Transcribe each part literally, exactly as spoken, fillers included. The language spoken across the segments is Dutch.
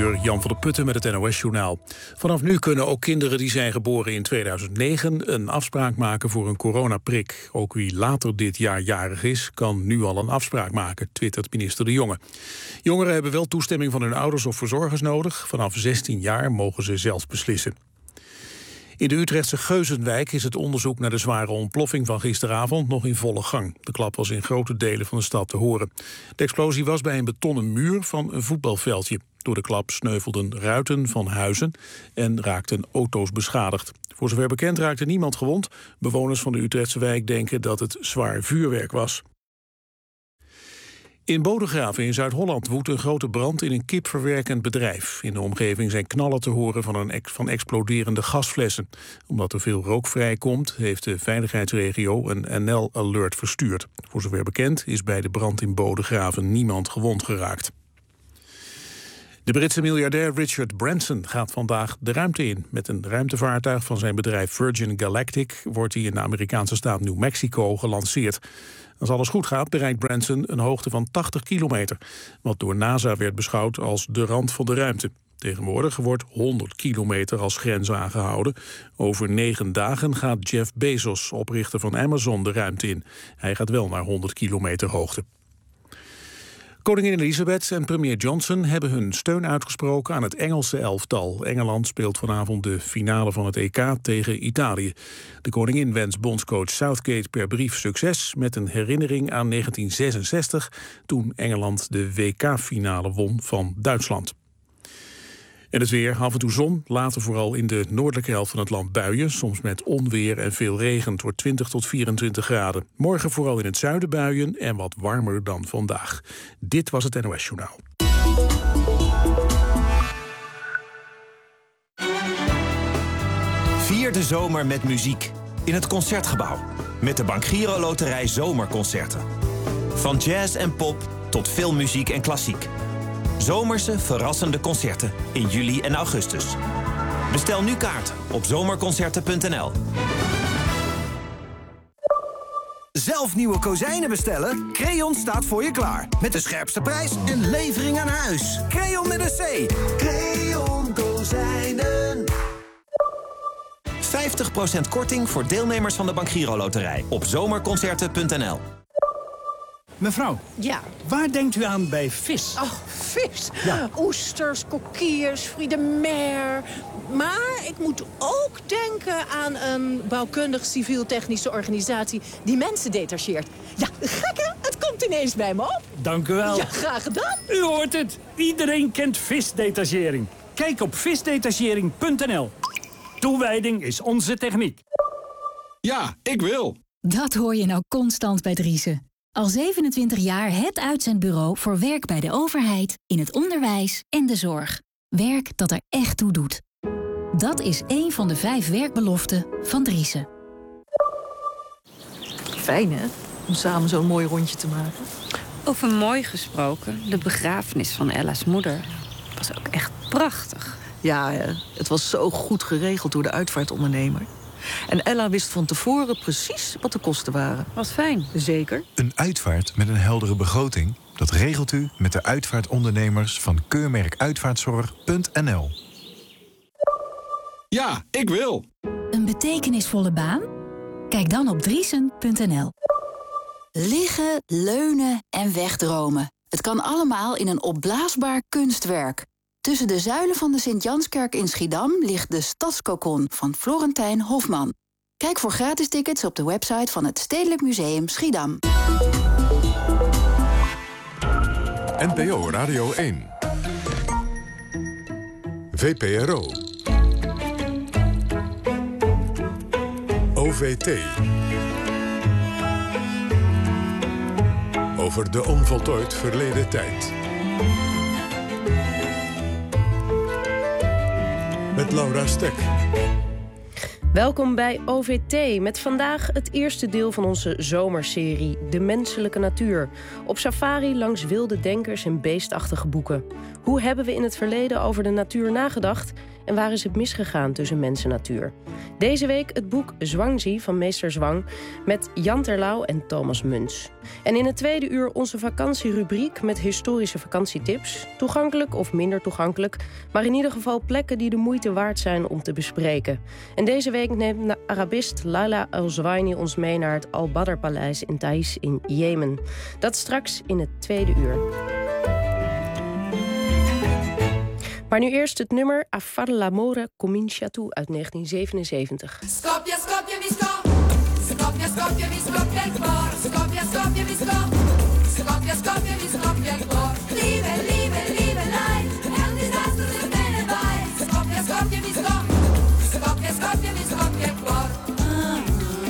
uur, Jan van der Putten met het N O S-journaal. Vanaf nu kunnen ook kinderen die zijn geboren in tweeduizend negen... een afspraak maken voor een coronaprik. Ook wie later dit jaar jarig is, kan nu al een afspraak maken, twittert minister De Jonge. Jongeren hebben wel toestemming van hun ouders of verzorgers nodig. Vanaf zestien jaar mogen ze zelf beslissen. In de Utrechtse Geuzenwijk is het onderzoek naar de zware ontploffing van gisteravond nog in volle gang. De klap was in grote delen van de stad te horen. De explosie was bij een betonnen muur van een voetbalveldje. Door de klap sneuvelden ruiten van huizen en raakten auto's beschadigd. Voor zover bekend raakte niemand gewond. Bewoners van de Utrechtse wijk denken dat het zwaar vuurwerk was. In Bodegraven in Zuid-Holland woedt een grote brand in een kipverwerkend bedrijf. In de omgeving zijn knallen te horen van, een ex van exploderende gasflessen. Omdat er veel rook vrijkomt, heeft de veiligheidsregio een N L-alert verstuurd. Voor zover bekend is bij de brand in Bodegraven niemand gewond geraakt. De Britse miljardair Richard Branson gaat vandaag de ruimte in. Met een ruimtevaartuig van zijn bedrijf Virgin Galactic wordt hij in de Amerikaanse staat New Mexico gelanceerd. Als alles goed gaat bereikt Branson een hoogte van tachtig kilometer... wat door NASA werd beschouwd als de rand van de ruimte. Tegenwoordig wordt honderd kilometer als grens aangehouden. Over negen dagen gaat Jeff Bezos, oprichter van Amazon, de ruimte in. Hij gaat wel naar honderd kilometer hoogte. Koningin Elizabeth en premier Johnson hebben hun steun uitgesproken aan het Engelse elftal. Engeland speelt vanavond de finale van het E K tegen Italië. De koningin wenst bondscoach Southgate per brief succes met een herinnering aan negentien zesenzestig... toen Engeland de W K-finale won van Duitsland. En het weer, af en toe zon, later vooral in de noordelijke helft van het land buien. Soms met onweer en veel regen. Het wordt twintig tot vierentwintig graden. Morgen vooral in het zuiden buien en wat warmer dan vandaag. Dit was het N O S-journaal. Vier de zomer met muziek. In het Concertgebouw. Met de Bank Giro Loterij Zomerconcerten. Van jazz en pop tot filmmuziek en klassiek. Zomerse, verrassende concerten in juli en augustus. Bestel nu kaarten op zomerconcerten punt n l. Zelf nieuwe kozijnen bestellen? Creon staat voor je klaar. Met de scherpste prijs en levering aan huis. Creon met een C. Creon Kozijnen. vijftig procent korting voor deelnemers van de Bank Giro Loterij op zomerconcerten punt n l. Mevrouw, ja. Waar denkt u aan bij vis? Oh, vis. Ja. Oesters, kokkiers, Friede Meer. Maar ik moet ook denken aan een bouwkundig civiel-technische organisatie die mensen detacheert. Ja, gek hè? Het komt ineens bij me op. Dank u wel. Ja, graag gedaan. U hoort het. Iedereen kent visdetachering. Kijk op visdetachering punt n l. Toewijding is onze techniek. Ja, ik wil. Dat hoor je nou constant bij Driessen. Al zevenentwintig jaar het uitzendbureau voor werk bij de overheid, in het onderwijs en de zorg. Werk dat er echt toe doet. Dat is één van de vijf werkbeloften van Driessen. Fijn, hè? Om samen zo'n mooi rondje te maken. Over mooi gesproken, de begrafenis van Ella's moeder was ook echt prachtig. Ja, hè? Het was zo goed geregeld door de uitvaartondernemer. En Ella wist van tevoren precies wat de kosten waren. Wat fijn. Zeker. Een uitvaart met een heldere begroting, dat regelt u met de uitvaartondernemers van keurmerk uitvaartzorg punt n l. Ja, ik wil. Een betekenisvolle baan? Kijk dan op driesen punt n l. Liggen, leunen en wegdromen. Het kan allemaal in een opblaasbaar kunstwerk. Tussen de zuilen van de Sint-Janskerk in Schiedam ligt de Stadskokon van Florentijn Hofman. Kijk voor gratis tickets op de website van het Stedelijk Museum Schiedam. N P O Radio één. V P R O. O V T. Over de onvoltooid verleden tijd. Met Laura Stek. Welkom bij O V T met vandaag het eerste deel van onze zomerserie De Menselijke Natuur. Op safari langs wilde denkers en beestachtige boeken. Hoe hebben we in het verleden over de natuur nagedacht? En waar is het misgegaan tussen mens en natuur? Deze week het boek Zwangzi van meester Zwang met Jan Terlouw en Thomas Muns. En in het tweede uur onze vakantierubriek met historische vakantietips. Toegankelijk of minder toegankelijk, maar in ieder geval plekken die de moeite waard zijn om te bespreken. En deze week neemt de Arabist Laila El-Zwaini ons mee naar het Al-Badr-paleis in Taiz in Jemen. Dat straks in het tweede uur. Maar nu eerst het nummer A far l'amore comincia tu uit negentien zevenenzeventig. Scoppia, scoppia, mi scoppia. Scoppia, scoppia, mi scoppia il cuore. Scoppia, scoppia, mi scoppia. Scoppia, scoppia, mi scoppia il cuore. Lieve, lieve, lieve lei. È un disastro se bene vai. Scoppia, scoppia, mi scoppia. Scoppia, scoppia, mi scoppia il cuore. Ah,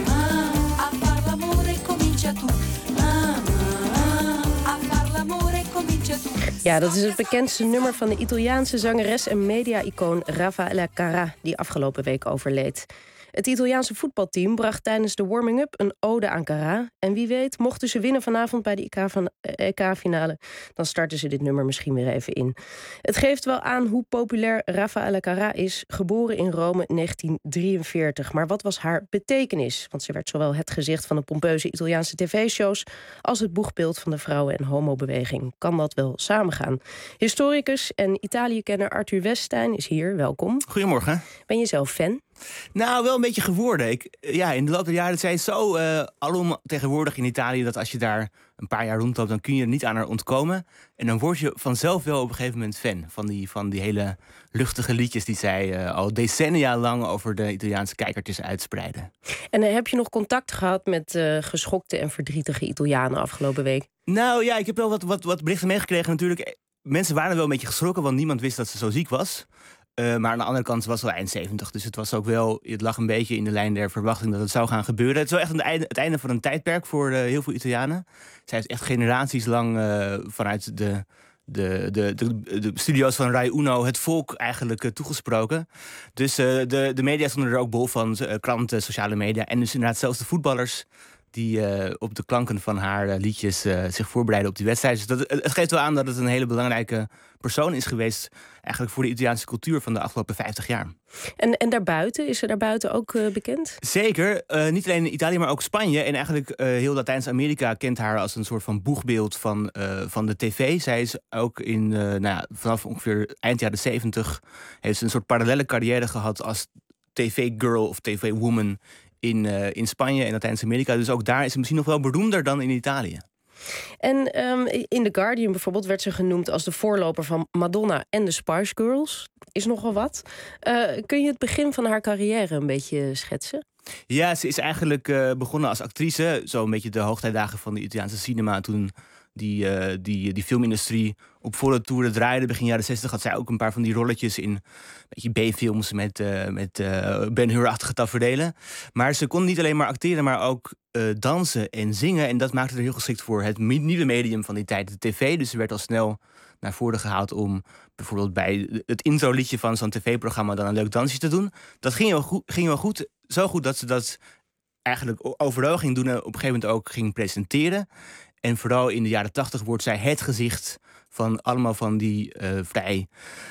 ah, a far l'amore comincia tu. Ah, ah, a far l'amore comincia tu. Ja, dat is het bekendste nummer van de Italiaanse zangeres en media-icoon Raffaella Carrà, die afgelopen week overleed. Het Italiaanse voetbalteam bracht tijdens de warming-up een ode aan Carrà. En wie weet, mochten ze winnen vanavond bij de E K-finale... dan starten ze dit nummer misschien weer even in. Het geeft wel aan hoe populair Raffaella Carrà is. Geboren in Rome in negentien drieënveertig. Maar wat was haar betekenis? Want ze werd zowel het gezicht van de pompeuze Italiaanse tv-shows... als het boegbeeld van de vrouwen- en homobeweging. Kan dat wel samengaan? Historicus en Italië-kenner Arthur Weststein is hier. Welkom. Goedemorgen. Ben je zelf fan? Nou, wel een beetje geworden. Ik, ja, in de loop der jaren zijn het zo uh, alom tegenwoordig in Italië... dat als je daar een paar jaar rondloopt, dan kun je er niet aan haar ontkomen. En dan word je vanzelf wel op een gegeven moment fan... van die, van die hele luchtige liedjes die zij uh, al decennia lang... over de Italiaanse kijkertjes uitspreiden. En uh, heb je nog contact gehad met uh, geschokte en verdrietige Italianen afgelopen week? Nou ja, ik heb wel wat, wat, wat berichten meegekregen natuurlijk. Mensen waren wel een beetje geschrokken, want niemand wist dat ze zo ziek was... Uh, maar aan de andere kant was het wel eind zeventig. Dus het was ook wel, het lag een beetje in de lijn der verwachting dat het zou gaan gebeuren. Het is wel echt een einde, het einde van een tijdperk voor uh, heel veel Italianen. Zij is echt generaties lang uh, vanuit de, de, de, de, de studio's van Rai Uno het volk eigenlijk uh, toegesproken. Dus uh, de, de media stonden er ook bol van, uh, kranten, sociale media. En dus inderdaad zelfs de voetballers die uh, op de klanken van haar uh, liedjes uh, zich voorbereiden op die wedstrijd. Dus dat, het geeft wel aan dat het een hele belangrijke persoon is geweest... eigenlijk voor de Italiaanse cultuur van de afgelopen vijftig jaar. En, en daarbuiten? Is ze daarbuiten ook uh, bekend? Zeker. Uh, niet alleen in Italië, maar ook Spanje. En eigenlijk uh, heel Latijns-Amerika kent haar als een soort van boegbeeld van, uh, van de tv. Zij is ook in, uh, nou ja, vanaf ongeveer eind jaren zeventig... heeft ze een soort parallele carrière gehad als tv-girl of tv-woman... In, uh, in Spanje en Latijns-Amerika. Dus ook daar is ze misschien nog wel beroemder dan in Italië. En um, in The Guardian bijvoorbeeld werd ze genoemd als de voorloper van Madonna en de Spice Girls. Is nogal wat. Uh, kun je het begin van haar carrière een beetje schetsen? Ja, ze is eigenlijk uh, begonnen als actrice. Zo'n beetje de hoogtijdagen van de Italiaanse cinema. Toen die, uh, die, die filmindustrie op volle toeren draaide. Begin jaren zestig had zij ook een paar van die rolletjes in een beetje B-films met, uh, met uh, Ben Hur-achtige taferelen. Maar ze kon niet alleen maar acteren, maar ook uh, dansen en zingen. En dat maakte haar heel geschikt voor het nieuwe medium van die tijd, de tv. Dus ze werd al snel naar voren gehaald om bijvoorbeeld bij het introliedje van zo'n tv-programma dan een leuk dansje te doen. Dat ging wel goed, ging wel goed. Zo goed dat ze dat eigenlijk overal ging doen en op een gegeven moment ook ging presenteren. En vooral in de jaren tachtig wordt zij het gezicht van allemaal van die uh, vrij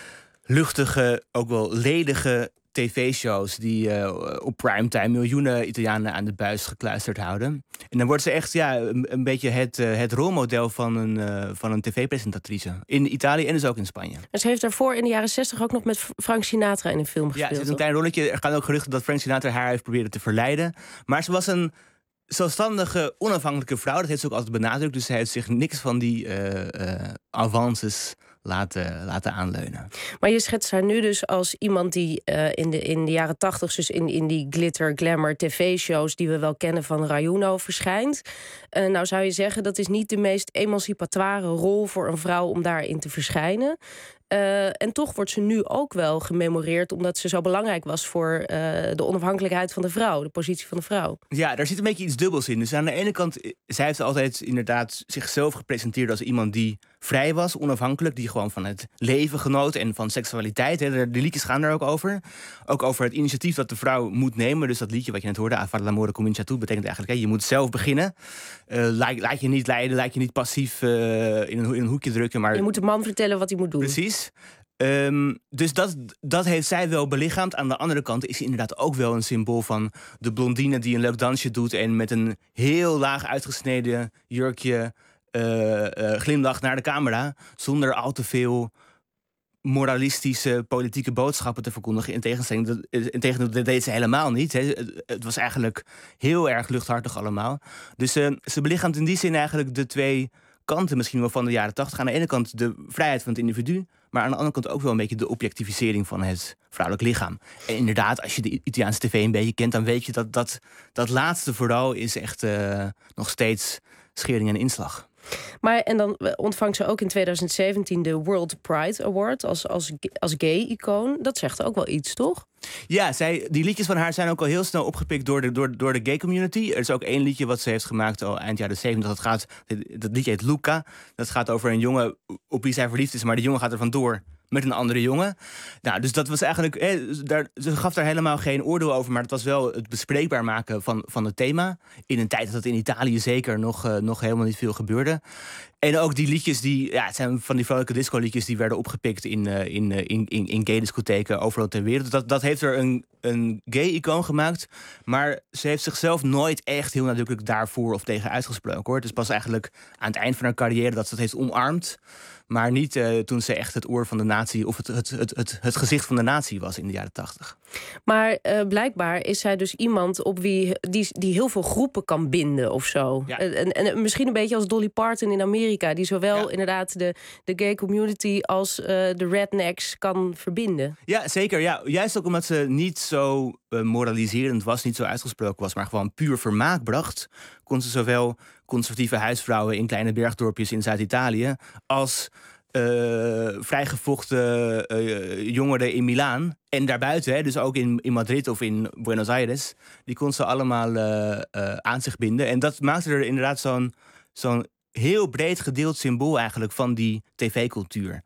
luchtige, ook wel ledige tv-shows die uh, op primetime miljoenen Italianen aan de buis gekluisterd houden. En dan wordt ze echt ja, een, een beetje het, uh, het rolmodel van een, uh, van een tv-presentatrice. In Italië en dus ook in Spanje. En ze heeft daarvoor in de jaren zestig ook nog met Frank Sinatra in een film gespeeld. Ja, ze heeft een klein rolletje. Er gaan ook geruchten dat Frank Sinatra haar heeft proberen te verleiden. Maar ze was een zelfstandige, onafhankelijke vrouw. Dat heeft ze ook altijd benadrukt. Dus ze heeft zich niks van die uh, uh, avances laten, laten aanleunen. Maar je schetst haar nu dus als iemand die uh, in, de, in de jaren tachtig... dus in, in die glitter, glamour tv-shows die we wel kennen van Rai Uno verschijnt. Uh, nou zou je zeggen, dat is niet de meest emancipatoire rol voor een vrouw om daarin te verschijnen. Uh, en toch wordt ze nu ook wel gememoreerd omdat ze zo belangrijk was voor uh, de onafhankelijkheid van de vrouw, de positie van de vrouw. Ja, daar zit een beetje iets dubbels in. Dus aan de ene kant, zij heeft altijd inderdaad zichzelf gepresenteerd als iemand die vrij was, onafhankelijk, die gewoon van het leven genoot en van seksualiteit. Hè. De liedjes gaan daar ook over. Ook over het initiatief dat de vrouw moet nemen. Dus dat liedje wat je net hoorde, A far l'amore comincia tu, betekent eigenlijk, hè, je moet zelf beginnen. Uh, laat, laat je niet leiden, laat je niet passief uh, in, een, in een hoekje drukken. Maar je moet de man vertellen wat hij moet doen. Precies. Um, dus dat, dat heeft zij wel belichaamd. Aan de andere kant is ze inderdaad ook wel een symbool van de blondine die een leuk dansje doet en met een heel laag uitgesneden jurkje uh, uh, glimlacht naar de camera, zonder al te veel moralistische politieke boodschappen te verkondigen. In tegenstelling, dat, in tegendeel, dat deed ze helemaal niet. Hè. Het, het was eigenlijk heel erg luchthartig allemaal. Dus uh, ze belichaamt in die zin eigenlijk de twee kanten misschien wel van de jaren tachtig. Aan de ene kant de vrijheid van het individu, maar aan de andere kant ook wel een beetje de objectivisering van het vrouwelijk lichaam. En inderdaad, als je de Italiaanse tv een beetje kent, dan weet je dat dat, dat laatste vooral is echt uh, nog steeds schering en inslag. Maar en dan ontvangt ze ook in twintig zeventien de World Pride Award als, als, als gay-icoon. Dat zegt ook wel iets, toch? Ja, zij, die liedjes van haar zijn ook al heel snel opgepikt door de, door, door de gay community. Er is ook één liedje wat ze heeft gemaakt al eind jaren zeventig. Dat, gaat, dat liedje heet Luca. Dat gaat over een jongen op wie zij verliefd is, maar die jongen gaat er vandoor met een andere jongen. Nou, dus dat was eigenlijk. Eh, daar, ze gaf daar helemaal geen oordeel over, maar het was wel het bespreekbaar maken van, van het thema. In een tijd dat het in Italië zeker nog, uh, nog helemaal niet veel gebeurde. En ook die liedjes, die, ja, het zijn van die vrolijke disco-liedjes die werden opgepikt in, uh, in, uh, in, in, in gay-discotheken overal ter wereld. Dat, dat heeft er een, een gay-icoon gemaakt, maar ze heeft zichzelf nooit echt heel nadrukkelijk daarvoor of tegen uitgesproken, hoor. Het is pas eigenlijk aan het eind van haar carrière dat ze het heeft omarmd. Maar niet uh, toen ze echt het oor van de natie of het, het, het, het, het gezicht van de natie was in de jaren tachtig. Maar uh, blijkbaar is zij dus iemand op wie die, die heel veel groepen kan binden of zo. Ja. En, en misschien een beetje als Dolly Parton in Amerika, die zowel ja. inderdaad de, de gay community als uh, de rednecks kan verbinden. Ja, zeker. Ja. Juist ook omdat ze niet zo uh, moraliserend was, niet zo uitgesproken was, maar gewoon puur vermaak bracht, kon ze zowel conservatieve huisvrouwen in kleine bergdorpjes in Zuid-Italië als uh, vrijgevochten uh, jongeren in Milaan en daarbuiten, hè, dus ook in, in Madrid of in Buenos Aires, die kon ze allemaal uh, uh, aan zich binden. En dat maakte er inderdaad zo'n, zo'n heel breed gedeeld symbool eigenlijk van die tv-cultuur.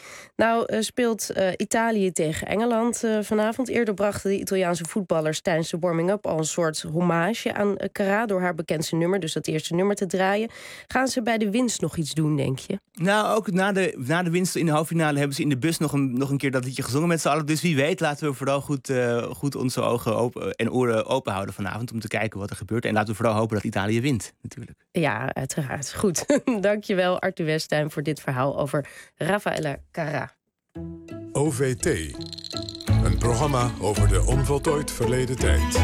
Nou uh, speelt uh, Italië tegen Engeland uh, vanavond. Eerder brachten de Italiaanse voetballers tijdens de warming-up al een soort hommage aan uh, Cara door haar bekendste nummer, dus dat eerste nummer te draaien. Gaan ze bij de winst nog iets doen, denk je? Nou, ook na de, na de winst in de halve finale hebben ze in de bus nog een, nog een keer dat liedje gezongen met z'n allen. Dus wie weet laten we vooral goed, uh, goed onze ogen open en oren open houden vanavond om te kijken wat er gebeurt. En laten we vooral hopen dat Italië wint, natuurlijk. Ja, uiteraard. Goed. Dankjewel, Arthur Westijn, voor dit verhaal over Raffaella Carrà. O V T. Een programma over de onvoltooid verleden tijd.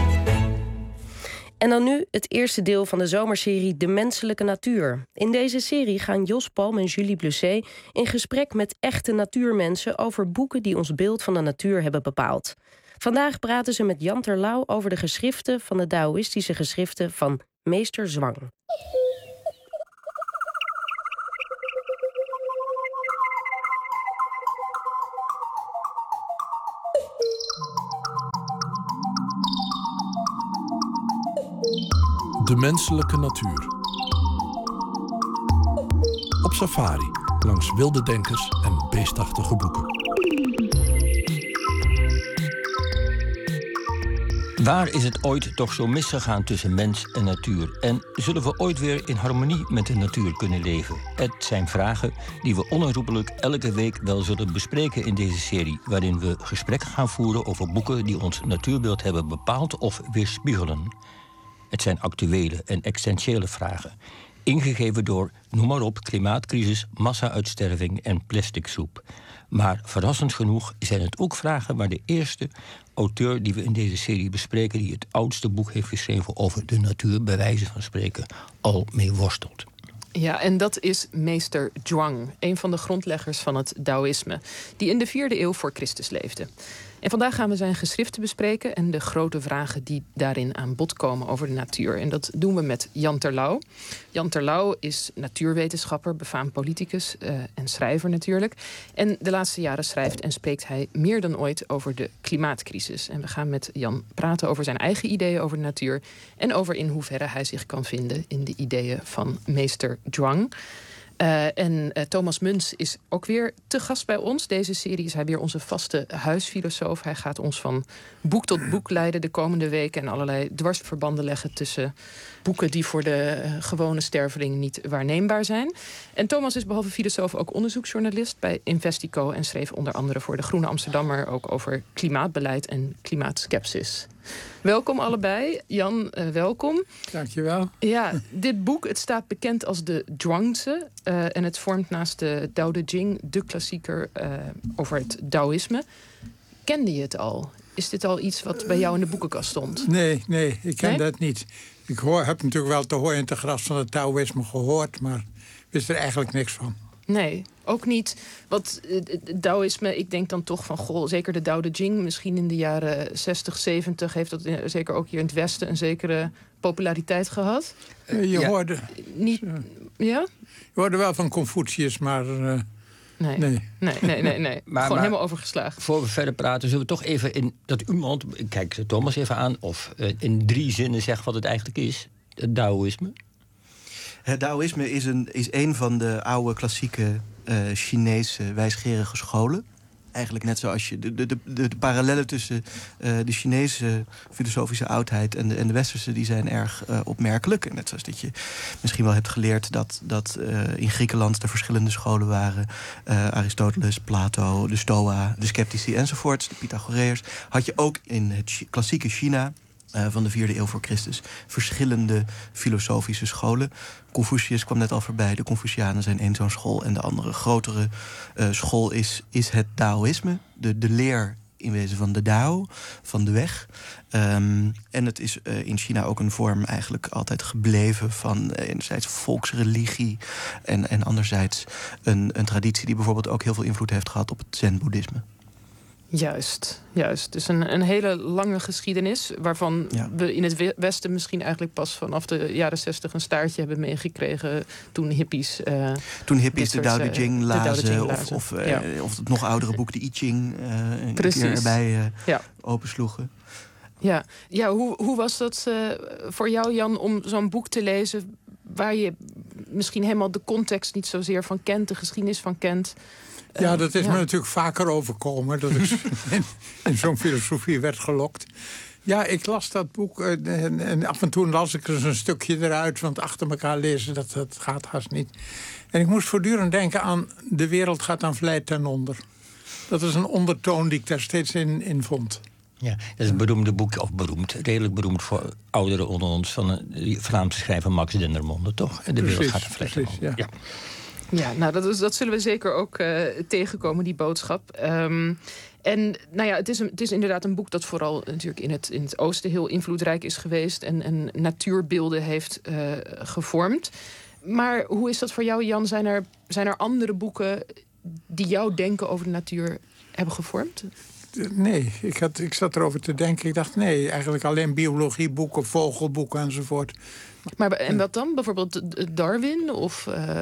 En dan nu het eerste deel van de zomerserie De Menselijke Natuur. In deze serie gaan Jos Palm en Julie Blusset in gesprek met echte natuurmensen over boeken die ons beeld van de natuur hebben bepaald. Vandaag praten ze met Jan Terlouw over de geschriften van de Daoïstische geschriften van meester Zwang. De menselijke natuur. Op safari, langs wilde denkers en beestachtige boeken. Waar is het ooit toch zo misgegaan tussen mens en natuur? En zullen we ooit weer in harmonie met de natuur kunnen leven? Het zijn vragen die we onherroepelijk elke week wel zullen bespreken in deze serie, waarin we gesprekken gaan voeren over boeken die ons natuurbeeld hebben bepaald of weerspiegelen. Het zijn actuele en essentiële vragen, ingegeven door, noem maar op, klimaatcrisis, massa-uitsterving en plastic soep. Maar verrassend genoeg zijn het ook vragen waar de eerste auteur die we in deze serie bespreken, die het oudste boek heeft geschreven over de natuur, bij wijze van spreken, al mee worstelt. Ja, en dat is meester Zhuang, een van de grondleggers van het Daoïsme, die in de vierde eeuw voor Christus leefde. En vandaag gaan we zijn geschriften bespreken en de grote vragen die daarin aan bod komen over de natuur. En dat doen we met Jan Terlouw. Jan Terlouw is natuurwetenschapper, befaamd politicus uh, en schrijver natuurlijk. En de laatste jaren schrijft en spreekt hij meer dan ooit over de klimaatcrisis. En we gaan met Jan praten over zijn eigen ideeën over de natuur en over in hoeverre hij zich kan vinden in de ideeën van meester Zhuang. Uh, en uh, Thomas Muns is ook weer te gast bij ons. Deze serie is hij weer onze vaste huisfilosoof. Hij gaat ons van boek tot boek leiden de komende weken en allerlei dwarsverbanden leggen tussen boeken die voor de uh, gewone sterveling niet waarneembaar zijn. En Thomas is behalve filosoof ook onderzoeksjournalist bij Investico en schreef onder andere voor de Groene Amsterdammer ook over klimaatbeleid en klimaatskepsis. Welkom allebei. Jan, uh, welkom. Dankjewel. Ja, dit boek, het staat bekend als de Zhuangzi. Uh, en het vormt naast de Tao Te Ching de klassieker uh, over het Taoïsme. Kende je het al? Is dit al iets wat bij jou in de boekenkast stond? Nee, nee, ik ken Nee? dat niet. Ik hoor, heb natuurlijk wel te hoor in te gras van het Taoïsme gehoord, maar wist er eigenlijk niks van. Nee, ook niet. Want uh, het Taoïsme, ik denk dan toch van, goh, zeker de Tao Te Ching, misschien in de jaren zestig, zeventig, heeft dat in, zeker ook hier in het Westen een zekere populariteit gehad. Uh, je Ja. hoorde, Niet, ja? je hoorde wel van Confucius, maar uh, Nee. nee. Nee, nee, nee, nee. Maar- Gewoon maar- helemaal overgeslagen. Voor we verder praten, zullen we toch even in dat iemand, ik kijk Thomas even aan, of uh, in drie zinnen zegt wat het eigenlijk is: het Taoïsme. Het Taoïsme is een, is een van de oude klassieke uh, Chinese wijsgerige scholen. Eigenlijk net zoals je de, de, de, de parallellen tussen uh, de Chinese filosofische oudheid en de, en de westerse, die zijn erg uh, opmerkelijk. En net zoals dat je misschien wel hebt geleerd dat, dat uh, in Griekenland er verschillende scholen waren. Uh, Aristoteles, Plato, de Stoa, de sceptici enzovoorts, de Pythagoreërs. Had je ook in het Chi- klassieke China Uh, van de vierde eeuw voor Christus verschillende filosofische scholen. Confucius kwam net al voorbij. De Confucianen zijn één zo'n school. En de andere grotere uh, school is, is het Taoïsme. De, de leer in wezen van de Tao, van de weg. Um, en het is uh, in China ook een vorm eigenlijk altijd gebleven van uh, enerzijds volksreligie en, en anderzijds een, een traditie die bijvoorbeeld ook heel veel invloed heeft gehad op het Zen-boeddhisme. Juist, juist. Dus een, een hele lange geschiedenis, waarvan Ja. we in het we- Westen misschien eigenlijk pas vanaf de jaren zestig een staartje hebben meegekregen toen hippies. Uh, Toen hippies de dit soort, Tao Te uh, Ching de Tao Te lazen, Ching of, lazen. of, uh, Ja. of het nog oudere boek, de I Ching, uh, een Precies. keer erbij uh, Ja. opensloegen. Ja, ja hoe, hoe was dat uh, voor jou, Jan, om zo'n boek te lezen waar je misschien helemaal de context niet zozeer van kent, de geschiedenis van kent? Ja, Uh, dat is ja. me natuurlijk vaker overkomen. Dat ik in, in zo'n filosofie werd gelokt. Ja, ik las dat boek uh, en, en af en toe las ik er een stukje eruit. Want achter elkaar lezen, dat, dat gaat haast niet. En ik moest voortdurend denken aan de wereld gaat aan vlijt ten onder. Dat is een ondertoon die ik daar steeds in, in vond. Ja, dat is een beroemde boek, of beroemd, redelijk beroemd voor ouderen onder ons, van een Vlaamse schrijver Max Dendermonde, toch? De wereld Precies, gaat aan vlijt ten precies, onder. ja. Ja. Ja, nou, dat, is, dat zullen we zeker ook uh, tegenkomen, die boodschap. Um, en nou ja, het is, een, het is inderdaad een boek dat vooral natuurlijk in het, in het oosten heel invloedrijk is geweest en, en natuurbeelden heeft uh, gevormd. Maar hoe is dat voor jou, Jan? Zijn er, zijn er andere boeken die jouw denken over de natuur hebben gevormd? Nee, ik, had, ik zat erover te denken. Ik dacht, nee, eigenlijk alleen biologieboeken, vogelboeken enzovoort. Maar en wat dan? Bijvoorbeeld Darwin of uh,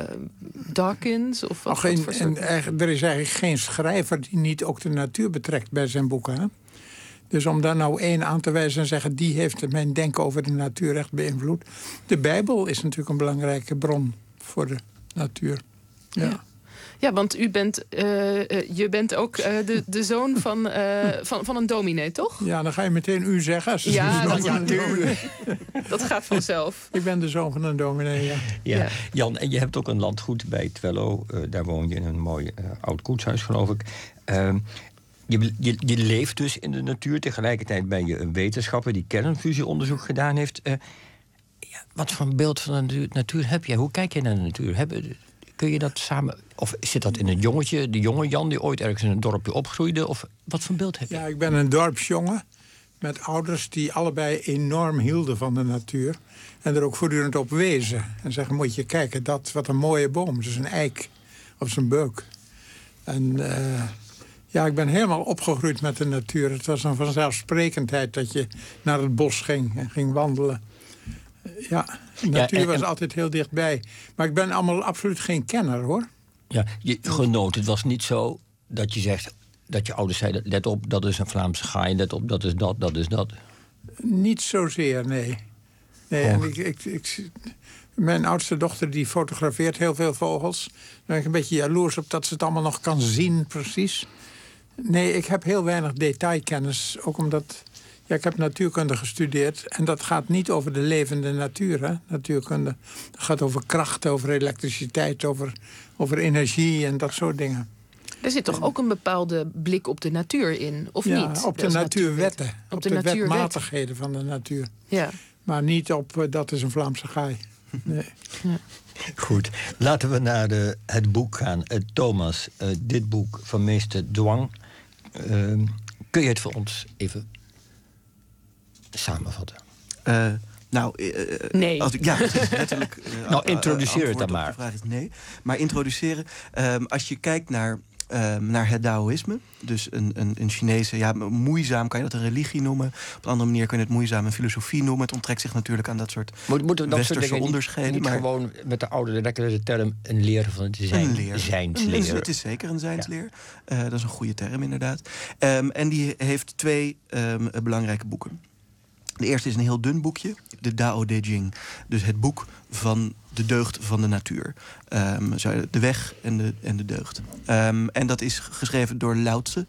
Dawkins? Of wat, Ach, wat en, voor en soort- eigenlijk, er is eigenlijk geen schrijver die niet ook de natuur betrekt bij zijn boeken. Hè? Dus om daar nou één aan te wijzen en zeggen, die heeft mijn denken over de natuur echt beïnvloed. De Bijbel is natuurlijk een belangrijke bron voor de natuur. Ja. Ja. Ja, want u bent, uh, uh, je bent ook uh, de, de zoon van, uh, van, van een dominee, toch? Ja, dan ga je meteen u zeggen. Als Ja, de zoon dat, van een dominee. dat gaat vanzelf. Ik ben de zoon van een dominee, ja. Ja. Ja. Jan, en je hebt ook een landgoed bij Twello. Uh, daar woon je in een mooi uh, oud koetshuis, geloof ik. Uh, je, je, je leeft dus in de natuur. Tegelijkertijd ben je een wetenschapper die kernfusieonderzoek gedaan heeft. Uh, ja, wat voor een beeld van de natuur, natuur heb jij? Hoe kijk je naar de natuur? Heb, kun je dat samen... Of zit dat in een jongetje, de jonge Jan die ooit ergens in een dorpje opgroeide? Of wat voor beeld heb je? Ja, ik ben een dorpsjongen met ouders die allebei enorm hielden van de natuur. En er ook voortdurend op wezen. En zeggen, moet je kijken, dat, wat een mooie boom. Het is een eik of zijn beuk. En uh, ja, ik ben helemaal opgegroeid met de natuur. Het was een vanzelfsprekendheid dat je naar het bos ging en ging wandelen. Ja, de natuur Ja, en- en- was altijd heel dichtbij. Maar ik ben allemaal absoluut geen kenner, hoor. Ja, je genoot. Het was niet zo dat je zegt... dat je ouders zeiden, let op, dat is een Vlaamse gaai. Let op, dat is dat, dat is dat. Niet zozeer, nee. Nee, Oh. en ik, ik, ik Mijn oudste dochter die fotografeert heel veel vogels. Daar ben ik een beetje jaloers op dat ze het allemaal nog kan zien, precies. Nee, ik heb heel weinig detailkennis. Ook omdat... Ja, ik heb natuurkunde gestudeerd. En dat gaat niet over de levende natuur, hè, natuurkunde. Dat gaat over kracht, over elektriciteit, over, over energie en dat soort dingen. Er zit toch ook een bepaalde blik op de natuur in, of ja, niet? op de natuurwetten. Op, op de, de natuurwet. wetmatigheden van de natuur. Ja. Maar niet op, uh, dat is een Vlaamse gaai. Nee. Ja. Goed, laten we naar de, het boek gaan. Uh, Thomas, uh, dit boek van meester Zwang. Uh, kun je het voor ons even samenvatten? Uh, nou, uh, nee. Als ik, ja, het is letterlijk. Uh, nou, introduceer het dan maar. De vraag is nee. Maar introduceren. Um, als je kijkt naar, um, naar het Daoïsme, dus een, een, een Chinese, ja, moeizaam kan je dat een religie noemen. Op een andere manier kun je het moeizaam een filosofie noemen. Het onttrekt zich natuurlijk aan dat soort Moet, moeten we dat westerse soort onderscheiden. Niet, niet maar gewoon met de oude lekkere term een leer van het zijn, een leer. zijnsleer. Het, het is zeker een zijnsleer. Ja. Uh, dat is een goede term inderdaad. Um, en die heeft twee um, belangrijke boeken. De eerste is een heel dun boekje, de Dao De Jing. Dus het boek van de deugd van de natuur. Um, de weg en de, en de deugd. Um, en dat is geschreven door Lao Tse.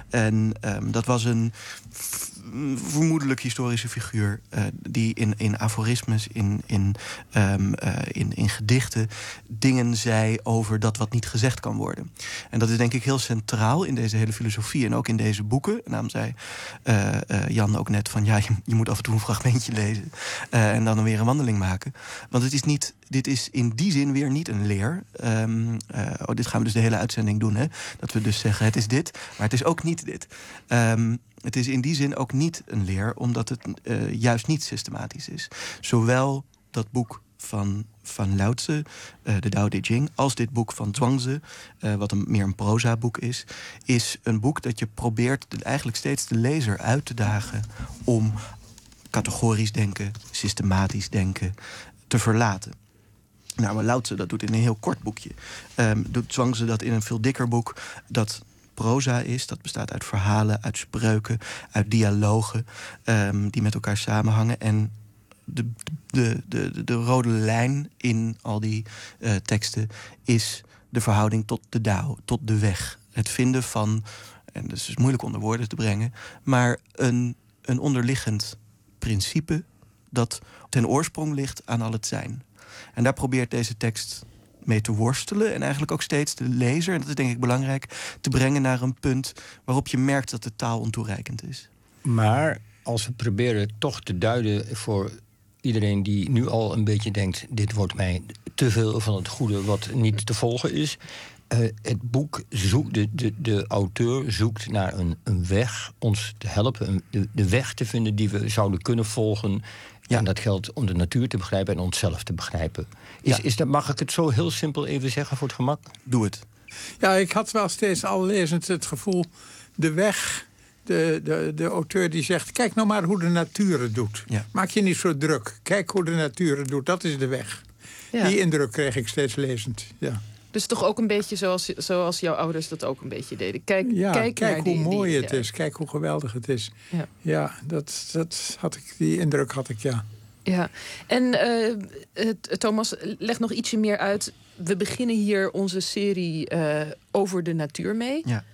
En um, dat was een f- vermoedelijk historische figuur... Uh, die in, in aforismes, in, in, um, uh, in, in gedichten... dingen zei over dat wat niet gezegd kan worden. En dat is denk ik heel centraal in deze hele filosofie... en ook in deze boeken. En daarom zei uh, uh, Jan ook net van... ja, je, je moet af en toe een fragmentje lezen... Uh, en dan weer een wandeling maken. Want het is niet... Dit is in die zin weer niet een leer. Um, uh, oh, dit gaan we dus de hele uitzending doen, hè? Dat we dus zeggen, het is dit, maar het is ook niet dit. Um, het is in die zin ook niet een leer, omdat het uh, juist niet systematisch is. Zowel dat boek van, van Lao Tse, uh, de Dao De Jing, als dit boek van Zhuangzi, uh, wat een, meer een proza-boek is, is een boek dat je probeert de, eigenlijk steeds de lezer uit te dagen om categorisch denken, systematisch denken te verlaten. Nou, maar Lao Tse dat doet in een heel kort boekje. Um, doet Zhuangzi dat in een veel dikker boek dat proza is. Dat bestaat uit verhalen, uit spreuken, uit dialogen... Um, die met elkaar samenhangen. En de, de, de, de, de rode lijn in al die uh, teksten is de verhouding tot de Dao, tot de weg. Het vinden van, en dat is dus moeilijk onder woorden te brengen... maar een, een onderliggend principe dat ten oorsprong ligt aan al het zijn... En daar probeert deze tekst mee te worstelen... en eigenlijk ook steeds de lezer, en dat is denk ik belangrijk... te brengen naar een punt waarop je merkt dat de taal ontoereikend is. Maar als we proberen toch te duiden voor iedereen die nu al een beetje denkt... dit wordt mij te veel van het goede wat niet te volgen is... Uh, het boek zoekt, de, de, de auteur zoekt naar een, een weg ons te helpen... Een, de, de weg te vinden die we zouden kunnen volgen... Ja. En dat geldt om de natuur te begrijpen en onszelf te begrijpen. Is, ja. is dat, mag ik het zo heel simpel even zeggen voor het gemak? Doe het. Ja, ik had wel steeds al lezend het gevoel... de weg, de, de, de auteur die zegt... kijk nou maar hoe de natuur het doet. Ja. Maak je niet zo druk. Kijk hoe de natuur het doet, dat is de weg. Ja. Die indruk kreeg ik steeds lezend, ja. Dus toch ook een beetje zoals, zoals jouw ouders dat ook een beetje deden. Kijk, ja, kijk, kijk naar hoe die, mooi die, het ja. is. Kijk hoe geweldig het is. Ja, ja dat, dat had ik, die indruk had ik, ja. Ja, en uh, Thomas, leg nog ietsje meer uit. We beginnen hier onze serie uh, over de natuur mee. Ja.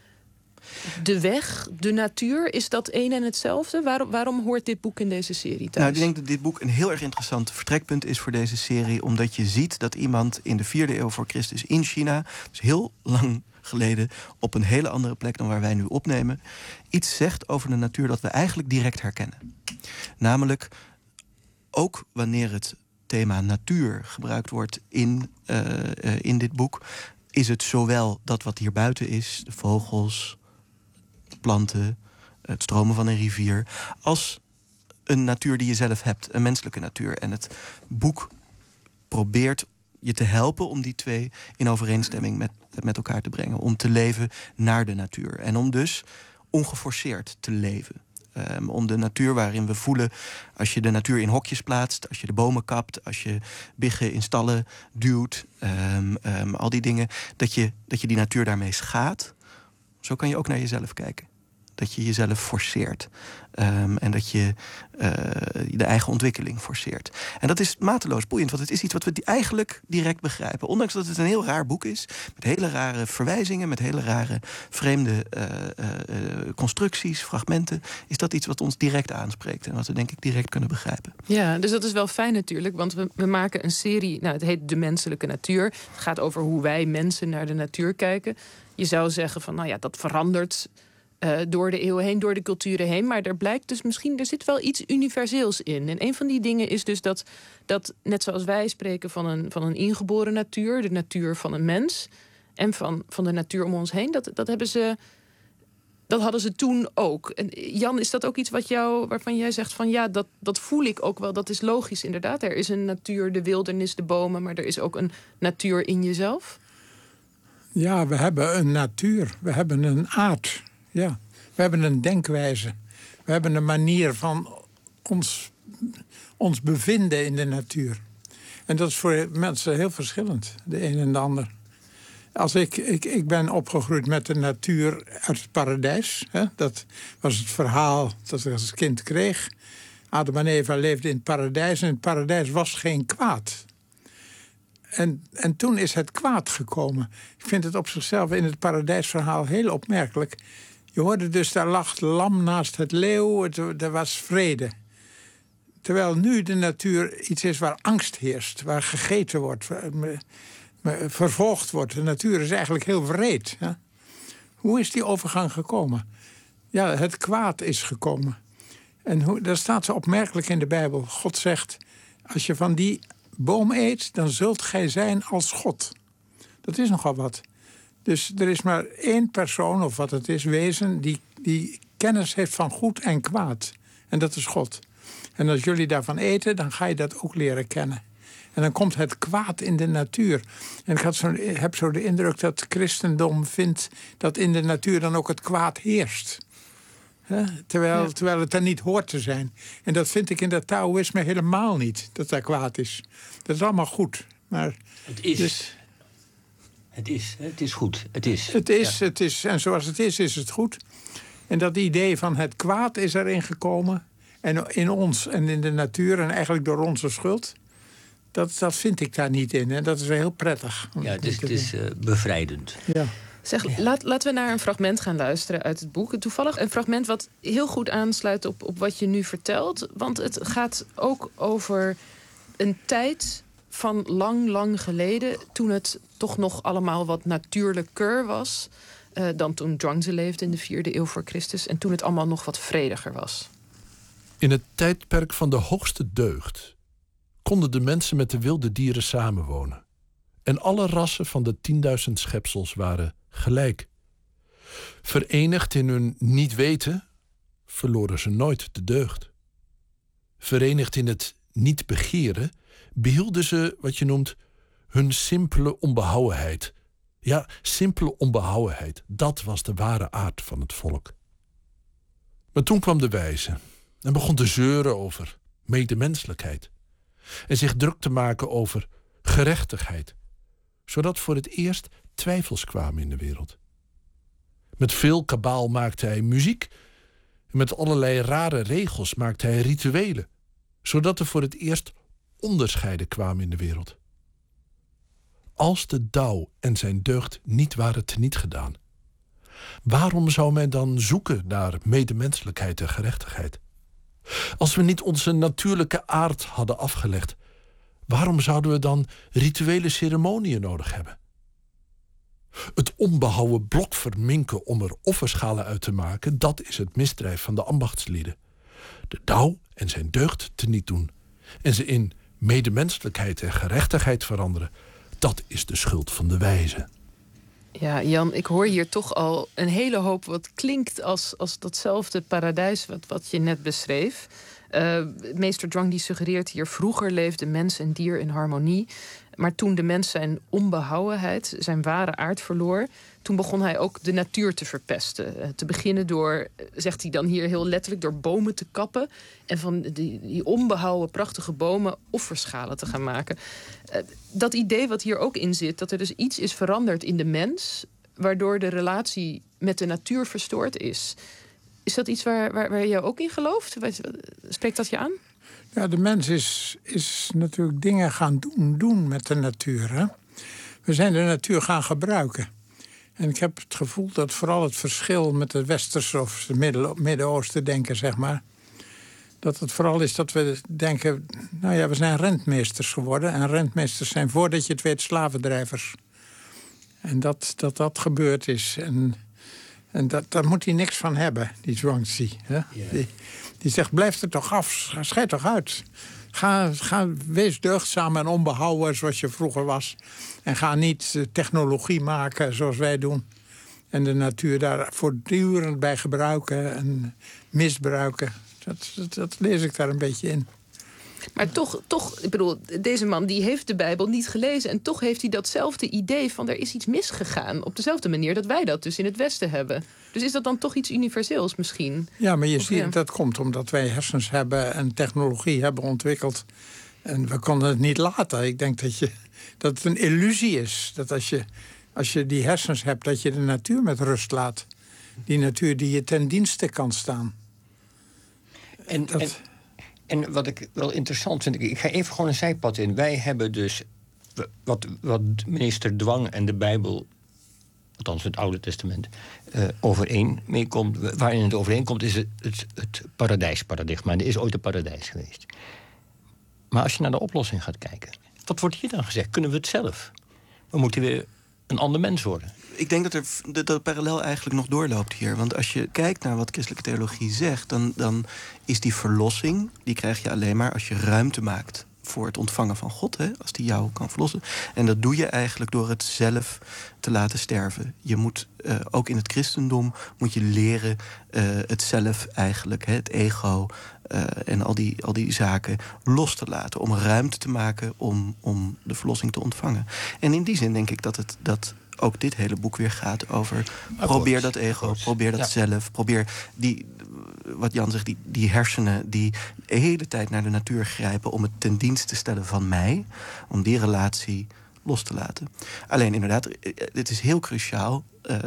De weg, de natuur, is dat één en hetzelfde? Waarom, waarom hoort dit boek in deze serie thuis? Nou, ik denk dat dit boek een heel erg interessant vertrekpunt is voor deze serie... omdat je ziet dat iemand in de vierde eeuw voor Christus in China... dus heel lang geleden, op een hele andere plek dan waar wij nu opnemen... iets zegt over de natuur dat we eigenlijk direct herkennen. Namelijk, ook wanneer het thema natuur gebruikt wordt in, uh, uh, in dit boek... is het zowel dat wat hier buiten is, de vogels... planten, het stromen van een rivier... als een natuur die je zelf hebt, een menselijke natuur. En het boek probeert je te helpen om die twee in overeenstemming met, met elkaar te brengen. Om te leven naar de natuur. En om dus ongeforceerd te leven. Um, om de natuur waarin we voelen... als je de natuur in hokjes plaatst, als je de bomen kapt... als je biggen in stallen duwt, um, um, al die dingen... Dat je, dat je die natuur daarmee schaadt. Zo kan je ook naar jezelf kijken. dat je jezelf forceert. Um, en dat je uh, de eigen ontwikkeling forceert. En dat is mateloos boeiend, want het is iets wat we die eigenlijk direct begrijpen. Ondanks dat het een heel raar boek is, met hele rare verwijzingen, met hele rare vreemde uh, uh, constructies, fragmenten, is dat iets wat ons direct aanspreekt en wat we denk ik direct kunnen begrijpen. Ja, dus dat is wel fijn natuurlijk, want we, we maken een serie, nou, het heet De Menselijke Natuur. Het gaat over hoe wij mensen naar de natuur kijken. Je zou zeggen van, nou ja, dat verandert Uh, door de eeuwen heen, door de culturen heen. Maar er blijkt dus misschien, er zit wel iets universeels in. En een van die dingen is dus dat, dat net zoals wij spreken van een, van een ingeboren natuur, de natuur van een mens, en van, van de natuur om ons heen, dat, dat hebben ze, dat hadden ze toen ook. En Jan, is dat ook iets wat jou, waarvan jij zegt van ja, dat, dat voel ik ook wel, dat is logisch inderdaad. Er is een natuur, de wildernis, de bomen, maar er is ook een natuur in jezelf? Ja, we hebben een natuur, we hebben een aard. Ja, we hebben een denkwijze. We hebben een manier van ons, ons bevinden in de natuur. En dat is voor mensen heel verschillend, de een en de ander. Als ik, ik, ik ben opgegroeid met de natuur uit het paradijs. Hè? Dat was het verhaal dat ik als kind kreeg. Adam en Eva leefden in het paradijs en in het paradijs was geen kwaad. En, en toen is het kwaad gekomen. Ik vind het op zichzelf in het paradijsverhaal heel opmerkelijk. Je hoorde dus, daar lag het lam naast het leeuw, het, er was vrede. Terwijl nu de natuur iets is waar angst heerst, waar gegeten wordt, waar, vervolgd wordt. De natuur is eigenlijk heel wreed. Hè? Hoe is die overgang gekomen? Ja, het kwaad is gekomen. En hoe, daar staat zo opmerkelijk in de Bijbel. God zegt, als je van die boom eet, dan zult gij zijn als God. Dat is nogal wat. Dus er is maar één persoon, of wat het is, wezen, die, die kennis heeft van goed en kwaad. En dat is God. En als jullie daarvan eten, dan ga je dat ook leren kennen. En dan komt het kwaad in de natuur. En ik had zo, heb zo de indruk dat het christendom vindt dat in de natuur dan ook het kwaad heerst. He? Terwijl, ja. terwijl het er niet hoort te zijn. En dat vind ik in dat Taoïsme helemaal niet, dat daar kwaad is. Dat is allemaal goed. Maar het is... Dus, Het is, het is goed. Het is. Het is, ja. het is. En zoals het is, is het goed. En dat idee van het kwaad is erin gekomen. En in ons en in de natuur en eigenlijk door onze schuld. Dat, dat vind ik daar niet in. En dat is heel prettig. Ja, het is, het is uh, bevrijdend. Ja. Zeg, laat, laten we naar een fragment gaan luisteren uit het boek. Toevallig een fragment wat heel goed aansluit op, op wat je nu vertelt. Want het gaat ook over een tijd van lang, lang geleden, toen het toch nog allemaal wat natuurlijker was uh, dan toen Zhuangzi leefde in de vierde eeuw voor Christus. En toen het allemaal nog wat vrediger was. In het tijdperk van de hoogste deugd konden de mensen met de wilde dieren samenwonen. En alle rassen van de tienduizend schepsels waren gelijk. Verenigd in hun niet weten, verloren ze nooit de deugd. Verenigd in het niet begeren, behielden ze wat je noemt hun simpele onbehouwenheid. Ja, simpele onbehouwenheid, dat was de ware aard van het volk. Maar toen kwam de wijze en begon te zeuren over medemenselijkheid. En zich druk te maken over gerechtigheid, zodat voor het eerst twijfels kwamen in de wereld. Met veel kabaal maakte hij muziek en met allerlei rare regels maakte hij rituelen, zodat er voor het eerst onderscheiden kwamen in de wereld. Als de Tao en zijn deugd niet waren teniet gedaan, waarom zou men dan zoeken naar medemenselijkheid en gerechtigheid? Als we niet onze natuurlijke aard hadden afgelegd, waarom zouden we dan rituele ceremoniën nodig hebben? Het onbehouden blok verminken om er offerschalen uit te maken, dat is het misdrijf van de ambachtslieden. De Tao en zijn deugd teniet doen en ze in medemenselijkheid en gerechtigheid veranderen, dat is de schuld van de wijze. Ja, Jan, ik hoor hier toch al een hele hoop wat klinkt als, als datzelfde paradijs wat, wat je net beschreef. Uh, meester Zhuang die suggereert hier, vroeger leefden mens en dier in harmonie. Maar toen de mens zijn onbehouwenheid, zijn ware aard verloor, toen begon hij ook de natuur te verpesten. Uh, te beginnen door, zegt hij dan hier heel letterlijk, door bomen te kappen en van die, die onbehouden prachtige bomen offerschalen te gaan maken. Uh, dat idee wat hier ook in zit, dat er dus iets is veranderd in de mens, waardoor de relatie met de natuur verstoord is. Is dat iets waar, waar, waar je ook in gelooft? Spreekt dat je aan? Ja, de mens is, is natuurlijk dingen gaan doen, doen met de natuur. Hè? We zijn de natuur gaan gebruiken. En ik heb het gevoel dat vooral het verschil met het Westerse of het Midden-Oosten denken, zeg maar, dat het vooral is dat we denken, nou ja, we zijn rentmeesters geworden. En rentmeesters zijn, voordat je het weet, slavendrijvers. En dat dat, dat gebeurd is. En, en dat, daar moet hij niks van hebben, die Zhuangzi. Hè? Ja. Die, die zegt, blijf er toch af, scheid toch uit. Ga, ga, wees deugdzaam en onbehouden zoals je vroeger was. En ga niet uh, technologie maken zoals wij doen. En de natuur daar voortdurend bij gebruiken en misbruiken. Dat, dat, dat lees ik daar een beetje in. Maar toch, toch, ik bedoel, deze man die heeft de Bijbel niet gelezen. En toch heeft hij datzelfde idee van er is iets misgegaan. Op dezelfde manier dat wij dat dus in het Westen hebben. Dus is dat dan toch iets universeels misschien? Ja, maar je of, ziet ja. dat dat komt omdat wij hersens hebben en technologie hebben ontwikkeld. En we konden het niet laten. Ik denk dat, je, dat het een illusie is. Dat als je, als je die hersens hebt, dat je de natuur met rust laat. Die natuur die je ten dienste kan staan. En, dat... en, en wat ik wel interessant vind, ik ga even gewoon een zijpad in. Wij hebben dus, wat, wat minister Dwang en de Bijbel, althans het Oude Testament, uh, overeen meekomt, waarin het overeenkomt, is het, het, het paradijsparadigma. En er is ooit een paradijs geweest. Maar als je naar de oplossing gaat kijken, wat wordt hier dan gezegd? Kunnen we het zelf? We moeten weer een ander mens worden. Ik denk dat er dat, dat parallel eigenlijk nog doorloopt hier. Want als je kijkt naar wat christelijke theologie zegt, dan, dan is die verlossing, die krijg je alleen maar als je ruimte maakt voor het ontvangen van God, hè, als die jou kan verlossen. En dat doe je eigenlijk door het zelf te laten sterven. Je moet, uh, ook in het christendom, moet je leren uh, het zelf eigenlijk, hè, het ego uh, en al die, al die zaken los te laten. Om ruimte te maken om, om de verlossing te ontvangen. En in die zin denk ik dat het dat ook dit hele boek weer gaat over probeer dat ego, probeer dat ja. zelf, probeer die, wat Jan zegt, die, die hersenen die de hele tijd naar de natuur grijpen om het ten dienste te stellen van mij, om die relatie los te laten. Alleen inderdaad, het is heel cruciaal, uh,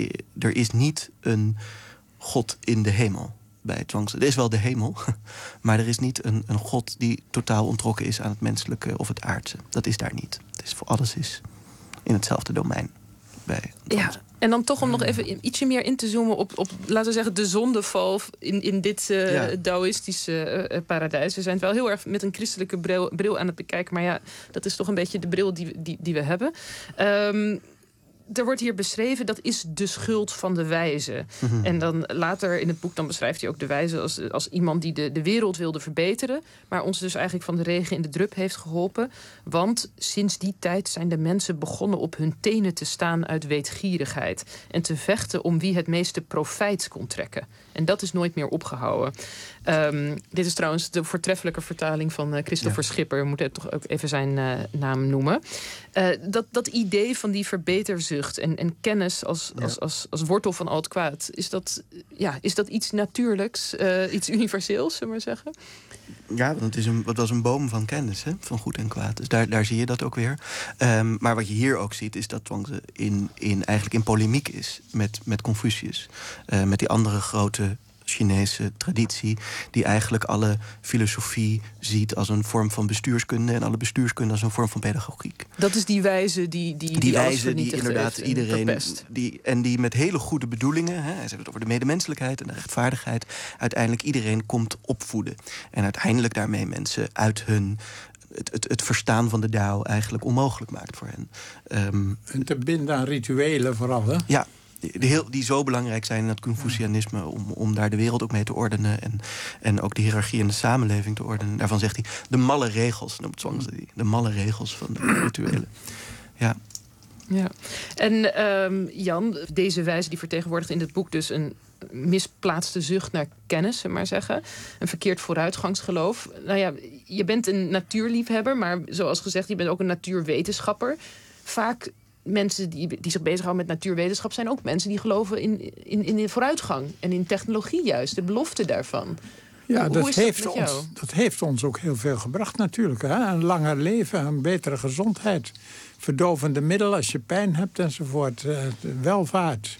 er is niet een God in de hemel bij Zhuangzi. Er is wel de hemel, maar er is niet een, een God die totaal ontrokken is aan het menselijke of het aardse. Dat is daar niet. Het is voor alles is in hetzelfde domein. Bij ja, en dan toch om nog even ietsje meer in te zoomen op, op laten we zeggen, de zondeval in, in dit uh, ja. Taoïstische uh, paradijs. We zijn het wel heel erg met een christelijke bril, bril aan het bekijken, maar ja, dat is toch een beetje de bril die, die, die we hebben. Um, Er wordt hier beschreven, dat is de schuld van de wijze. Mm-hmm. En dan later in het boek dan beschrijft hij ook de wijze als, als iemand die de, de wereld wilde verbeteren, maar ons dus eigenlijk van de regen in de drup heeft geholpen. Want sinds die tijd zijn de mensen begonnen op hun tenen te staan uit weetgierigheid en te vechten om wie het meeste profijt kon trekken. En dat is nooit meer opgehouden. Um, dit is trouwens de voortreffelijke vertaling van uh, Christopher ja. Schipper. We moeten toch ook even zijn uh, naam noemen. Uh, dat, dat idee van die verbeterzucht en, en kennis als, ja. als, als, als wortel van al het kwaad, is dat, ja, is dat iets natuurlijks, uh, iets universeels, zullen we maar zeggen? Ja, want het, is een, het was een boom van kennis, hè, van goed en kwaad. Dus daar, daar zie je dat ook weer. Um, maar wat je hier ook ziet, is dat Zhuangzi in, in, eigenlijk in polemiek is met, met Confucius. Uh, met die andere grote Chinese traditie, die eigenlijk alle filosofie ziet als een vorm van bestuurskunde en alle bestuurskunde als een vorm van pedagogiek. Dat is die wijze die die, die, die wijze die inderdaad en iedereen die en die met hele goede bedoelingen, hè, hij zegt het over de medemenselijkheid en de rechtvaardigheid, uiteindelijk iedereen komt opvoeden en uiteindelijk daarmee mensen uit hun Het, het, het verstaan van de Dao eigenlijk onmogelijk maakt voor hen. Um, en te binden aan rituelen vooral, hè? Ja, die, heel, die zo belangrijk zijn in het Confucianisme om, om daar de wereld ook mee te ordenen en, en ook de hiërarchie in de samenleving te ordenen. Daarvan zegt hij, de malle regels, noemt Zhuangzi die. De malle regels van de rituelen. Ja. Ja. En um, Jan, deze wijze die vertegenwoordigt in het boek dus een misplaatste zucht naar kennis, zullen we maar zeggen. Een verkeerd vooruitgangsgeloof. Nou ja, je bent een natuurliefhebber, maar zoals gezegd, je bent ook een natuurwetenschapper. Vaak mensen die, die zich bezighouden met natuurwetenschap zijn ook mensen die geloven in, in, in de vooruitgang en in technologie juist, de belofte daarvan. Ja, Hoe, dat, hoe is heeft dat, met ons, dat heeft ons ook heel veel gebracht natuurlijk. Hè? Een langer leven, een betere gezondheid, verdovende middelen als je pijn hebt enzovoort. Uh, welvaart.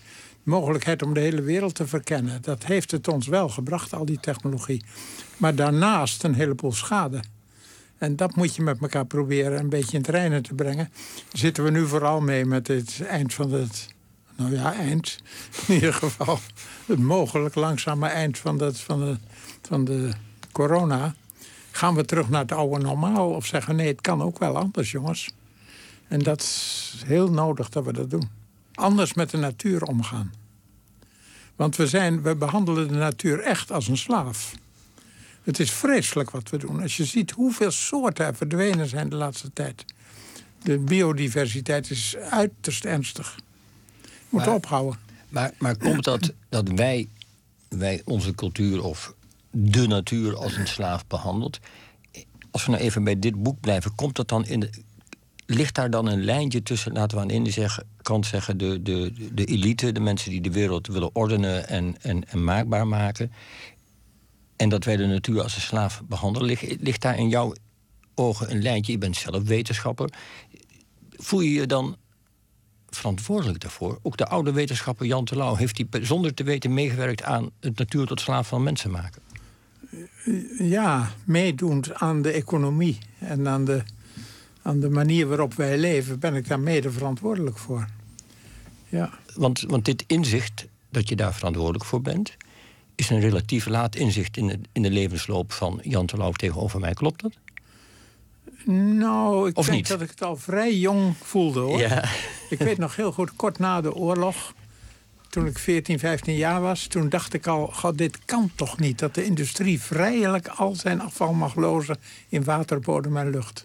mogelijkheid om de hele wereld te verkennen. Dat heeft het ons wel gebracht, al die technologie. Maar daarnaast een heleboel schade. En dat moet je met elkaar proberen een beetje in het reinen te brengen. Daar zitten we nu vooral mee met het eind van het... Nou ja, eind. In ieder geval het mogelijk langzame eind van, dat, van, de, van de corona. Gaan we terug naar het oude normaal? Of zeggen nee, het kan ook wel anders, jongens. En dat is heel nodig dat we dat doen. Anders met de natuur omgaan. Want we, zijn, we behandelen de natuur echt als een slaaf. Het is vreselijk wat we doen. Als je ziet hoeveel soorten er verdwenen zijn de laatste tijd. De biodiversiteit is uiterst ernstig. We moeten ophouden. Maar, maar komt dat dat wij, wij onze cultuur of de natuur als een slaaf behandelt? Als we nou even bij dit boek blijven, komt dat dan in de, ligt daar dan een lijntje tussen, laten we aan de ene zeggen, kant zeggen, de, de, de elite, de mensen die de wereld willen ordenen en, en, en maakbaar maken, en dat wij de natuur als een slaaf behandelen? Ligt, ligt daar in jouw ogen een lijntje? Je bent zelf wetenschapper. Voel je je dan verantwoordelijk daarvoor? Ook de oude wetenschapper Jan Terlouw, heeft hij zonder te weten meegewerkt aan het natuur tot slaaf van mensen maken? Ja, meedoend aan de economie en aan de, aan de manier waarop wij leven, ben ik daar mede verantwoordelijk voor. Ja. Want, want dit inzicht, dat je daar verantwoordelijk voor bent, is een relatief laat inzicht in de, in de levensloop van Jan Terlouw tegenover mij. Klopt dat? Nou, ik Of denk niet? dat ik het al vrij jong voelde, hoor. Ja. Ik weet nog heel goed, kort na de oorlog, toen ik veertien, vijftien jaar was, toen dacht ik al, god, dit kan toch niet, dat de industrie vrijelijk al zijn afval mag lozen in water, bodem en lucht.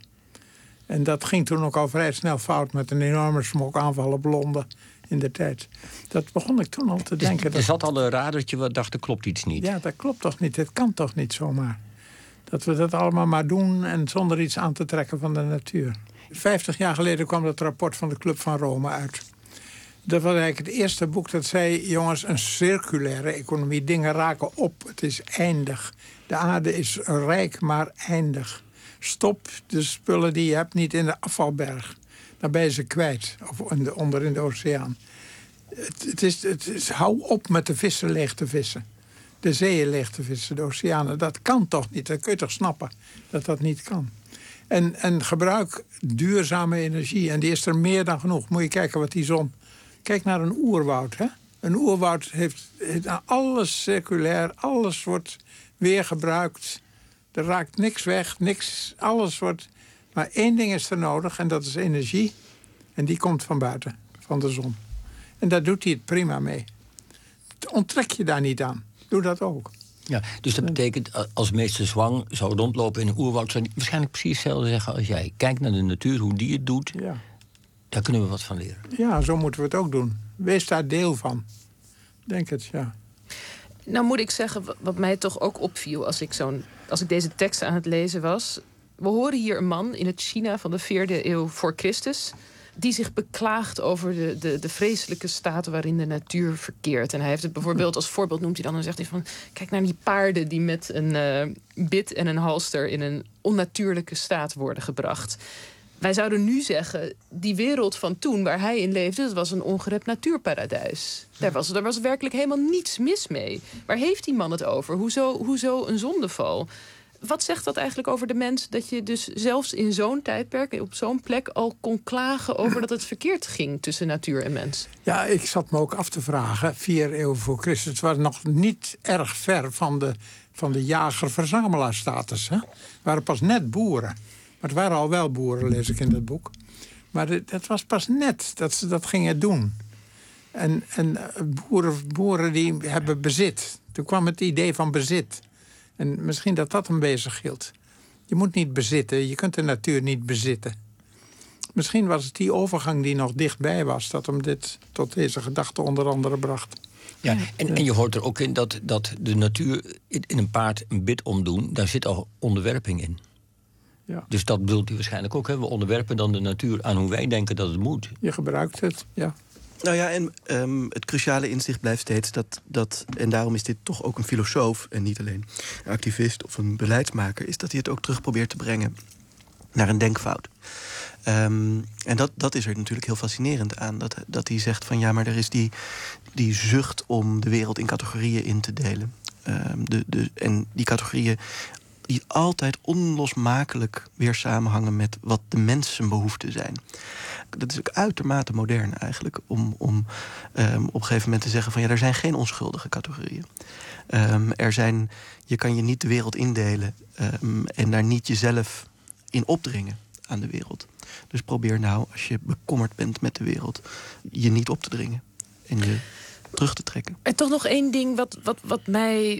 En dat ging toen ook al vrij snel fout met een enorme smokaanval op Londen in de tijd. Dat begon ik toen al te denken. Er dat... zat al een radertje wat dacht, er klopt iets niet. Ja, dat klopt toch niet, dit kan toch niet zomaar. Dat we dat allemaal maar doen en zonder iets aan te trekken van de natuur. Vijftig jaar geleden kwam dat rapport van de Club van Rome uit. Dat was eigenlijk het eerste boek dat zei, jongens, een circulaire economie. Dingen raken op, het is eindig. De aarde is rijk, maar eindig. Stop de spullen die je hebt niet in de afvalberg. Dan ben je ze kwijt, of in de, onder in de oceaan. Het, het is, het is, hou op met de vissen leeg te vissen. De zeeën leeg te vissen, de oceanen. Dat kan toch niet? Dat kun je toch snappen dat dat niet kan? En, en gebruik duurzame energie. En die is er meer dan genoeg. Moet je kijken wat die zon... Kijk naar een oerwoud. Hè? Een oerwoud heeft, heeft alles circulair. Alles wordt weer gebruikt. Er raakt niks weg. Niks, alles wordt... Maar één ding is er nodig en dat is energie. En die komt van buiten, van de zon. En daar doet hij het prima mee. Onttrek je daar niet aan. Doe dat ook. Ja, dus dat betekent, als meester Zwang zou rondlopen in een oerwoud, zou hij waarschijnlijk precies hetzelfde zeggen als jij. Kijk naar de natuur, hoe die het doet. Ja. Daar kunnen we wat van leren. Ja, zo moeten we het ook doen. Wees daar deel van. Denk het, ja. Nou moet ik zeggen, wat mij toch ook opviel als ik, zo'n, als ik deze tekst aan het lezen was. We horen hier een man in het China van de vierde eeuw voor Christus, die zich beklaagt over de, de, de vreselijke staat waarin de natuur verkeert. En hij heeft het bijvoorbeeld als voorbeeld, noemt hij dan, en zegt hij van, kijk naar die paarden die met een uh, bit en een halster in een onnatuurlijke staat worden gebracht. Wij zouden nu zeggen, die wereld van toen waar hij in leefde, dat was een ongerept natuurparadijs. Daar was, daar was werkelijk helemaal niets mis mee. Waar heeft die man het over? Hoezo, hoezo een zondeval? Wat zegt dat eigenlijk over de mens, dat je dus zelfs in zo'n tijdperk, op zo'n plek, al kon klagen over dat het verkeerd ging tussen natuur en mens? Ja, ik zat me ook af te vragen, vier eeuwen voor Christus, het was nog niet erg ver van de, van de jager-verzamelaarstatus. Het waren pas net boeren. Maar het waren al wel boeren, lees ik in dat boek. Maar het, het was pas net dat ze dat gingen doen. En, en boeren, boeren die hebben bezit. Toen kwam het idee van bezit. En misschien dat dat hem bezig hield. Je moet niet bezitten, je kunt de natuur niet bezitten. Misschien was het die overgang die nog dichtbij was, dat hem dit tot deze gedachte onder andere bracht. Ja, en, en je hoort er ook in dat, dat de natuur in een paard een bit omdoen, daar zit al onderwerping in. Ja. Dus dat bedoelt u waarschijnlijk ook. Hè? We onderwerpen dan de natuur aan hoe wij denken dat het moet. Je gebruikt het, ja. Nou ja, en um, het cruciale inzicht blijft steeds dat, dat... en daarom is dit toch ook een filosoof en niet alleen een activist of een beleidsmaker, is dat hij het ook terug probeert te brengen naar een denkfout. Um, en dat, dat is er natuurlijk heel fascinerend aan. Dat, dat hij zegt van ja, maar er is die, die zucht om de wereld in categorieën in te delen. Um, de, de, en die categorieën die altijd onlosmakelijk weer samenhangen met wat de mens zijn behoeften zijn. Dat is ook uitermate modern eigenlijk. Om, om um, op een gegeven moment te zeggen van ja, er zijn geen onschuldige categorieën. Um, er zijn, je kan je niet de wereld indelen um, en daar niet jezelf in opdringen aan de wereld. Dus probeer nou, als je bekommerd bent met de wereld, je niet op te dringen en je terug te trekken. En toch nog één ding wat, wat, wat mij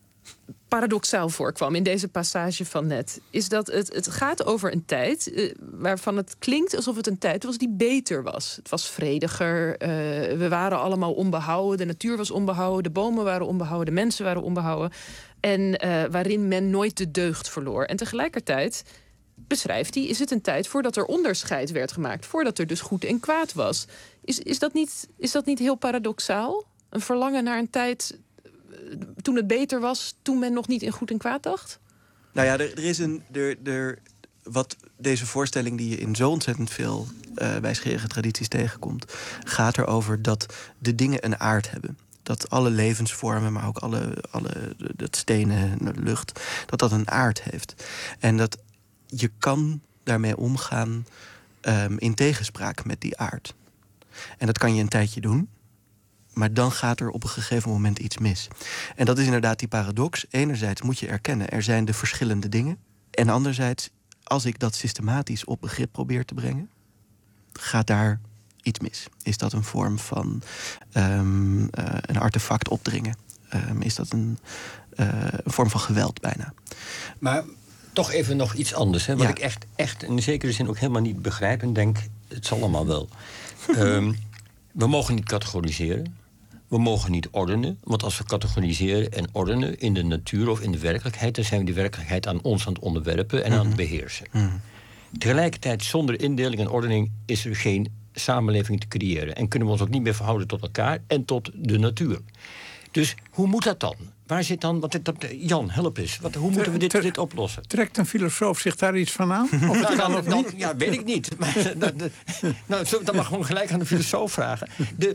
paradoxaal voorkwam in deze passage van net, is dat het, het gaat over een tijd uh, waarvan het klinkt alsof het een tijd was die beter was. Het was vrediger, uh, we waren allemaal onbehouden, de natuur was onbehouden, de bomen waren onbehouden, de mensen waren onbehouden. En uh, waarin men nooit de deugd verloor. En tegelijkertijd beschrijft hij, is het een tijd voordat er onderscheid werd gemaakt, voordat er dus goed en kwaad was. Is, is, dat, niet, is dat niet heel paradoxaal? Een verlangen naar een tijd toen het beter was, toen men nog niet in goed en kwaad dacht? Nou ja, er, er is een... Er, er, wat deze voorstelling die je in zo ontzettend veel uh, wijsgerige tradities tegenkomt, gaat erover dat de dingen een aard hebben. Dat alle levensvormen, maar ook alle, alle dat stenen, de lucht, dat dat een aard heeft. En dat je kan daarmee omgaan um, in tegenspraak met die aard. En dat kan je een tijdje doen, maar dan gaat er op een gegeven moment iets mis. En dat is inderdaad die paradox. Enerzijds moet je erkennen, er zijn de verschillende dingen. En anderzijds, als ik dat systematisch op begrip probeer te brengen, gaat daar iets mis. Is dat een vorm van um, uh, een artefact opdringen? Um, is dat een, uh, een vorm van geweld bijna? Maar toch even nog iets anders. Hè, wat ja. ik echt, echt in zekere zin ook helemaal niet begrijp en denk, het zal allemaal wel. um, we mogen niet categoriseren. We mogen niet ordenen. Want als we categoriseren en ordenen in de natuur of in de werkelijkheid, dan zijn we die werkelijkheid aan ons aan het onderwerpen en mm-hmm. aan het beheersen. Mm-hmm. Tegelijkertijd, zonder indeling en ordening is er geen samenleving te creëren. En kunnen we ons ook niet meer verhouden tot elkaar en tot de natuur. Dus hoe moet dat dan? Waar zit dan... Wat, dat, Jan, help eens. Wat, hoe moeten we dit, dit oplossen? Trekt een filosoof zich daar iets van aan? Of nou, kan dan, of dan, niet? ja, weet ik niet. Maar, dat, dat, nou, dat mag gewoon gelijk aan de filosoof vragen. De,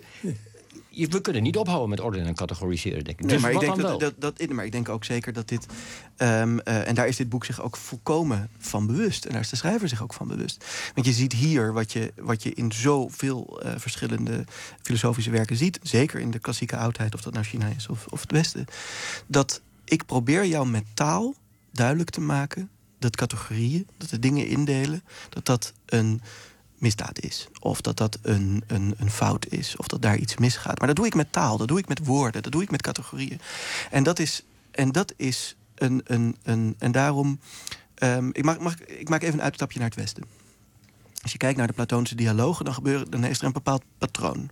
we kunnen niet ophouden met ordenen en categoriseren, denk ik. Nee, dus maar, ik wat denk dan dat, wel? dat, dat, maar ik denk ook zeker dat dit... Um, uh, en daar is dit boek zich ook volkomen van bewust. En daar is de schrijver zich ook van bewust. Want je ziet hier wat je, wat je in zoveel uh, verschillende filosofische werken ziet, zeker in de klassieke oudheid, of dat nou China is of, of het Westen, dat ik probeer jou met taal duidelijk te maken dat categorieën, dat de dingen indelen, dat dat een misdaad is. Of dat dat een, een, een fout is. Of dat daar iets misgaat. Maar dat doe ik met taal, dat doe ik met woorden, dat doe ik met categorieën. En dat is, en dat is een, een, een... En daarom... Um, ik, maak, mag, ik maak even een uitstapje naar het Westen. Als je kijkt naar de Platonische dialogen, dan, gebeuren, dan is er een bepaald patroon.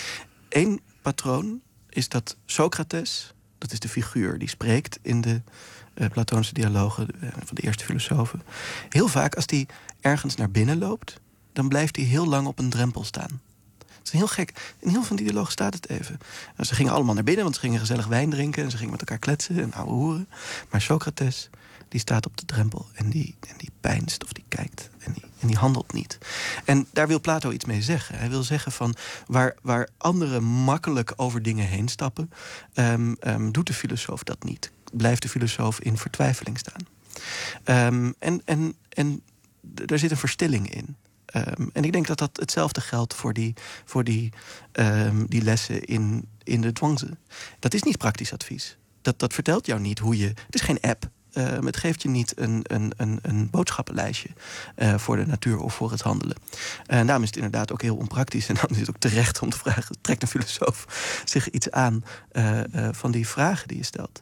Eén patroon is dat Socrates, dat is de figuur die spreekt in de uh, Platonische dialogen uh, van de eerste filosofen. Heel vaak als die ergens naar binnen loopt, dan blijft hij heel lang op een drempel staan. Het is heel gek. In heel veel dialogen staat het even. Nou, ze gingen allemaal naar binnen, want ze gingen gezellig wijn drinken en ze gingen met elkaar kletsen en ouwe hoeren. Maar Socrates, die staat op de drempel en die, en die peinst of die kijkt en die, en die handelt niet. En daar wil Plato iets mee zeggen. Hij wil zeggen van waar, waar anderen makkelijk over dingen heen stappen, um, um, doet de filosoof dat niet. Blijft de filosoof in vertwijfeling staan. Um, en, en, en daar zit een verstilling in. Um, en ik denk dat dat hetzelfde geldt voor die, voor die, um, die lessen in, in de Zhuangzi. Dat is niet praktisch advies. Dat, dat vertelt jou niet hoe je... Het is geen app. Uh, het geeft je niet een, een, een, een boodschappenlijstje uh, voor de natuur of voor het handelen. Uh, en daarom is het inderdaad ook heel onpraktisch. En dan is het ook terecht om te vragen, trekt een filosoof zich iets aan uh, uh, van die vragen die je stelt?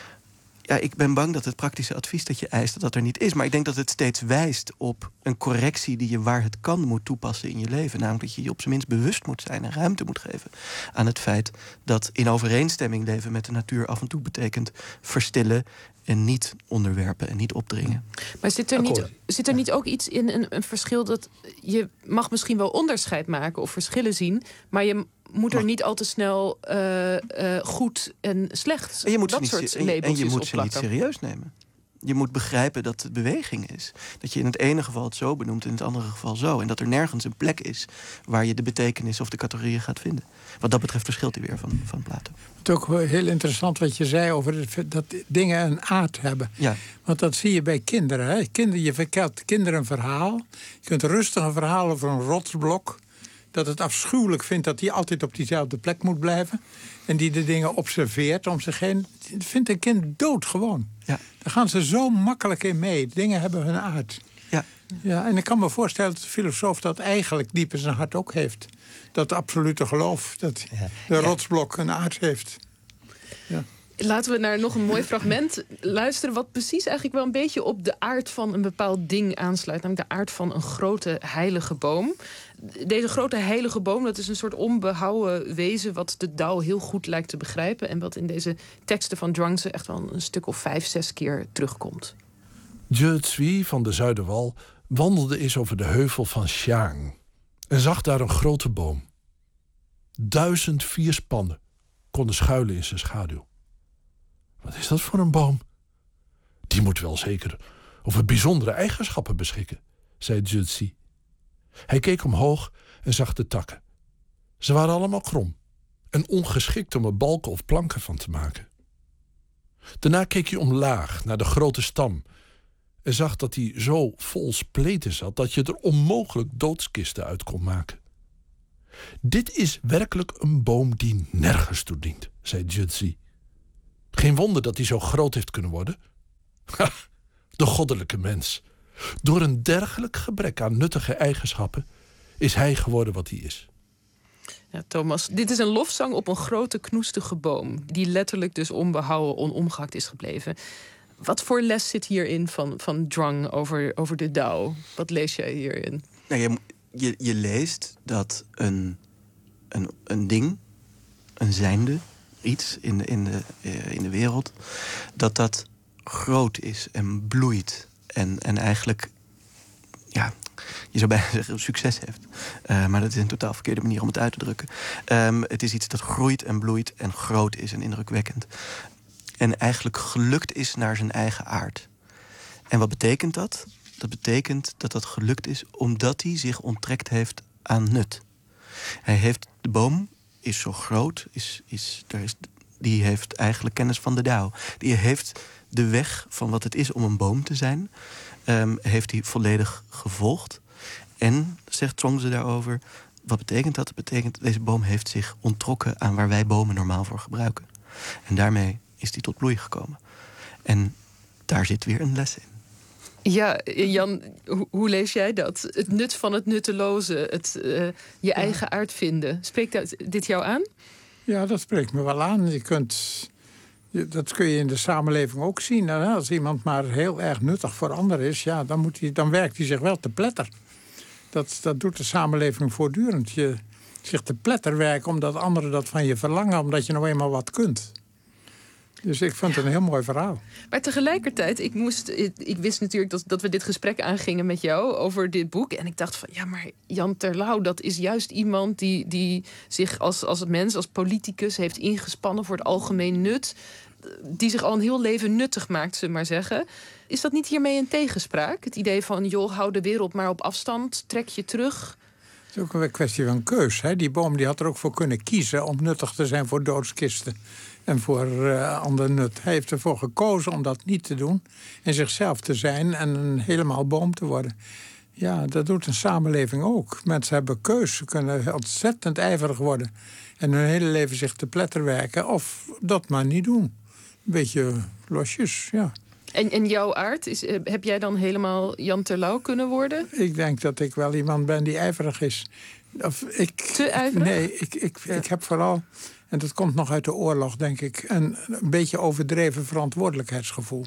Ja, ik ben bang dat het praktische advies dat je eist, dat dat er niet is. Maar ik denk dat het steeds wijst op een correctie die je waar het kan moet toepassen in je leven. Namelijk dat je je op zijn minst bewust moet zijn en ruimte moet geven aan het feit dat in overeenstemming leven met de natuur af en toe betekent verstillen en niet onderwerpen en niet opdringen. Maar zit er niet, zit er niet ook iets in een, een verschil dat je mag misschien wel onderscheid maken of verschillen zien, maar je moet er niet al te snel uh, uh, goed en slecht, en je moet dat niet, soort en, labeltjes en je moet opplakken. ze niet serieus nemen. je moet begrijpen dat het beweging is. Dat je in het ene geval het zo benoemt, in het andere geval zo. En dat er nergens een plek is waar je de betekenis of de categorieën gaat vinden. Wat dat betreft verschilt hij weer van, van Plato. Het is ook heel interessant wat je zei over dat dingen een aard hebben. Ja. Want dat zie je bij kinderen. Hè? Kinderen je vertelt kinderen een verhaal. Je kunt rustig een verhaal over een rotsblok. Dat het afschuwelijk vindt dat hij altijd op diezelfde plek moet blijven. En die de dingen observeert om zich heen. Dat vindt een kind doodgewoon. Ja. Daar gaan ze zo makkelijk in mee. Dingen hebben hun aard. Ja. Ja, en ik kan me voorstellen dat de filosoof dat eigenlijk diep in zijn hart ook heeft. Dat absolute geloof, dat ja. de rotsblok een aard heeft. Ja. Laten we naar nog een mooi fragment luisteren, wat precies eigenlijk wel een beetje op de aard van een bepaald ding aansluit. Namelijk de aard van een grote heilige boom. Deze grote heilige boom, dat is een soort onbehouden wezen wat de Dao heel goed lijkt te begrijpen. En wat in deze teksten van Zhuangzi echt wel een stuk of vijf, zes keer terugkomt. Zhe Zui van de Zuiderwal wandelde eens over de heuvel van Xiang en zag daar een grote boom. Duizend vierspannen konden schuilen in zijn schaduw. Wat is dat voor een boom? Die moet wel zeker over bijzondere eigenschappen beschikken, zei Zhe Zui. Hij keek omhoog en zag de takken. Ze waren allemaal krom en ongeschikt om er balken of planken van te maken. Daarna keek hij omlaag naar de grote stam en zag dat hij zo vol spleten zat dat je er onmogelijk doodskisten uit kon maken. Dit is werkelijk een boom die nergens toe dient, zei Zhe Zui. Geen wonder dat hij zo groot heeft kunnen worden. Ha, de goddelijke mens. Door een dergelijk gebrek aan nuttige eigenschappen is hij geworden wat hij is. Ja, Thomas, dit is een lofzang op een grote knoestige boom, die letterlijk dus onbehouden, onomgehakt is gebleven. Wat voor les zit hierin van, van Zhuang over, over de Dao? Wat lees jij hierin? Nou, je, je, je leest dat een, een, een ding, een zijnde, iets in de, in, de, uh, in de wereld, dat dat groot is en bloeit. En, en eigenlijk, ja, je zou bijna zeggen succes heeft. Uh, maar dat is een totaal verkeerde manier om het uit te drukken. Um, het is iets dat groeit en bloeit en groot is en indrukwekkend. En eigenlijk gelukt is naar zijn eigen aard. En wat betekent dat? Dat betekent dat dat gelukt is omdat hij zich onttrekt heeft aan nut. Hij heeft, de boom is zo groot, is, is, er is, die heeft eigenlijk kennis van de Dao. Die heeft de weg van wat het is om een boom te zijn, um, heeft hij volledig gevolgd. En, zegt Zhuangzi daarover, wat betekent dat? Dat betekent dat deze boom heeft zich onttrokken aan waar wij bomen normaal voor gebruiken. En daarmee is die tot bloei gekomen. En daar zit weer een les in. Ja, Jan, hoe, hoe lees jij dat? Het nut van het nutteloze, het uh, je eigen aard vinden. Spreekt dat, dit jou aan? Ja, dat spreekt me wel aan. Je kunt, dat kun je in de samenleving ook zien. Als iemand maar heel erg nuttig voor anderen is, ja, dan, moet hij, dan werkt hij zich wel te pletter. Dat, dat doet de samenleving voortdurend. Je zich te pletter werken omdat anderen dat van je verlangen, omdat je nou eenmaal wat kunt. Dus ik vond het een heel mooi verhaal. Maar tegelijkertijd, ik, moest, ik wist natuurlijk dat, dat we dit gesprek aangingen met jou over dit boek. En ik dacht van, ja, maar Jan Terlouw, dat is juist iemand die, die zich als, als mens, als politicus heeft ingespannen voor het algemeen nut. Die zich al een heel leven nuttig maakt, zullen we maar zeggen. Is dat niet hiermee een tegenspraak? Het idee van, joh, hou de wereld maar op afstand, trek je terug. Het is ook een kwestie van keus. Hè? Die boom die had er ook voor kunnen kiezen om nuttig te zijn voor doodskisten. En voor uh, ander nut. Hij heeft ervoor gekozen om dat niet te doen. En zichzelf te zijn en een helemaal boom te worden. Ja, dat doet een samenleving ook. Mensen hebben keus. Ze kunnen ontzettend ijverig worden. En hun hele leven zich te pletter werken. Of dat maar niet doen. Een beetje losjes, ja. En, en jouw aard, is, heb jij dan helemaal Jan Terlouw kunnen worden? Ik denk dat ik wel iemand ben die ijverig is. Of ik, Te ijverig? Nee, ik, ik, ja. ik heb vooral, en dat komt nog uit de oorlog, denk ik, een, een beetje overdreven verantwoordelijkheidsgevoel.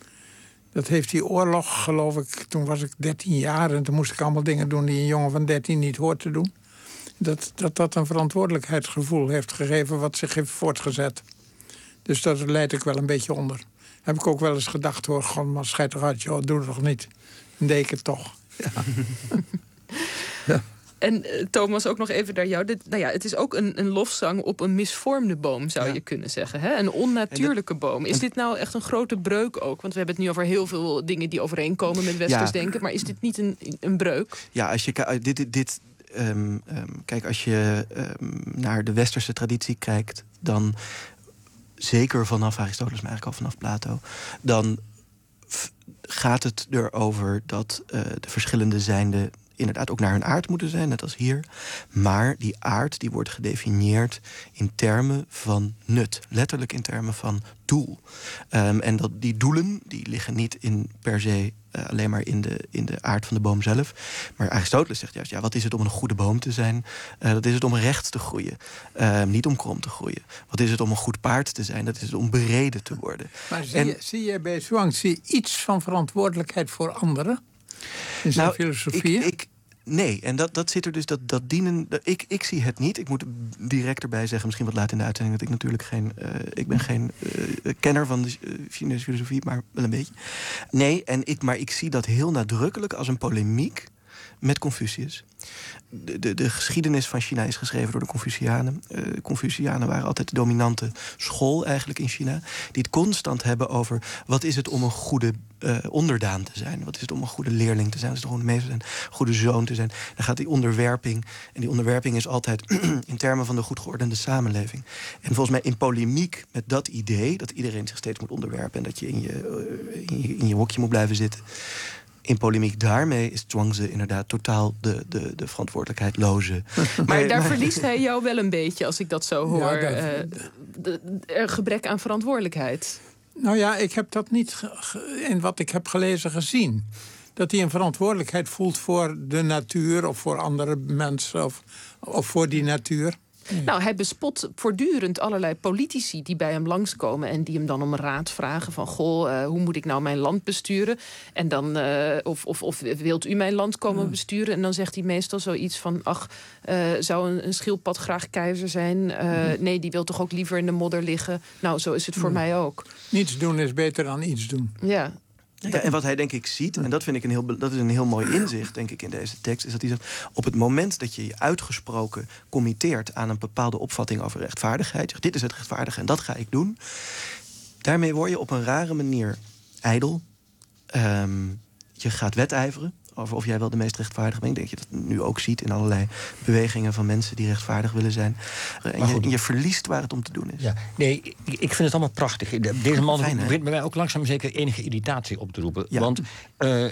Dat heeft die oorlog, geloof ik, toen was ik dertien jaar... en toen moest ik allemaal dingen doen die een jongen van dertien niet hoort te doen. Dat dat, dat een verantwoordelijkheidsgevoel heeft gegeven wat zich heeft voortgezet. Dus daar leid ik wel een beetje onder. Heb ik ook wel eens gedacht, hoor, gewoon maar schijt toch uit, joh, doe het toch niet. Dan deed ik het toch. Ja. Ja. En uh, Thomas, ook nog even naar jou. Dit, nou ja, het is ook een, een lofzang op een misvormde boom, zou ja. je kunnen zeggen. Hè? Een onnatuurlijke boom. Is dit nou echt een grote breuk ook? Want we hebben het nu over heel veel dingen die overeenkomen met westers ja. denken. Maar is dit niet een, een breuk? Ja, als je dit... dit, dit um, um, kijk, als je um, naar de westerse traditie kijkt, dan zeker vanaf Aristoteles, maar eigenlijk al vanaf Plato, dan f- gaat het erover dat uh, de verschillende zijnde inderdaad ook naar hun aard moeten zijn, net als hier. Maar die aard die wordt gedefinieerd in termen van nut. Letterlijk in termen van doel. Um, en dat, die doelen die liggen niet in per se uh, alleen maar in de, in de aard van de boom zelf. Maar Aristoteles zegt juist, ja, wat is het om een goede boom te zijn? Uh, dat is het om rechts te groeien. Uh, niet om krom te groeien. Wat is het om een goed paard te zijn? Dat is het om bereden te worden. Maar zie, en, je, zie je bij Zhuangzi iets van verantwoordelijkheid voor anderen? In zijn nou, filosofie? Ik, ik, nee, en dat, dat zit er dus, dat, dat dienen... Dat, ik, ik zie het niet. Ik moet direct erbij zeggen, misschien wat laat in de uitzending, dat ik natuurlijk geen... Uh, ik ben geen uh, kenner van de uh, Chinese filosofie, maar wel een beetje. Nee, en ik, maar ik zie dat heel nadrukkelijk als een polemiek met Confucius. De, de, de geschiedenis van China is geschreven door de Confucianen. Uh, Confucianen waren altijd de dominante school eigenlijk in China, die het constant hebben over wat is het om een goede uh, onderdaan te zijn? Wat is het om een goede leerling te zijn? Wat is het om een meester te zijn? Een goede zoon te zijn? Dan gaat die onderwerping. En die onderwerping is altijd in termen van de goed geordende samenleving. En volgens mij in polemiek met dat idee, dat iedereen zich steeds moet onderwerpen en dat je in je, uh, in je, in je hokje moet blijven zitten. In polemiek daarmee is Zhuangzi inderdaad totaal de, de, de verantwoordelijkheidloze. Maar nee, daar maar verliest hij jou wel een beetje, als ik dat zo hoor. Ja, dat, uh, de, de, gebrek aan verantwoordelijkheid. Nou ja, ik heb dat niet ge, ge, in wat ik heb gelezen gezien. Dat hij een verantwoordelijkheid voelt voor de natuur of voor andere mensen of, of voor die natuur. Nee. Nou, hij bespot voortdurend allerlei politici die bij hem langskomen en die hem dan om raad vragen van, goh, uh, hoe moet ik nou mijn land besturen? En dan, uh, of, of, of wilt u mijn land komen ja. besturen? En dan zegt hij meestal zoiets van, ach, uh, zou een, een schildpad graag keizer zijn? Uh, ja. Nee, die wil toch ook liever in de modder liggen? Nou, zo is het voor ja. mij ook. Niets doen is beter dan iets doen. Ja. Ja, en wat hij denk ik ziet, en dat vind ik een heel, dat is een heel mooi inzicht, denk ik, in deze tekst, is dat hij zegt, op het moment dat je je uitgesproken committeert aan een bepaalde opvatting over rechtvaardigheid, zegt, dit is het rechtvaardige en dat ga ik doen, daarmee word je op een rare manier ijdel. Um, je gaat wedijveren over of jij wel de meest rechtvaardige bent. Ik denk dat je dat nu ook ziet in allerlei bewegingen van mensen die rechtvaardig willen zijn. En je, je verliest waar het om te doen is. Ja, nee, ik vind het allemaal prachtig. Deze man Fijn, begint bij mij ook langzaam zeker enige irritatie op te roepen. Ja. Want uh,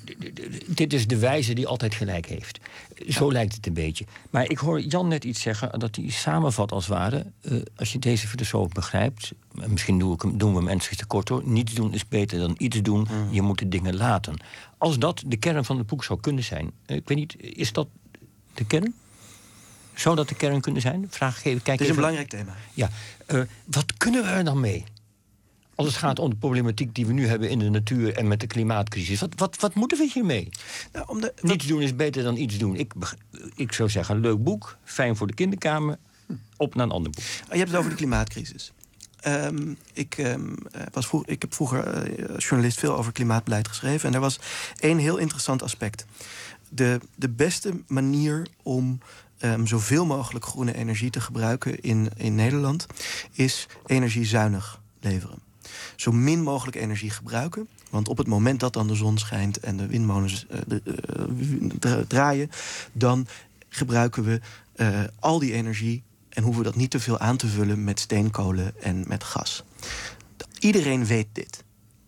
dit is de wijze die altijd gelijk heeft. Zo ja. lijkt het een beetje. Maar ik hoor Jan net iets zeggen dat hij samenvat als het ware. Uh, als je deze filosoof begrijpt, misschien doen we, doen we mensen tekort hoor. Niets doen is beter dan iets doen. Mm. Je moet de dingen laten. Als dat de kern van het boek zou kunnen zijn. Ik weet niet, is dat de kern? Zou dat de kern kunnen zijn? Vraag geven. Kijk, het is even. een belangrijk thema. Ja, uh, wat kunnen we er dan mee? Als het gaat om de problematiek die we nu hebben in de natuur en met de klimaatcrisis. Wat, wat, wat moeten we hiermee? Nou, om de, Niets doen is beter dan iets doen. Ik, ik zou zeggen, een leuk boek, fijn voor de kinderkamer. Op naar een ander boek. Oh, je hebt het over de klimaatcrisis. Um, ik, um, was vroeg, ik heb vroeger uh, als journalist veel over klimaatbeleid geschreven. En er was één heel interessant aspect. De, de beste manier om um, zoveel mogelijk groene energie te gebruiken in, in Nederland is energiezuinig leveren. Zo min mogelijk energie gebruiken. Want op het moment dat dan de zon schijnt en de windmolens uh, de, uh, draaien, dan gebruiken we uh, al die energie en hoeven we dat niet te veel aan te vullen met steenkolen en met gas. Iedereen weet dit.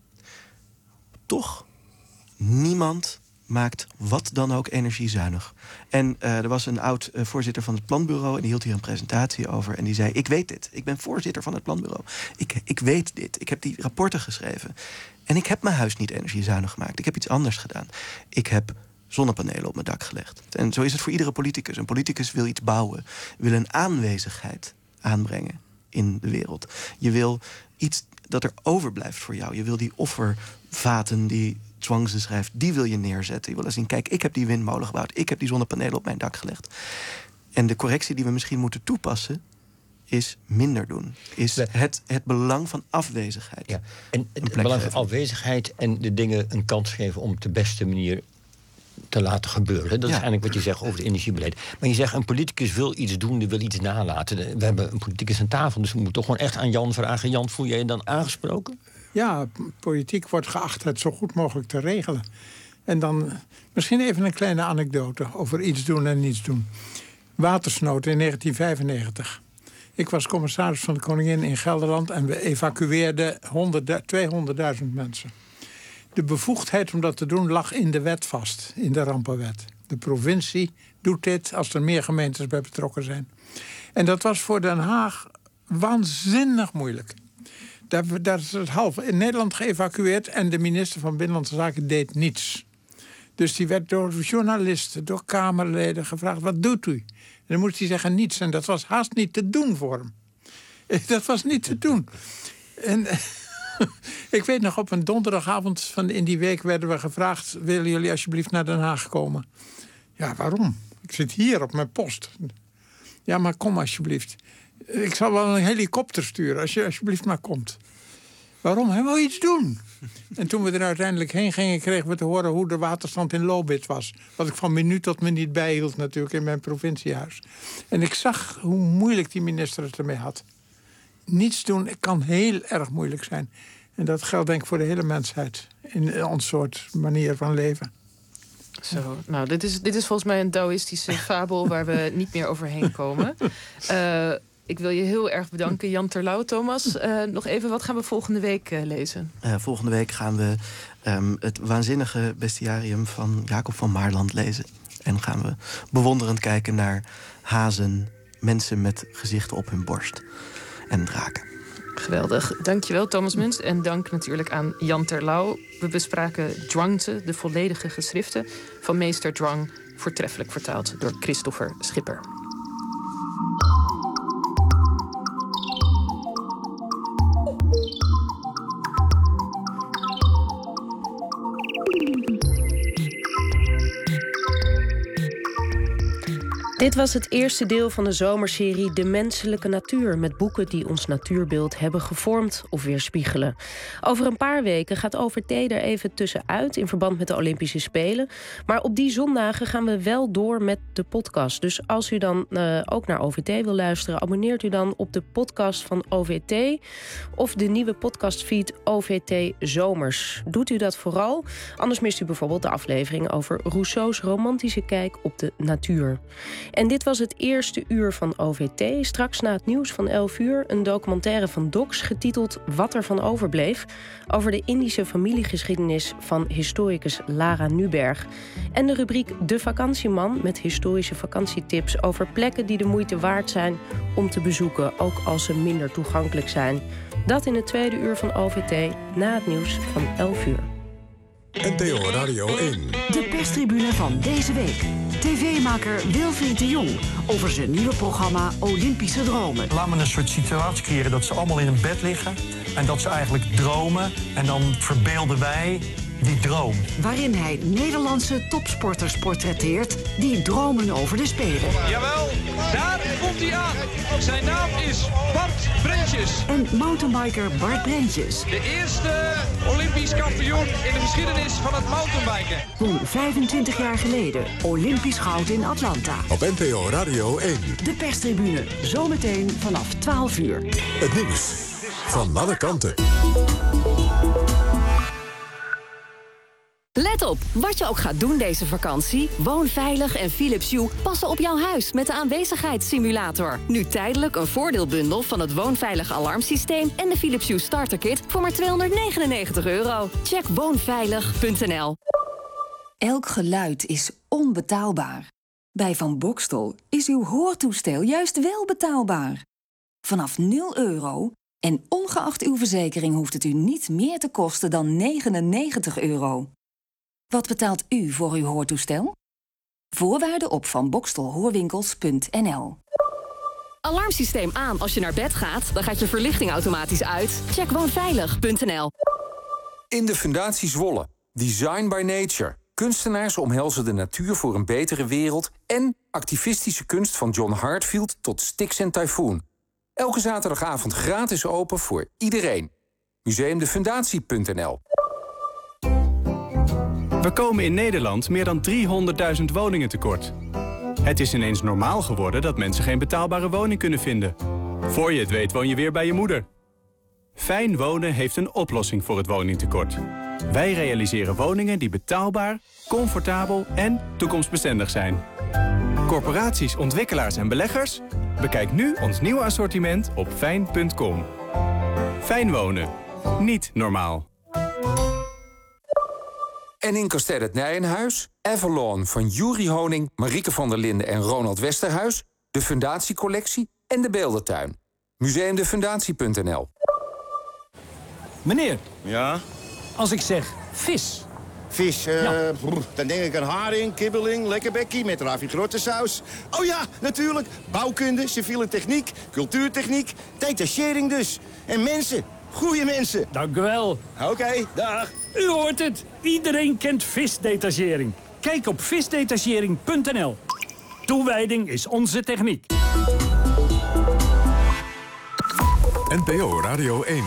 Toch, niemand maakt wat dan ook energiezuinig. En uh, er was een oud uh, voorzitter van het planbureau en die hield hier een presentatie over en die zei, ik weet dit, ik ben voorzitter van het planbureau. Ik, ik weet dit, ik heb die rapporten geschreven. En ik heb mijn huis niet energiezuinig gemaakt. Ik heb iets anders gedaan. Ik heb zonnepanelen op mijn dak gelegd. En zo is het voor iedere politicus. Een politicus wil iets bouwen, wil een aanwezigheid aanbrengen in de wereld. Je wil iets dat er overblijft voor jou. Je wil die offervaten die Zhuangzi schrijft, die wil je neerzetten. Je wil laten zien, kijk, ik heb die windmolen gebouwd. Ik heb die zonnepanelen op mijn dak gelegd. En de correctie die we misschien moeten toepassen is minder doen. Is het, het belang van afwezigheid. Ja. En het belang van afwezigheid en de dingen een kans geven om op de beste manier te laten gebeuren. Dat Ja. is eigenlijk wat je zegt over het energiebeleid. Maar je zegt, een politicus wil iets doen, die wil iets nalaten. We hebben een politicus aan tafel, dus we moeten toch gewoon echt aan Jan vragen. Jan, voel jij je dan aangesproken? Ja, politiek wordt geacht het zo goed mogelijk te regelen. En dan misschien even een kleine anekdote over iets doen en niets doen. Watersnood in negentien vijfennegentig. Ik was commissaris van de Koningin in Gelderland en we evacueerden tweehonderdduizend mensen. De bevoegdheid om dat te doen lag in de wet vast, in de rampenwet. De provincie doet dit als er meer gemeentes bij betrokken zijn. En dat was voor Den Haag waanzinnig moeilijk. Daar, daar is het half in Nederland geëvacueerd en de minister van Binnenlandse Zaken deed niets. Dus die werd door journalisten, door Kamerleden gevraagd, wat doet u? En dan moest hij zeggen niets. En dat was haast niet te doen voor hem. Dat was niet te doen. En ik weet nog, op een donderdagavond van in die week werden we gevraagd, willen jullie alsjeblieft naar Den Haag komen? Ja, waarom? Ik zit hier op mijn post. Ja, maar kom alsjeblieft. Ik zal wel een helikopter sturen als je alsjeblieft maar komt. Waarom? Hij wil iets doen. En toen we er uiteindelijk heen gingen, kregen we te horen hoe de waterstand in Lobith was. Wat ik van minuut tot minuut bijhield natuurlijk in mijn provinciehuis. En ik zag hoe moeilijk die minister het ermee had. Niets doen kan heel erg moeilijk zijn. En dat geldt denk ik voor de hele mensheid. In ons soort manier van leven. Zo, nou, dit is, dit is volgens mij een Taoïstische fabel waar we niet meer overheen komen. Uh, ik wil je heel erg bedanken, Jan Terlouw. Thomas, uh, nog even, wat gaan we volgende week uh, lezen? Uh, volgende week gaan we um, het waanzinnige bestiarium van Jacob van Maarland lezen. En gaan we bewonderend kijken naar hazen, mensen met gezichten op hun borst en draken. Geweldig. Dankjewel, Thomas Muns. En dank natuurlijk aan Jan Terlouw. We bespraken Zhuangzi, de volledige geschriften van meester Zhuang, voortreffelijk vertaald door Christopher Schipper. Dit was het eerste deel van de zomerserie De Menselijke Natuur, met boeken die ons natuurbeeld hebben gevormd of weerspiegelen. Over een paar weken gaat O V T er even tussenuit in verband met de Olympische Spelen. Maar op die zondagen gaan we wel door met de podcast. Dus als u dan uh, ook naar O V T wil luisteren, abonneert u dan op de podcast van O V T of de nieuwe podcastfeed O V T Zomers. Doet u dat vooral, anders mist u bijvoorbeeld de aflevering over Rousseau's romantische kijk op de natuur. En dit was het eerste uur van O V T. Straks na het nieuws van elf uur een documentaire van Docs getiteld Wat er van overbleef, over de Indische familiegeschiedenis van historicus Lara Nuberg. En de rubriek De Vakantieman met historische vakantietips over plekken die de moeite waard zijn om te bezoeken, ook als ze minder toegankelijk zijn. Dat in het tweede uur van O V T na het nieuws van elf uur. N T O Radio één. De perstribune van deze week. T V-maker Wilfried de Jong over zijn nieuwe programma Olympische Dromen. Laat me een soort situatie creëren dat ze allemaal in een bed liggen en dat ze eigenlijk dromen en dan verbeelden wij die droom. Waarin hij Nederlandse topsporters portretteert die dromen over de Spelen. Jawel, daar komt hij aan. Zijn naam is Bart Brentjes. En mountainbiker Bart Brentjes. De eerste Olympisch kampioen in de geschiedenis van het mountainbiken. Won vijfentwintig jaar geleden Olympisch goud in Atlanta. Op N T O Radio één. De perstribune, zometeen vanaf twaalf uur. Het nieuws van alle kanten. Let op, wat je ook gaat doen deze vakantie, Woonveilig en Philips Hue passen op jouw huis met de aanwezigheidssimulator. Nu tijdelijk een voordeelbundel van het Woonveilig alarmsysteem en de Philips Hue starterkit voor maar tweehonderdnegenennegentig euro. Check woonveilig punt n l. Elk geluid is onbetaalbaar. Bij Van Boxtel is uw hoortoestel juist wel betaalbaar. Vanaf nul euro en ongeacht uw verzekering hoeft het u niet meer te kosten dan negenennegentig euro. Wat betaalt u voor uw hoortoestel? Voorwaarden op van boxtel hoorwinkels punt n l. Alarmsysteem aan als je naar bed gaat, dan gaat je verlichting automatisch uit. Check woonveilig punt n l. In de Fundatie Zwolle. Design by Nature. Kunstenaars omhelzen de natuur voor een betere wereld en activistische kunst van John Hartfield tot Styx en Typhoon. Elke zaterdagavond gratis open voor iedereen. museum de fundatie punt n l. We komen in Nederland meer dan driehonderdduizend woningen tekort. Het is ineens normaal geworden dat mensen geen betaalbare woning kunnen vinden. Voor je het weet woon je weer bij je moeder. Fijn Wonen heeft een oplossing voor het woningtekort. Wij realiseren woningen die betaalbaar, comfortabel en toekomstbestendig zijn. Corporaties, ontwikkelaars en beleggers? Bekijk nu ons nieuwe assortiment op fijn punt com. Fijn Wonen. Niet normaal. En in Kasteel het Nijenhuis, Avalon van Juri Honing, Marieke van der Linden en Ronald Westerhuis, de Fundatiecollectie en de Beeldentuin. museumdefundatie punt n l. Meneer. Ja? Als ik zeg vis. Vis, uh, Ja. brr, dan denk ik aan haring, kibbeling, lekkerbekkie met ravigrottensaus. Oh ja, natuurlijk. Bouwkunde, civiele techniek, cultuurtechniek, detachering dus. En mensen, goede mensen. Dank u wel. Oké, dag. U hoort het. Iedereen kent visdetachering. Kijk op visdetachering punt n l. Toewijding is onze techniek. N P O Radio één.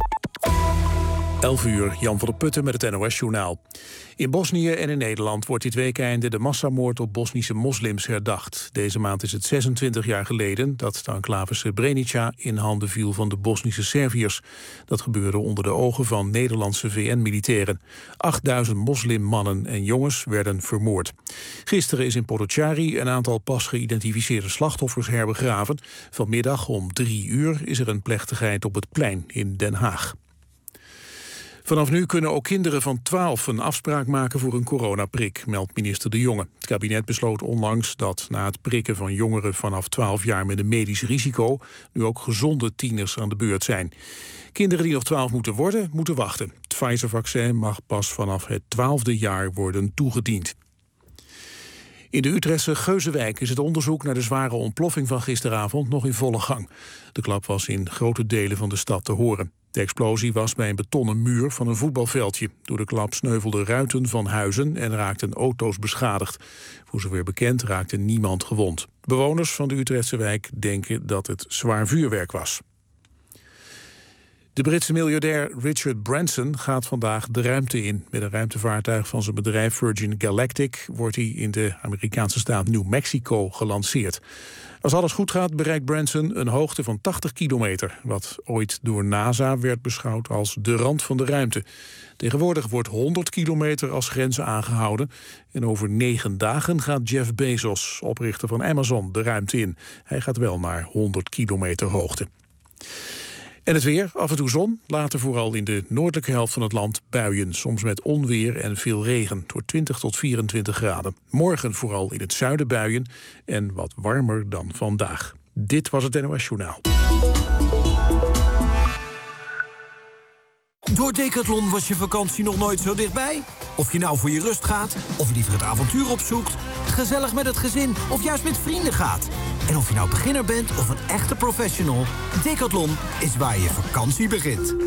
elf uur, Jan van der Putten met het N O S-journaal. In Bosnië en in Nederland wordt dit weekende de massamoord op Bosnische moslims herdacht. Deze maand is het zesentwintig jaar geleden dat de enclave Srebrenica in handen viel van de Bosnische Serviërs. Dat gebeurde onder de ogen van Nederlandse V N-militairen. achtduizend moslimmannen en jongens werden vermoord. Gisteren is in Podgorica een aantal pas geïdentificeerde slachtoffers herbegraven. Vanmiddag om drie uur is er een plechtigheid op het plein in Den Haag. Vanaf nu kunnen ook kinderen van twaalf een afspraak maken voor een coronaprik, meldt minister De Jonge. Het kabinet besloot onlangs dat na het prikken van jongeren vanaf twaalf jaar met een medisch risico nu ook gezonde tieners aan de beurt zijn. Kinderen die nog twaalf moeten worden, moeten wachten. Het Pfizer-vaccin mag pas vanaf het twaalfde jaar worden toegediend. In de Utrechtse Geuzenwijk is het onderzoek naar de zware ontploffing van gisteravond nog in volle gang. De klap was in grote delen van de stad te horen. De explosie was bij een betonnen muur van een voetbalveldje. Door de klap sneuvelden ruiten van huizen en raakten auto's beschadigd. Voor zover bekend raakte niemand gewond. Bewoners van de Utrechtse wijk denken dat het zwaar vuurwerk was. De Britse miljardair Richard Branson gaat vandaag de ruimte in. Met een ruimtevaartuig van zijn bedrijf Virgin Galactic wordt hij in de Amerikaanse staat New Mexico gelanceerd. Als alles goed gaat bereikt Branson een hoogte van tachtig kilometer... wat ooit door NASA werd beschouwd als de rand van de ruimte. Tegenwoordig wordt honderd kilometer als grens aangehouden. En over negen dagen gaat Jeff Bezos, oprichter van Amazon, de ruimte in. Hij gaat wel naar honderd kilometer hoogte. En het weer, af en toe zon, later vooral in de noordelijke helft van het land buien. Soms met onweer en veel regen. Het wordt twintig tot vierentwintig graden. Morgen vooral in het zuiden buien en wat warmer dan vandaag. Dit was het N O S-journaal. Door Decathlon was je vakantie nog nooit zo dichtbij. Of je nou voor je rust gaat, of liever het avontuur opzoekt, gezellig met het gezin of juist met vrienden gaat. En of je nou beginner bent of een echte professional, Decathlon is waar je vakantie begint.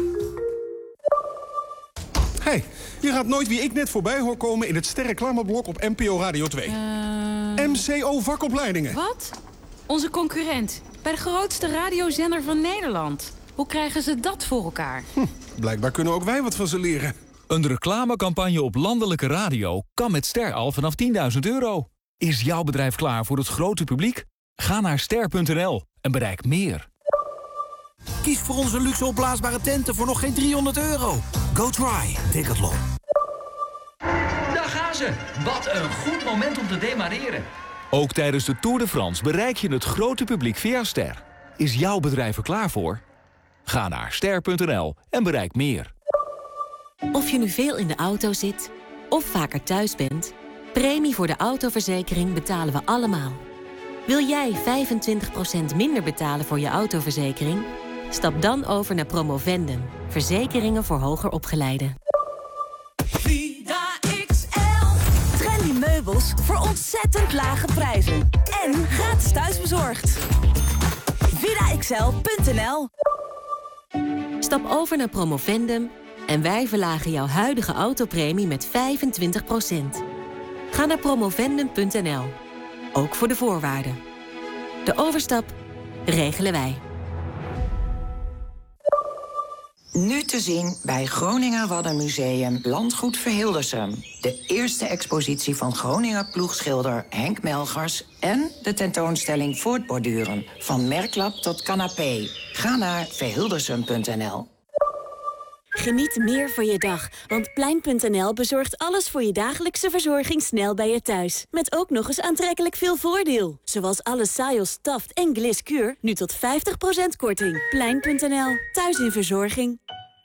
Hey, je gaat nooit wie ik net voorbij hoor komen in het sterreclameblok op N P O Radio twee. Uh... M C O vakopleidingen. Wat? Onze concurrent. Bij de grootste radiozender van Nederland. Hoe krijgen ze dat voor elkaar? Hm, blijkbaar kunnen ook wij wat van ze leren. Een reclamecampagne op landelijke radio kan met Ster al vanaf tienduizend euro. Is jouw bedrijf klaar voor het grote publiek? Ga naar ster punt n l en bereik meer. Kies voor onze luxe opblaasbare tenten voor nog geen driehonderd euro. Go try Decathlon. Daar gaan ze. Wat een goed moment om te demareren. Ook tijdens de Tour de France bereik je het grote publiek via Ster. Is jouw bedrijf er klaar voor? Ga naar ster punt n l en bereik meer. Of je nu veel in de auto zit, of vaker thuis bent... premie voor de autoverzekering betalen we allemaal. Wil jij vijfentwintig procent minder betalen voor je autoverzekering? Stap dan over naar Promovendum. Verzekeringen voor hoger opgeleiden. Vida X L. Trendy meubels voor ontzettend lage prijzen. En gratis thuisbezorgd. Vida X L punt n l. Stap over naar Promovendum en wij verlagen jouw huidige autopremie met vijfentwintig procent. Ga naar promovendum punt n l. Ook voor de voorwaarden. De overstap regelen wij. Nu te zien bij Groninger Waddenmuseum Landgoed Verhildersum. De eerste expositie van Groninger ploegschilder Henk Melgers... en de tentoonstelling Voortborduren, van merklap tot canapé. Ga naar verhildersum punt n l. Geniet meer van je dag, want Plein punt n l bezorgt alles voor je dagelijkse verzorging snel bij je thuis. Met ook nog eens aantrekkelijk veel voordeel. Zoals alle Sajos, Taft en Gliss Kuur, nu tot vijftig procent korting. Plein punt n l, thuis in verzorging.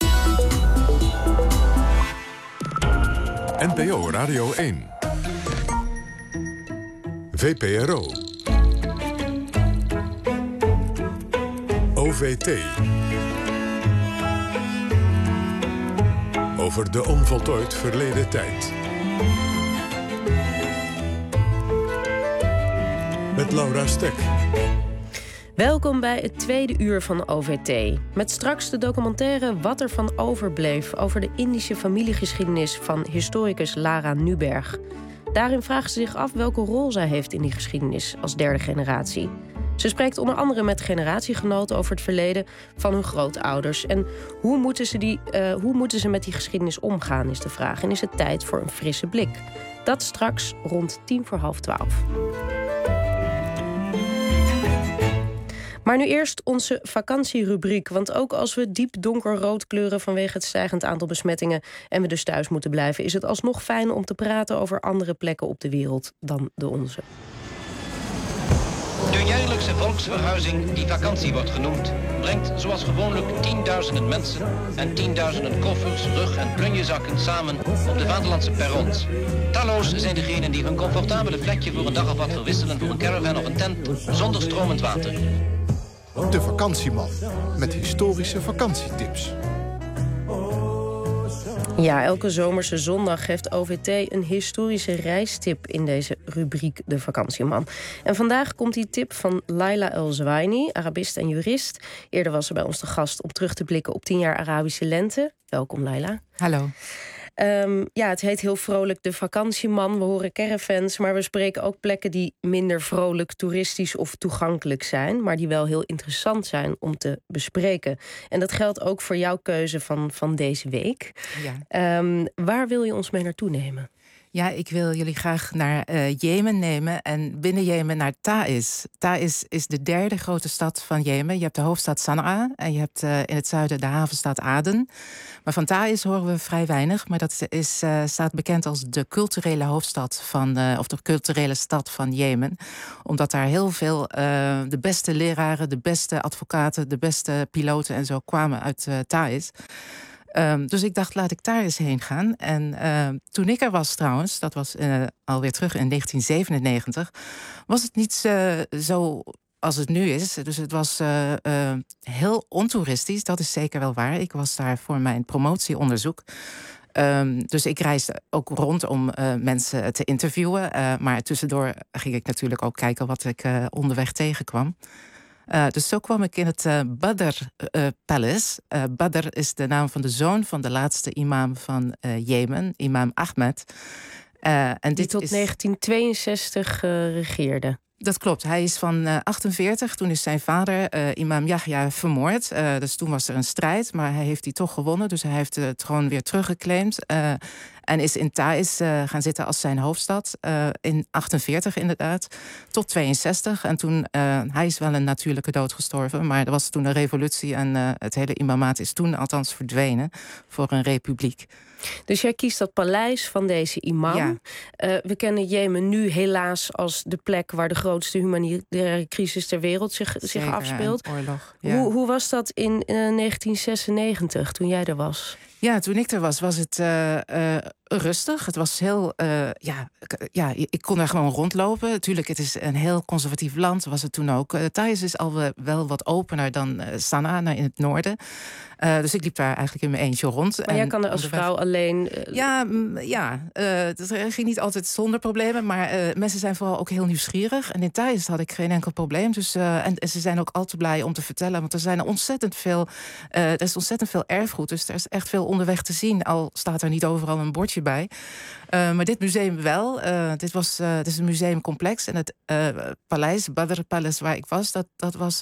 N P O Radio één. V P R O. O V T. Over de onvoltooid verleden tijd. Met Laura Stek. Welkom bij het tweede uur van O V T. Met straks de documentaire Wat er van overbleef... over de Indische familiegeschiedenis van historicus Lara Nuberg. Daarin vraagt ze zich af welke rol zij heeft in die geschiedenis als derde generatie. Ze spreekt onder andere met generatiegenoten over het verleden van hun grootouders. En hoe moeten ze, die, uh, hoe moeten ze met die geschiedenis omgaan, is de vraag. En is het tijd voor een frisse blik? Dat straks rond tien voor half twaalf. Maar nu eerst onze vakantierubriek. Want ook als we diep donkerrood kleuren vanwege het stijgend aantal besmettingen... en we dus thuis moeten blijven, is het alsnog fijn om te praten over andere plekken op de wereld dan de onze. De jaarlijkse volksverhuizing, die vakantie wordt genoemd, brengt zoals gewoonlijk tienduizenden mensen en tienduizenden koffers, rug- en plunjezakken samen op de vaderlandse perrons. Talloos zijn degenen die hun comfortabele plekje voor een dag of wat verwisselen voor een caravan of een tent zonder stromend water. De vakantieman, met historische vakantietips. Ja, elke zomerse zondag geeft O V T een historische reistip in deze rubriek De Vakantieman. En vandaag komt die tip van Laila El-Zwaini, Arabist en jurist. Eerder was ze bij ons te gast om terug te blikken op tien jaar Arabische lente. Welkom, Laila. Hallo. Um, ja, het heet heel vrolijk De Vakantieman. We horen caravans, maar we spreken ook plekken die minder vrolijk, toeristisch of toegankelijk zijn, maar die wel heel interessant zijn om te bespreken. En dat geldt ook voor jouw keuze van, van deze week. Ja. Um, waar wil je ons mee naartoe nemen? Ja, ik wil jullie graag naar uh, Jemen nemen en binnen Jemen naar Taiz. Taiz is de derde grote stad van Jemen. Je hebt de hoofdstad Sanaa en je hebt uh, in het zuiden de havenstad Aden. Maar van Taiz horen we vrij weinig, maar dat is, uh, staat bekend als de culturele hoofdstad van, uh, of de culturele stad van Jemen. Omdat daar heel veel uh, de beste leraren, de beste advocaten, de beste piloten en zo kwamen uit uh, Taiz. Um, dus ik dacht, laat ik daar eens heen gaan. En uh, toen ik er was trouwens, dat was uh, alweer terug in negentien zevenennegentig... was het niet uh, zo als het nu is. Dus het was uh, uh, heel ontoeristisch, dat is zeker wel waar. Ik was daar voor mijn promotieonderzoek. Um, dus ik reisde ook rond om uh, mensen te interviewen. Uh, maar tussendoor ging ik natuurlijk ook kijken wat ik uh, onderweg tegenkwam. Uh, dus zo kwam ik in het uh, Badr uh, Palace. Uh, Badr is de naam van de zoon van de laatste imam van uh, Jemen, imam Ahmed. Uh, en Die dit tot is... negentien tweeënzestig uh, regeerde. Dat klopt. Hij is van uh, achtenveertig. Toen is zijn vader, uh, imam Yahya, vermoord. Uh, dus toen was er een strijd, maar hij heeft die toch gewonnen. Dus hij heeft uh, het gewoon weer teruggeclaimd. Uh, en is in Taiz uh, gaan zitten als zijn hoofdstad. Uh, in achtenveertig inderdaad. Tot tweeënzestig. En toen, uh, hij is wel een natuurlijke dood gestorven. Maar er was toen een revolutie en uh, het hele imamaat is toen althans verdwenen. Voor een republiek. Dus jij kiest dat paleis van deze imam. Ja. Uh, we kennen Jemen nu helaas als de plek waar de grootste humanitaire crisis ter wereld zich, zich afspeelt. Oorlog, ja. hoe, hoe was dat in uh, negentien zesennegentig, toen jij er was? Ja, toen ik er was, was het uh, uh, rustig. Het was heel, uh, ja, ja, ik kon er gewoon rondlopen. Natuurlijk, het is een heel conservatief land, was het toen ook. Uh, Taiz is al wel wat opener dan uh, Sanaa in het noorden. Uh, dus ik liep daar eigenlijk in mijn eentje rond. Maar en jij kan er als vrouw alleen... Uh... Ja, m, ja uh, het ging niet altijd zonder problemen. Maar uh, mensen zijn vooral ook heel nieuwsgierig. En in Taiz had ik geen enkel probleem. Dus, uh, en, en ze zijn ook al te blij om te vertellen. Want er zijn ontzettend veel, uh, er is ontzettend veel erfgoed. Dus er is echt veel onderweg te zien. Al staat er niet overal een bordje bij. Uh, maar dit museum wel. Uh, dit, was, uh, dit is een museumcomplex. En het uh, paleis, Badr Palace, waar ik was, dat, dat was het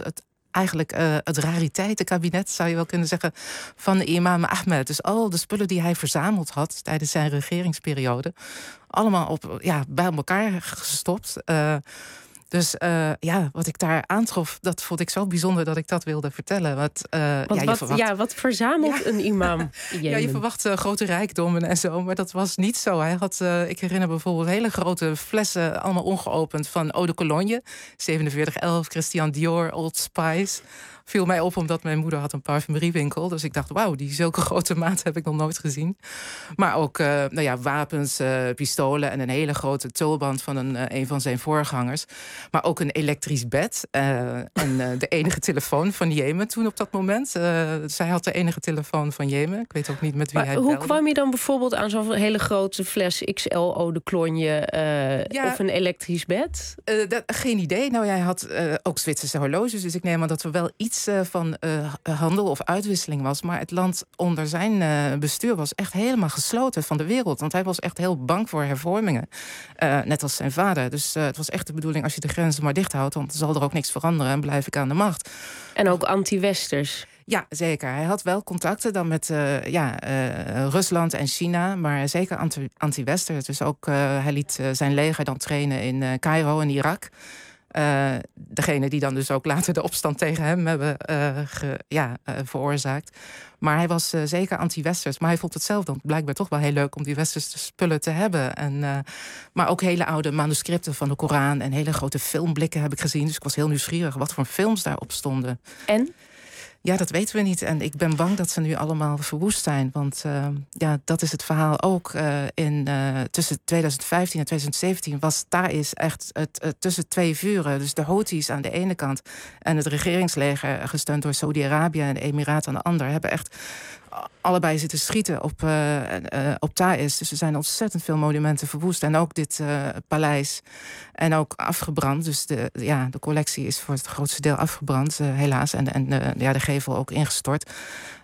eigenlijk uh, het rariteitenkabinet, zou je wel kunnen zeggen, van de imam Ahmed. Dus al de spullen die hij verzameld had tijdens zijn regeringsperiode, allemaal op, ja, bij elkaar gestopt. Uh, Dus uh, ja, wat ik daar aantrof, dat vond ik zo bijzonder dat ik dat wilde vertellen. Wat, uh, wat, ja, wat, verwacht... ja, wat verzamelt ja. een imam? Ja, je verwacht uh, grote rijkdommen en zo, maar dat was niet zo. Hij had, uh, ik herinner bijvoorbeeld hele grote flessen, allemaal ongeopend, van Eau de Cologne, zevenenveertig elf, Christian Dior, Old Spice. Viel mij op omdat mijn moeder had een parfumeriewinkel. Dus ik dacht, wauw, die zulke grote maat heb ik nog nooit gezien. Maar ook uh, nou ja, wapens, uh, pistolen en een hele grote tulband van een, uh, een van zijn voorgangers. Maar ook een elektrisch bed. Uh, en uh, de enige telefoon van Jemen toen op dat moment. Uh, zij had de enige telefoon van Jemen. Ik weet ook niet met wie maar hij hoe belde. kwam je dan bijvoorbeeld aan zo'n hele grote fles X L Eau de Cologne uh, ja, of een elektrisch bed? Uh, dat, geen idee. Nou, hij had uh, ook Zwitserse horloges. Dus ik neem aan dat er wel iets uh, van uh, handel of uitwisseling was. Maar het land onder zijn uh, bestuur was echt helemaal gesloten van de wereld. Want hij was echt heel bang voor hervormingen. Uh, net als zijn vader. Dus uh, het was echt de bedoeling, als je de grenzen maar dicht houdt, dan zal er ook niks veranderen en blijf ik aan de macht. En ook anti-westers. Ja, zeker. Hij had wel contacten dan met uh, ja, uh, Rusland en China, maar zeker anti- anti-westers. Dus ook uh, hij liet uh, zijn leger dan trainen in uh, Cairo en Irak. Uh, degene die dan dus ook later de opstand tegen hem hebben uh, ge, ja, uh, veroorzaakt. Maar hij was uh, zeker anti-westers. Maar hij vond het zelf dan blijkbaar toch wel heel leuk om die westerse spullen te hebben. En, uh, maar ook hele oude manuscripten van de Koran en hele grote filmblikken heb ik gezien. Dus ik was heel nieuwsgierig wat voor films daarop stonden. En? Ja, dat weten we niet. En ik ben bang dat ze nu allemaal verwoest zijn. Want uh, ja, dat is het verhaal ook. Uh, in, uh, tussen twintig vijftien en twintig zeventien was Thais echt het, uh, tussen twee vuren. Dus de Houthis aan de ene kant en het regeringsleger, gesteund door Saudi-Arabië en de Emiraten aan de ander, hebben echt allebei zitten schieten op, uh, uh, op Thais. Dus er zijn ontzettend veel monumenten verwoest. En ook dit uh, paleis. En ook afgebrand. Dus de, ja, de collectie is voor het grootste deel afgebrand, uh, helaas. En, en uh, ja, de gevel ook ingestort.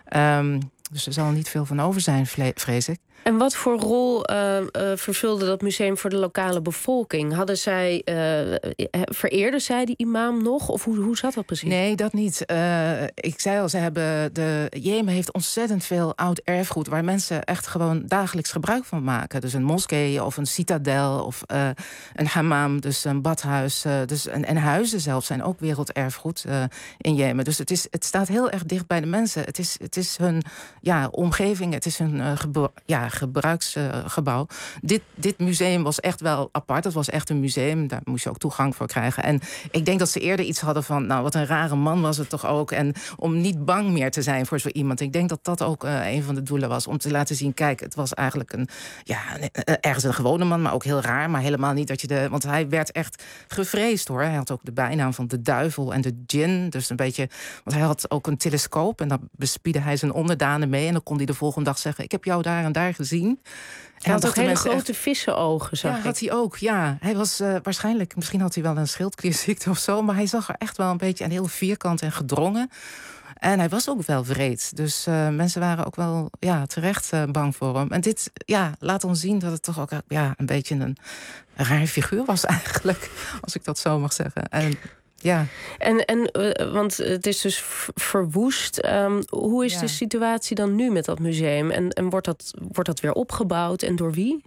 Um, dus er zal niet veel van over zijn, vrees ik. En wat voor rol uh, uh, vervulde dat museum voor de lokale bevolking? Hadden zij, uh, vereerden zij die imam nog? Of hoe, hoe zat dat precies? Nee, dat niet. Uh, ik zei al, ze hebben de Jemen heeft ontzettend veel oud erfgoed waar mensen echt gewoon dagelijks gebruik van maken. Dus een moskee of een citadel of uh, een hammam, dus een badhuis. Uh, dus, en, en huizen zelfs zijn ook werelderfgoed uh, in Jemen. Dus het, is, het staat heel erg dicht bij de mensen. Het is, het is hun ja, omgeving, het is hun uh, gebo- ja, gebruiksgebouw. Uh, dit, dit museum was echt wel apart. Het was echt een museum. Daar moest je ook toegang voor krijgen. En ik denk dat ze eerder iets hadden van, nou, wat een rare man was het toch ook. En om niet bang meer te zijn voor zo iemand. Ik denk dat dat ook uh, een van de doelen was. Om te laten zien, kijk, het was eigenlijk een, ja, ergens een gewone man, maar ook heel raar. Maar helemaal niet dat je de, want hij werd echt gevreesd, hoor. Hij had ook de bijnaam van de duivel en de djinn. Dus een beetje, want hij had ook een telescoop. En dan bespiedde hij zijn onderdanen mee. En dan kon hij de volgende dag zeggen, ik heb jou daar en daar gezien. Hij had ook hele grote echt vissenogen, zag ja, ik. had hij ook, ja. Hij was uh, waarschijnlijk, misschien had hij wel een schildklierziekte of zo, maar hij zag er echt wel een beetje een heel vierkant en gedrongen. En hij was ook wel wreed. Dus uh, mensen waren ook wel ja, terecht uh, bang voor hem. En dit ja, laat ons zien dat het toch ook ja, een beetje een raar figuur was eigenlijk. Als ik dat zo mag zeggen. En ja. En, en uh, want het is dus verwoest. Um, hoe is ja. de situatie dan nu met dat museum? En, en wordt, dat, wordt dat weer opgebouwd? En door wie?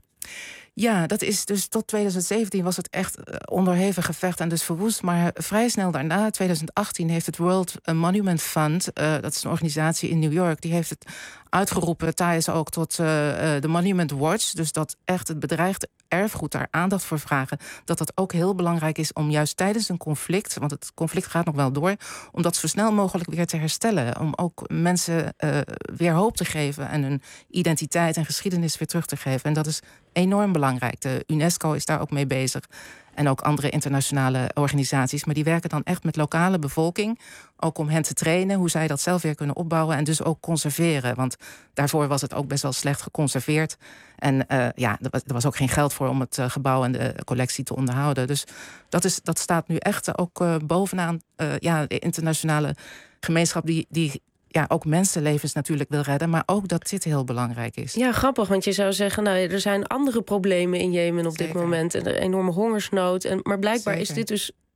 Ja, dat is dus tot twintig zeventien was het echt onderhevig gevecht en dus verwoest. Maar vrij snel daarna, twintig achttien, heeft het World Monument Fund, uh, dat is een organisatie in New York, die heeft het uitgeroepen, Thais ook, tot uh, de Monument Watch. Dus dat echt het bedreigde erfgoed daar aandacht voor vragen. Dat dat ook heel belangrijk is om juist tijdens een conflict, want het conflict gaat nog wel door, om dat zo snel mogelijk weer te herstellen. Om ook mensen uh, weer hoop te geven en hun identiteit en geschiedenis weer terug te geven. En dat is enorm belangrijk. De UNESCO is daar ook mee bezig. En ook andere internationale organisaties. Maar die werken dan echt met lokale bevolking. Ook om hen te trainen, hoe zij dat zelf weer kunnen opbouwen. En dus ook conserveren. Want daarvoor was het ook best wel slecht geconserveerd. En uh, ja, er was ook geen geld voor om het uh, gebouw en de collectie te onderhouden. Dus dat, is, dat staat nu echt ook uh, bovenaan uh, ja, de internationale gemeenschap die... die ja, ook mensenlevens natuurlijk wil redden, maar ook dat dit heel belangrijk is. Ja, grappig, want je zou zeggen, nou, er zijn andere problemen in Jemen op Zeker. dit moment. En een enorme hongersnood. En, maar blijkbaar Zeker. is dit dus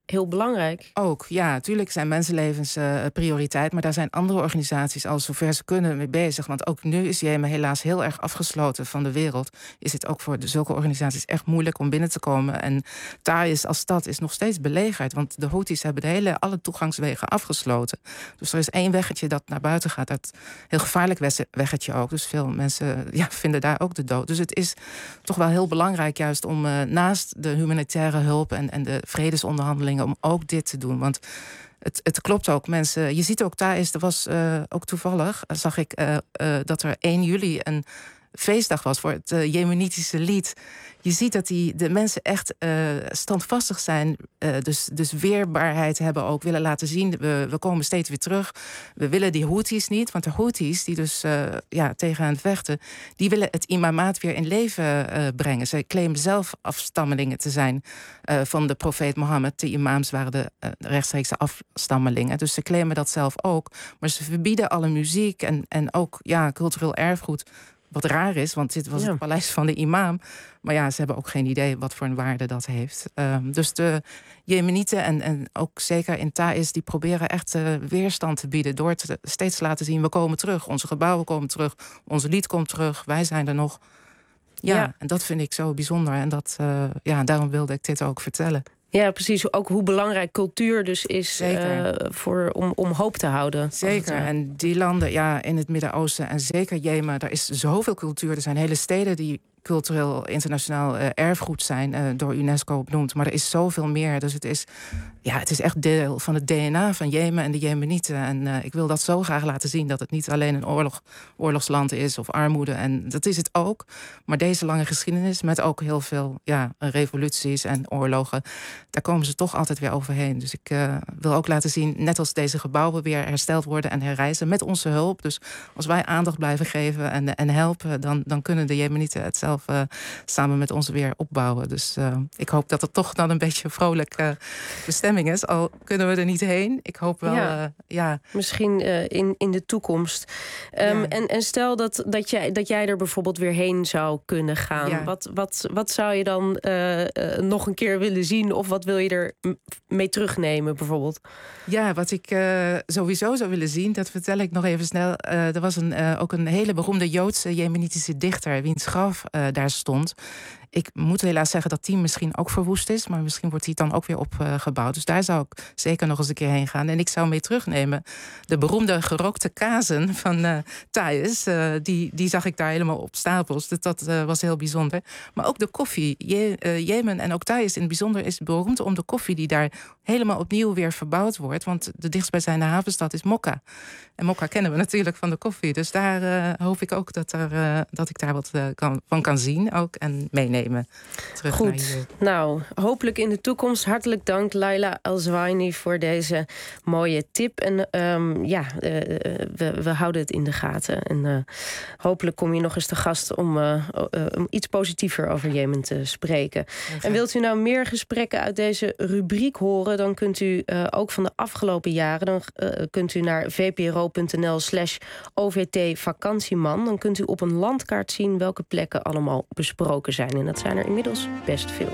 heel belangrijk. Ook, ja. Natuurlijk zijn mensenlevens uh, prioriteit. Maar daar zijn andere organisaties al zover ze kunnen mee bezig. Want ook nu is Jemen helaas heel erg afgesloten van de wereld. Is het ook voor de, zulke organisaties echt moeilijk om binnen te komen. En Taiz als stad is nog steeds belegerd. Want de Houthis hebben de hele, alle toegangswegen afgesloten. Dus er is één weggetje dat naar buiten gaat. Dat heel gevaarlijk weggetje ook. Dus veel mensen ja, vinden daar ook de dood. Dus het is toch wel heel belangrijk juist om uh, naast de humanitaire hulp en, en de vredesonderhandelingen om ook dit te doen. Want het, het klopt ook. Mensen, je ziet ook daar is, er was uh, ook toevallig, uh, zag ik uh, uh, dat er één juli een feestdag was voor het uh, Jemenitische lied. Je ziet dat die, de mensen echt uh, standvastig zijn. Uh, dus, dus weerbaarheid hebben ook. Willen laten zien, we, we komen steeds weer terug. We willen die Houthis niet. Want de Houthis, die dus uh, ja, tegen hen vechten, die willen het imamaat weer in leven uh, brengen. Ze claimen zelf afstammelingen te zijn uh, van de profeet Mohammed. De imams waren de uh, rechtstreekse afstammelingen. Dus ze claimen dat zelf ook. Maar ze verbieden alle muziek en, en ook ja, cultureel erfgoed. Wat raar is, want dit was ja. het paleis van de imam. Maar ja, ze hebben ook geen idee wat voor een waarde dat heeft. Um, dus de Jemenieten en, en ook zeker in Taiz, die proberen echt uh, weerstand te bieden door te steeds te laten zien, we komen terug. Onze gebouwen komen terug. Onze lied komt terug. Wij zijn er nog. Ja, ja. En dat vind ik zo bijzonder. En dat, uh, ja, daarom wilde ik dit ook vertellen. Ja, precies. Ook hoe belangrijk cultuur dus is uh, voor, om, om hoop te houden. Zeker. En die landen ja, in het Midden-Oosten en zeker Jemen, daar is zoveel cultuur. Er zijn hele steden die cultureel internationaal uh, erfgoed zijn, uh, door UNESCO benoemd. Maar er is zoveel meer. Dus het is, ja, het is echt deel van het D N A van Jemen en de Jemenieten. En uh, ik wil dat zo graag laten zien, dat het niet alleen een oorlog, oorlogsland is of armoede. En dat is het ook. Maar deze lange geschiedenis met ook heel veel ja, revoluties en oorlogen, daar komen ze toch altijd weer overheen. Dus ik uh, wil ook laten zien, net als deze gebouwen weer hersteld worden en herrijzen met onze hulp. Dus als wij aandacht blijven geven en, en helpen, dan, dan kunnen de Jemenieten het zelf Uh, samen met ons weer opbouwen. Dus uh, ik hoop dat het toch dan een beetje een vrolijke uh, bestemming is. Al kunnen we er niet heen. Ik hoop wel, ja. Uh, ja. Misschien uh, in, in de toekomst. Um, ja. en, en stel dat, dat, jij, dat jij er bijvoorbeeld weer heen zou kunnen gaan. Ja. Wat, wat, wat zou je dan uh, uh, nog een keer willen zien? Of wat wil je er mee terugnemen bijvoorbeeld? Ja, wat ik uh, sowieso zou willen zien, dat vertel ik nog even snel. Uh, er was een, uh, ook een hele beroemde Joodse Jemenitische dichter, wiens graf uh, daar stond. Ik moet helaas zeggen dat die misschien ook verwoest is, maar misschien wordt die dan ook weer opgebouwd. Dus daar zou ik zeker nog eens een keer heen gaan. En ik zou mee terugnemen de beroemde gerookte kazen van uh, Taiz. Uh, die, die zag ik daar helemaal op stapels. Dus dat uh, was heel bijzonder. Maar ook de koffie. Je, uh, Jemen en ook Taiz in het bijzonder is beroemd om de koffie die daar helemaal opnieuw weer verbouwd wordt. Want de dichtstbijzijnde havenstad is Mokka. En Mokka kennen we natuurlijk van de koffie. Dus daar uh, hoop ik ook dat, er, uh, dat ik daar wat uh, kan, van kan zien ook en meenemen. Terug Goed, nou, hopelijk in de toekomst. Hartelijk dank, Laila El-Zwaini, voor deze mooie tip. En um, ja, uh, we, we houden het in de gaten. En uh, hopelijk kom je nog eens te gast om, uh, uh, om iets positiever over Jemen te spreken. Okay. En wilt u nou meer gesprekken uit deze rubriek horen, dan kunt u uh, ook van de afgelopen jaren, dan uh, kunt u naar vpro.nl slash OVT vakantieman. Dan kunt u op een landkaart zien welke plekken allemaal besproken zijn. En dat zijn er inmiddels best veel.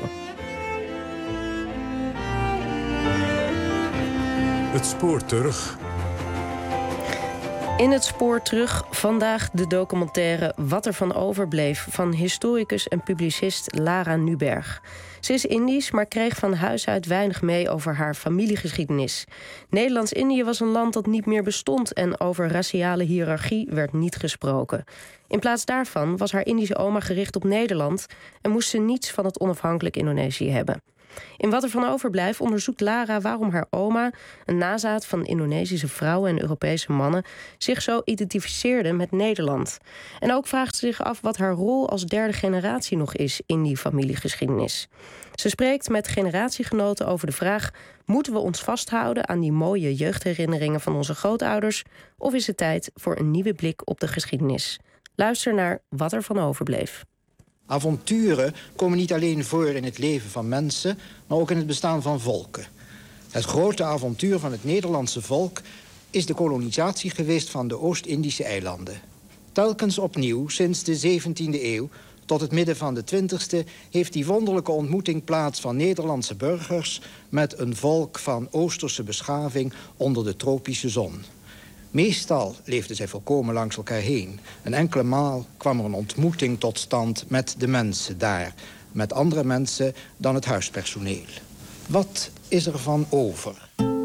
Het spoor terug. In het spoor terug vandaag de documentaire Wat er van overbleef van historicus en publicist Lara Nuberg. Ze is Indisch, maar kreeg van huis uit weinig mee over haar familiegeschiedenis. Nederlands-Indië was een land dat niet meer bestond en over raciale hiërarchie werd niet gesproken. In plaats daarvan was haar Indische oma gericht op Nederland en moest ze niets van het onafhankelijk Indonesië hebben. In Wat er van overblijft onderzoekt Lara waarom haar oma, een nazaat van Indonesische vrouwen en Europese mannen, zich zo identificeerde met Nederland. En ook vraagt ze zich af wat haar rol als derde generatie nog is in die familiegeschiedenis. Ze spreekt met generatiegenoten over de vraag: moeten we ons vasthouden aan die mooie jeugdherinneringen van onze grootouders, of is het tijd voor een nieuwe blik op de geschiedenis? Luister naar Wat er van overbleef. Avonturen komen niet alleen voor in het leven van mensen, maar ook in het bestaan van volken. Het grote avontuur van het Nederlandse volk is de kolonisatie geweest van de Oost-Indische eilanden. Telkens opnieuw, sinds de zeventiende eeuw, tot het midden van de twintigste heeft die wonderlijke ontmoeting plaats van Nederlandse burgers met een volk van Oosterse beschaving onder de tropische zon. Meestal leefden zij volkomen langs elkaar heen. Een enkele maal kwam er een ontmoeting tot stand met de mensen daar. Met andere mensen dan het huispersoneel. Wat is er van over?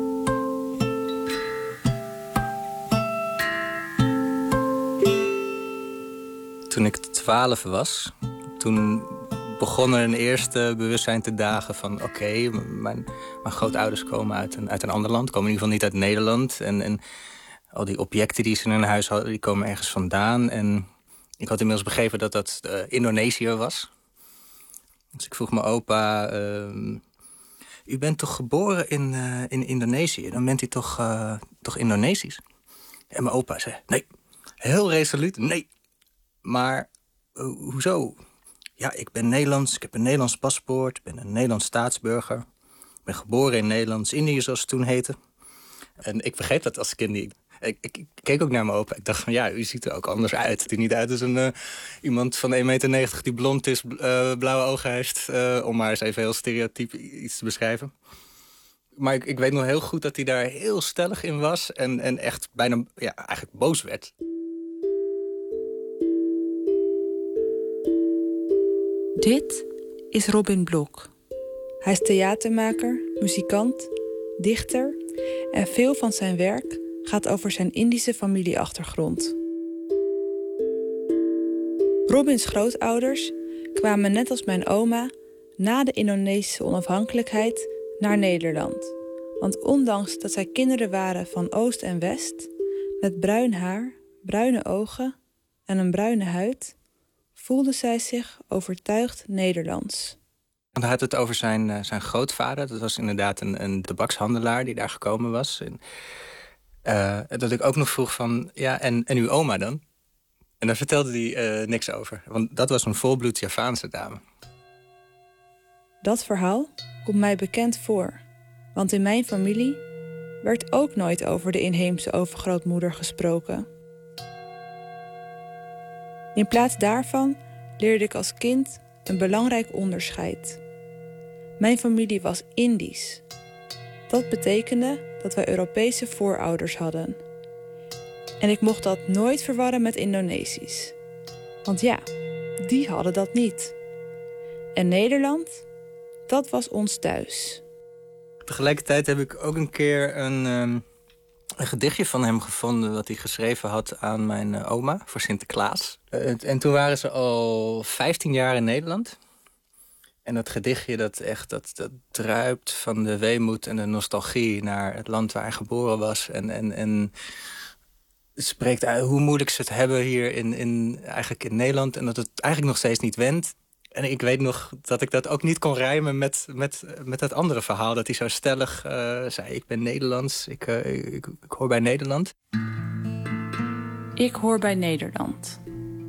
Toen ik twaalf was, toen begon er een eerste bewustzijn te dagen van... oké, okay, mijn, mijn grootouders komen uit een, uit een ander land, komen in ieder geval niet uit Nederland. En, en al die objecten die ze in hun huis hadden, die komen ergens vandaan. En ik had inmiddels begrepen dat dat uh, Indonesië was. Dus ik vroeg mijn opa, uh, u bent toch geboren in, uh, in Indonesië? Dan bent u toch, uh, toch Indonesisch? En mijn opa zei, nee, heel resoluut, nee. Maar uh, hoezo? Ja, ik ben Nederlands, ik heb een Nederlands paspoort, ik ben een Nederlands staatsburger. Ik ben geboren in Nederlands-Indië, zoals het toen heette. En ik begreep dat als kind niet. Ik, ik, ik keek ook naar mijn opa. Ik dacht van, ja, u ziet er ook anders uit. Het ziet niet uit als een, uh, iemand van één meter negentig die blond is, uh, blauwe ogen heeft. Uh, om maar eens even heel stereotyp iets te beschrijven. Maar ik, ik weet nog heel goed dat hij daar heel stellig in was. En, en echt bijna, ja, eigenlijk boos werd. Dit is Robin Blok. Hij is theatermaker, muzikant, dichter en veel van zijn werk gaat over zijn Indische familieachtergrond. Robins grootouders kwamen net als mijn oma na de Indonesische onafhankelijkheid naar Nederland. Want ondanks dat zij kinderen waren van Oost en West, met bruin haar, bruine ogen en een bruine huid, voelde zij zich overtuigd Nederlands. Hij had het over zijn, uh, zijn grootvader. Dat was inderdaad een, een tabakshandelaar die daar gekomen was. En, uh, dat ik ook nog vroeg van, ja, en, en uw oma dan? En daar vertelde hij uh, niks over. Want dat was een volbloed Javaanse dame. Dat verhaal komt mij bekend voor. Want in mijn familie werd ook nooit over de inheemse overgrootmoeder gesproken. In plaats daarvan leerde ik als kind een belangrijk onderscheid. Mijn familie was Indisch. Dat betekende dat wij Europese voorouders hadden. En ik mocht dat nooit verwarren met Indonesisch. Want ja, die hadden dat niet. En Nederland, dat was ons thuis. Tegelijkertijd heb ik ook een keer een, um, een gedichtje van hem gevonden... wat hij geschreven had aan mijn uh, oma voor Sinterklaas. Uh, en toen waren ze al vijftien jaar in Nederland. En dat gedichtje dat echt dat, dat druipt van de weemoed en de nostalgie... naar het land waar hij geboren was. En, en, en het spreekt uit hoe moeilijk ze het hebben hier in, in, eigenlijk in Nederland... en dat het eigenlijk nog steeds niet wendt. En ik weet nog dat ik dat ook niet kon rijmen met, met, met dat andere verhaal. Dat hij zo stellig uh, zei, ik ben Nederlands, ik, uh, ik, ik, ik hoor bij Nederland. Ik hoor bij Nederland.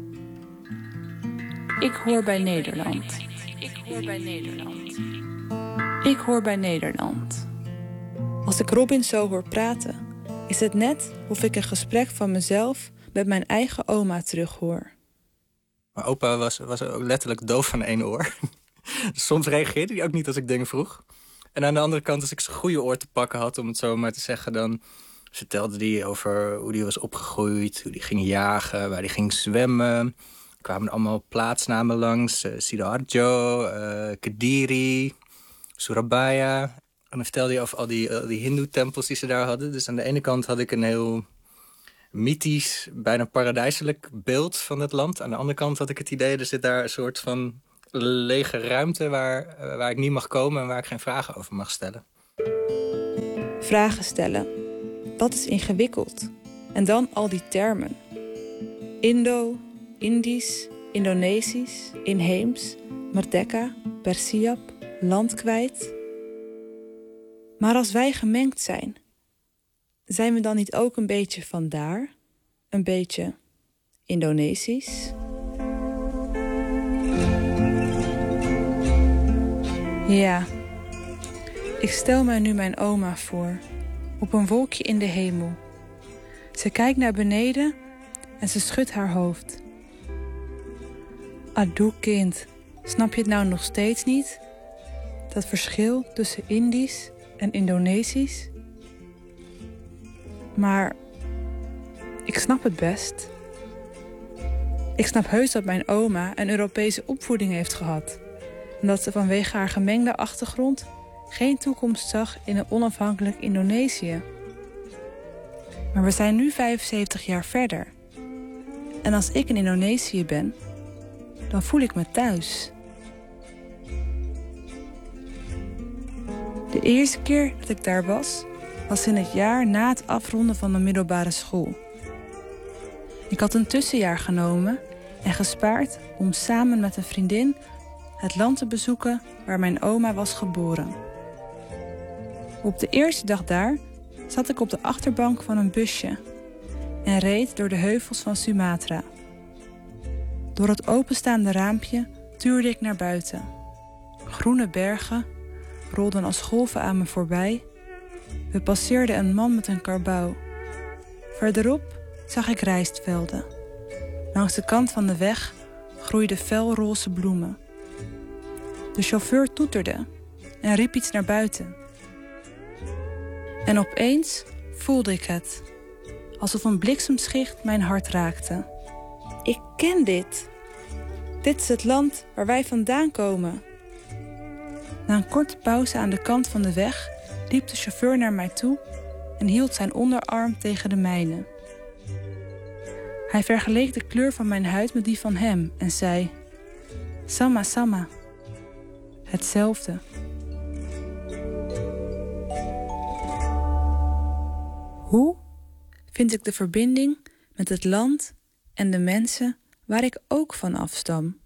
Ik hoor bij Nederland. Ik hoor bij Nederland. Ik hoor bij Nederland. Als ik Robin zo hoor praten, is het net of ik een gesprek van mezelf met mijn eigen oma terughoor. Mijn opa was, was ook letterlijk doof van één oor. Soms reageerde hij ook niet als ik dingen vroeg. En aan de andere kant, als ik zijn goede oor te pakken had, om het zo maar te zeggen... dan vertelde hij over hoe hij was opgegroeid, hoe hij ging jagen, waar hij ging zwemmen. Er kwamen allemaal plaatsnamen langs. Uh, Sidoarjo, uh, Kediri, Surabaya. En dan vertelde hij over al die, uh, die hindoe-tempels die ze daar hadden. Dus aan de ene kant had ik een heel mythisch, bijna paradijselijk beeld van het land. Aan de andere kant had ik het idee, er zit daar een soort van lege ruimte waar, waar ik niet mag komen en waar ik geen vragen over mag stellen. Vragen stellen. Dat is ingewikkeld. En dan al die termen. Indo, Indisch, Indonesisch, inheems, Merdeka, Persiap, land kwijt. Maar als wij gemengd zijn, zijn we dan niet ook een beetje van daar? Een beetje Indonesisch? Ja, ik stel mij nu mijn oma voor, op een wolkje in de hemel. Ze kijkt naar beneden en ze schudt haar hoofd. Adoe kind, snap je het nou nog steeds niet? Dat verschil tussen Indisch en Indonesisch? Maar ik snap het best. Ik snap heus dat mijn oma een Europese opvoeding heeft gehad. En dat ze vanwege haar gemengde achtergrond geen toekomst zag in een onafhankelijk Indonesië. Maar we zijn nu vijfenzeventig jaar verder. En als ik in Indonesië ben, dan voel ik me thuis. De eerste keer dat ik daar was, was in het jaar na het afronden van de middelbare school. Ik had een tussenjaar genomen en gespaard om samen met een vriendin het land te bezoeken waar mijn oma was geboren. Op de eerste dag daar zat ik op de achterbank van een busje en reed door de heuvels van Sumatra. Door het openstaande raampje tuurde ik naar buiten. Groene bergen rolden als golven aan me voorbij. We passeerden een man met een karbouw. Verderop zag ik rijstvelden. Langs de kant van de weg groeiden felroze bloemen. De chauffeur toeterde en riep iets naar buiten. En opeens voelde ik het. Alsof een bliksemschicht mijn hart raakte. Ik ken dit. Dit is het land waar wij vandaan komen. Na een korte pauze aan de kant van de weg liep de chauffeur naar mij toe en hield zijn onderarm tegen de mijne. Hij vergeleek de kleur van mijn huid met die van hem en zei: Sama sama. Hetzelfde. Hoe vind ik de verbinding met het land en de mensen waar ik ook van afstam?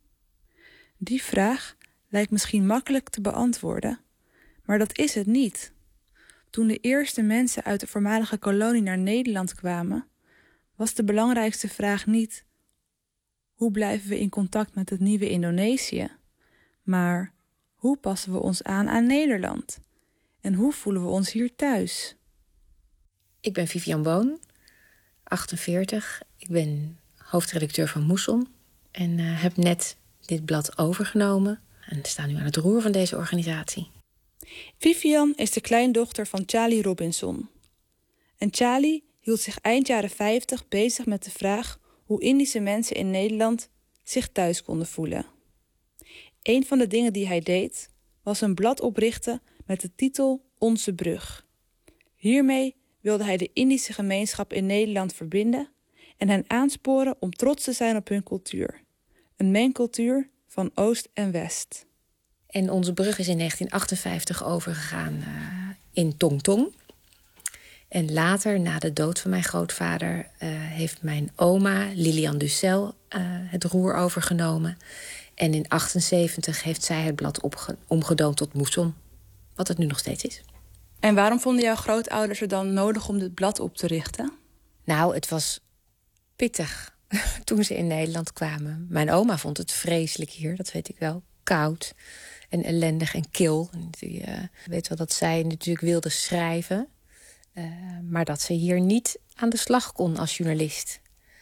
Die vraag lijkt misschien makkelijk te beantwoorden, maar dat is het niet. Toen de eerste mensen uit de voormalige kolonie naar Nederland kwamen, was de belangrijkste vraag niet: hoe blijven we in contact met het nieuwe Indonesië? Maar hoe passen we ons aan aan Nederland? En hoe voelen we ons hier thuis? Ik ben Vivian Boon, achtenveertig. Ik ben hoofdredacteur van Moesson en uh, heb net dit blad overgenomen en sta nu aan het roer van deze organisatie. Vivian is de kleindochter van Charlie Robinson. En Charlie hield zich eind jaren vijftig bezig met de vraag hoe Indische mensen in Nederland zich thuis konden voelen. Een van de dingen die hij deed, was een blad oprichten met de titel Onze Brug. Hiermee wilde hij de Indische gemeenschap in Nederland verbinden en hen aansporen om trots te zijn op hun cultuur. Een mengcultuur van Oost en West. En Onze Brug is in negentien achtenvijftig overgegaan uh, in Tongtong. En later, na de dood van mijn grootvader, uh, heeft mijn oma, Lilian Dussel, uh, het roer overgenomen. En in achtenzeventig heeft zij het blad opge- omgedoopt tot Moesson, wat het nu nog steeds is. En waarom vonden jouw grootouders het dan nodig om dit blad op te richten? Nou, het was pittig toen ze in Nederland kwamen. Mijn oma vond het vreselijk hier, dat weet ik wel. Koud en ellendig en kil. Ik uh, weet wel dat zij natuurlijk wilde schrijven, Uh, maar dat ze hier niet aan de slag kon als journalist.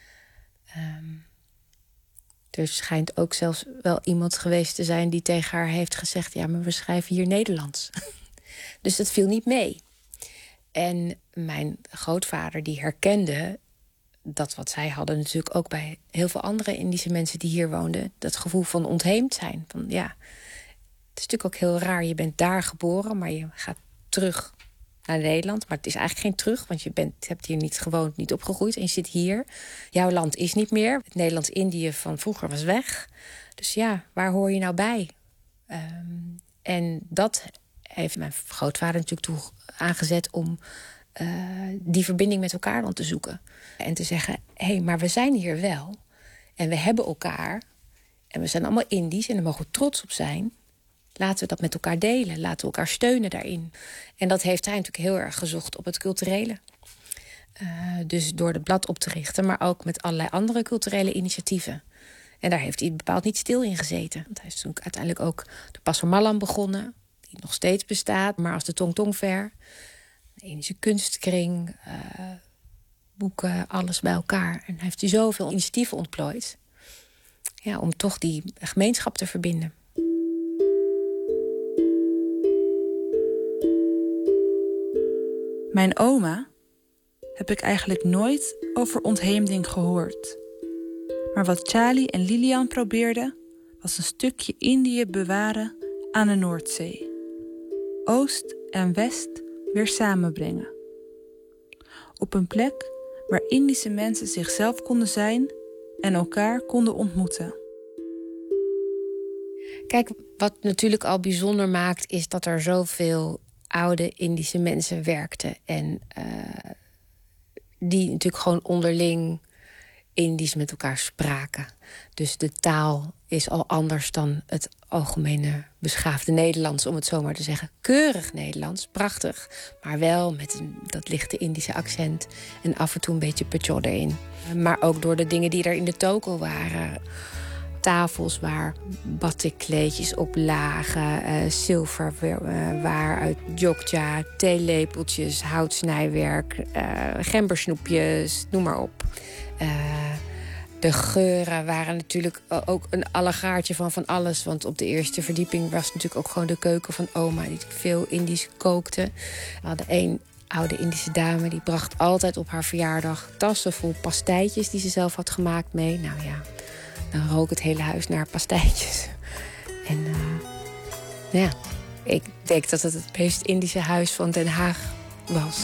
Um, er schijnt ook zelfs wel iemand geweest te zijn die tegen haar heeft gezegd: ja, maar we schrijven hier Nederlands. Dus dat viel niet mee. En mijn grootvader die herkende dat wat zij hadden natuurlijk ook bij heel veel andere Indische mensen die hier woonden, dat gevoel van ontheemd zijn. Van, ja, het is natuurlijk ook heel raar. Je bent daar geboren, maar je gaat terug naar Nederland. Maar het is eigenlijk geen terug, want je bent, hebt hier niet gewoond, niet opgegroeid. En je zit hier. Jouw land is niet meer. Het Nederlands-Indië van vroeger was weg. Dus ja, waar hoor je nou bij? Um, en dat heeft mijn grootvader natuurlijk toe aangezet om uh, die verbinding met elkaar dan te zoeken. En te zeggen, hé, hey, maar we zijn hier wel. En we hebben elkaar. En we zijn allemaal Indisch en daar mogen we trots op zijn. Laten we dat met elkaar delen. Laten we elkaar steunen daarin. En dat heeft hij natuurlijk heel erg gezocht op het culturele. Uh, dus door het blad op te richten, maar ook met allerlei andere culturele initiatieven. En daar heeft hij bepaald niet stil in gezeten. Want hij is toen uiteindelijk ook de Passer Malam begonnen, die nog steeds bestaat, maar als de Tongtong Fair. De Indische kunstkring, uh, boeken, alles bij elkaar. En hij heeft hij zoveel initiatieven ontplooid. ja, om toch die gemeenschap te verbinden. Mijn oma heb ik eigenlijk nooit over ontheemding gehoord. Maar wat Charlie en Lilian probeerden, was een stukje Indië bewaren aan de Noordzee. Oost en West weer samenbrengen. Op een plek waar Indische mensen zichzelf konden zijn en elkaar konden ontmoeten. Kijk, wat natuurlijk al bijzonder maakt, is dat er zoveel oude Indische mensen werkten. En uh, die natuurlijk gewoon onderling Indisch met elkaar spraken. Dus de taal is al anders dan het algemene beschaafde Nederlands, om het zo maar te zeggen. Keurig Nederlands, prachtig. Maar wel met een, dat lichte Indische accent en af en toe een beetje pechot erin. Maar ook door de dingen die er in de toko waren. Tafels waar batikkleedjes op lagen, uh, zilverware uh, uit Jogja, theelepeltjes, houtsnijwerk, uh, gembersnoepjes, noem maar op. Uh, de geuren waren natuurlijk ook een allegaartje van van alles. Want op de eerste verdieping was natuurlijk ook gewoon de keuken van oma, die veel Indisch kookte. We hadden één oude Indische dame, die bracht altijd op haar verjaardag tassen vol pastijtjes die ze zelf had gemaakt mee. Nou ja, dan rook het hele huis naar pastijtjes. En uh, ja, ik denk dat het het meest Indische huis van Den Haag was.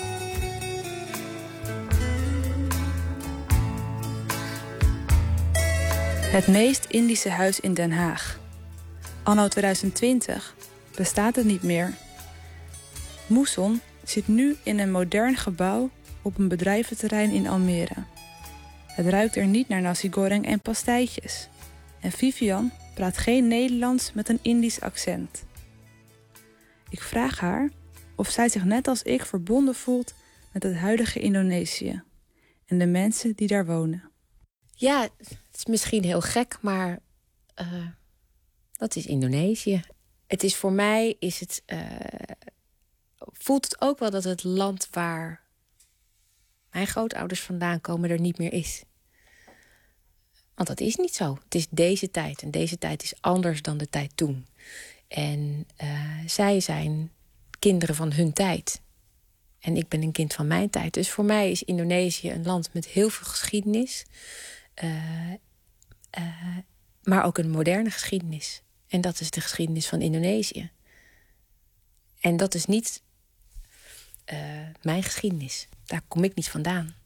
Het meest Indische huis in Den Haag. Anno tweeduizend twintig bestaat het niet meer. Moesson zit nu in een modern gebouw op een bedrijventerrein in Almere. Het ruikt er niet naar nasi goreng en pastijtjes. En Vivian praat geen Nederlands met een Indisch accent. Ik vraag haar of zij zich net als ik verbonden voelt met het huidige Indonesië en de mensen die daar wonen. Ja, het is misschien heel gek, maar uh, dat is Indonesië. Het is voor mij, is het, uh, voelt het ook wel dat het land waar mijn grootouders vandaan komen er niet meer is. Want dat is niet zo. Het is deze tijd. En deze tijd is anders dan de tijd toen. En uh, zij zijn kinderen van hun tijd. En ik ben een kind van mijn tijd. Dus voor mij is Indonesië een land met heel veel geschiedenis. Uh, uh, maar ook een moderne geschiedenis. En dat is de geschiedenis van Indonesië. En dat is niet uh, mijn geschiedenis. Daar kom ik niet vandaan.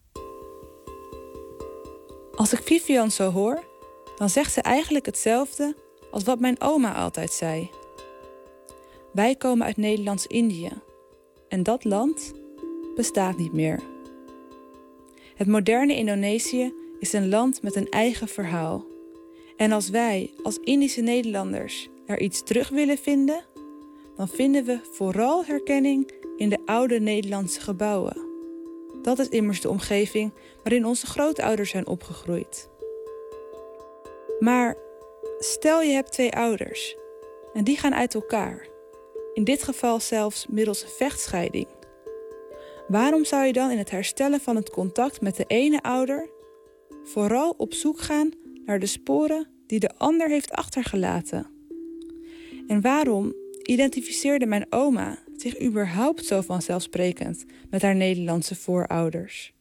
Als ik Vivian zo hoor, dan zegt ze eigenlijk hetzelfde als wat mijn oma altijd zei. Wij komen uit Nederlands-Indië. En dat land bestaat niet meer. Het moderne Indonesië is een land met een eigen verhaal. En als wij als Indische Nederlanders er iets terug willen vinden, dan vinden we vooral herkenning in de oude Nederlandse gebouwen. Dat is immers de omgeving waarin onze grootouders zijn opgegroeid. Maar stel je hebt twee ouders en die gaan uit elkaar. In dit geval zelfs middels een vechtscheiding. Waarom zou je dan in het herstellen van het contact met de ene ouder vooral op zoek gaan naar de sporen die de ander heeft achtergelaten? En waarom identificeerde mijn oma zich überhaupt zo vanzelfsprekend met haar Nederlandse voorouders?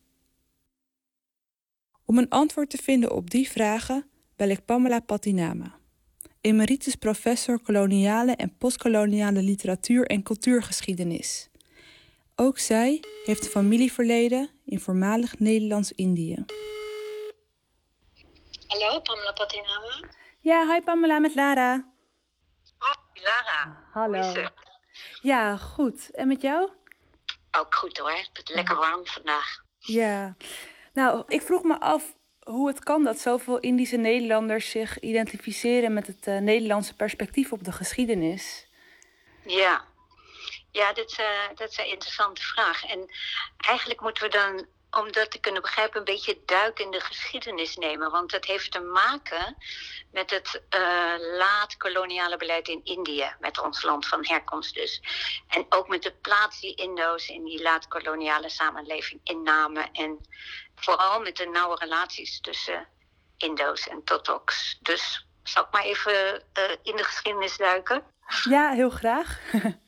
Om een antwoord te vinden op die vragen bel ik Pamela Patinama, emeritus professor koloniale en postkoloniale literatuur en cultuurgeschiedenis. Ook zij heeft een familieverleden in voormalig Nederlands-Indië. Hallo, Pamela Patinama. Ja, hi Pamela, met Lara. Hoi, Lara. Hallo. Hoe is het? Ja, goed. En met jou? Ook goed hoor. Het is lekker warm vandaag. Ja. Nou, ik vroeg me af hoe het kan dat zoveel Indische Nederlanders zich identificeren met het uh, Nederlandse perspectief op de geschiedenis. Ja, ja dat, is, uh, dat is een interessante vraag. En eigenlijk moeten we dan, om dat te kunnen begrijpen, een beetje duik in de geschiedenis nemen. Want dat heeft te maken met het uh, laat-koloniale beleid in Indië. Met ons land van herkomst dus. En ook met de plaats die Indo's in die laat-koloniale samenleving innamen. En vooral met de nauwe relaties tussen Indo's en Totoks. Dus zal ik maar even uh, in de geschiedenis duiken? Ja, heel graag.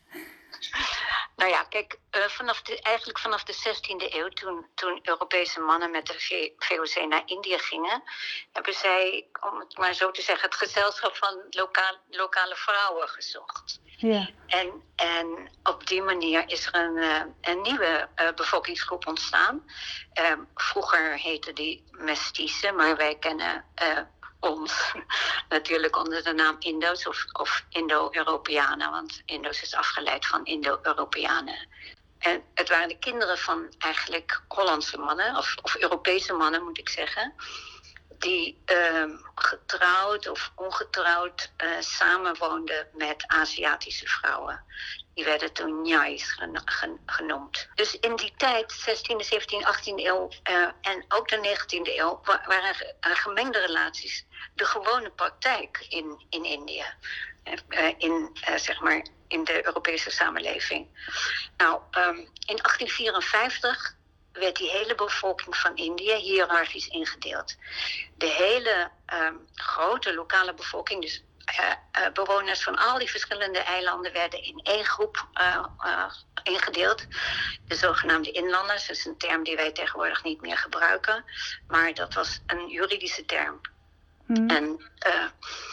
Nou ja, kijk, uh, vanaf de, eigenlijk vanaf de zestiende eeuw, toen, toen Europese mannen met de V O C naar India gingen, hebben zij, om het maar zo te zeggen, het gezelschap van lokaal, lokale vrouwen gezocht. Ja. En, en op die manier is er een, uh, een nieuwe uh, bevolkingsgroep ontstaan. Uh, vroeger heette die mestizen, maar wij kennen uh, ons natuurlijk onder de naam Indo's of, of Indo-Europeanen, want Indo's is afgeleid van Indo-Europeanen. En het waren de kinderen van eigenlijk Hollandse mannen, of, of Europese mannen moet ik zeggen, die uh, getrouwd of ongetrouwd uh, samenwoonden met Aziatische vrouwen. Die werden toen Nyais genoemd. Dus in die tijd, zestiende, zeventiende, achttiende eeuw uh, en ook de negentiende eeuw, waren uh, gemengde relaties de gewone praktijk in, in India. Uh, in, uh, zeg maar, in de Europese samenleving. Nou, um, in achttien vierenvijftig werd die hele bevolking van India hiërarchisch ingedeeld. De hele um, grote lokale bevolking, dus uh, uh, bewoners van al die verschillende eilanden, werden in één groep uh, uh, ingedeeld. De zogenaamde inlanders, dat is een term die wij tegenwoordig niet meer gebruiken, maar dat was een juridische term. Hmm. En uh,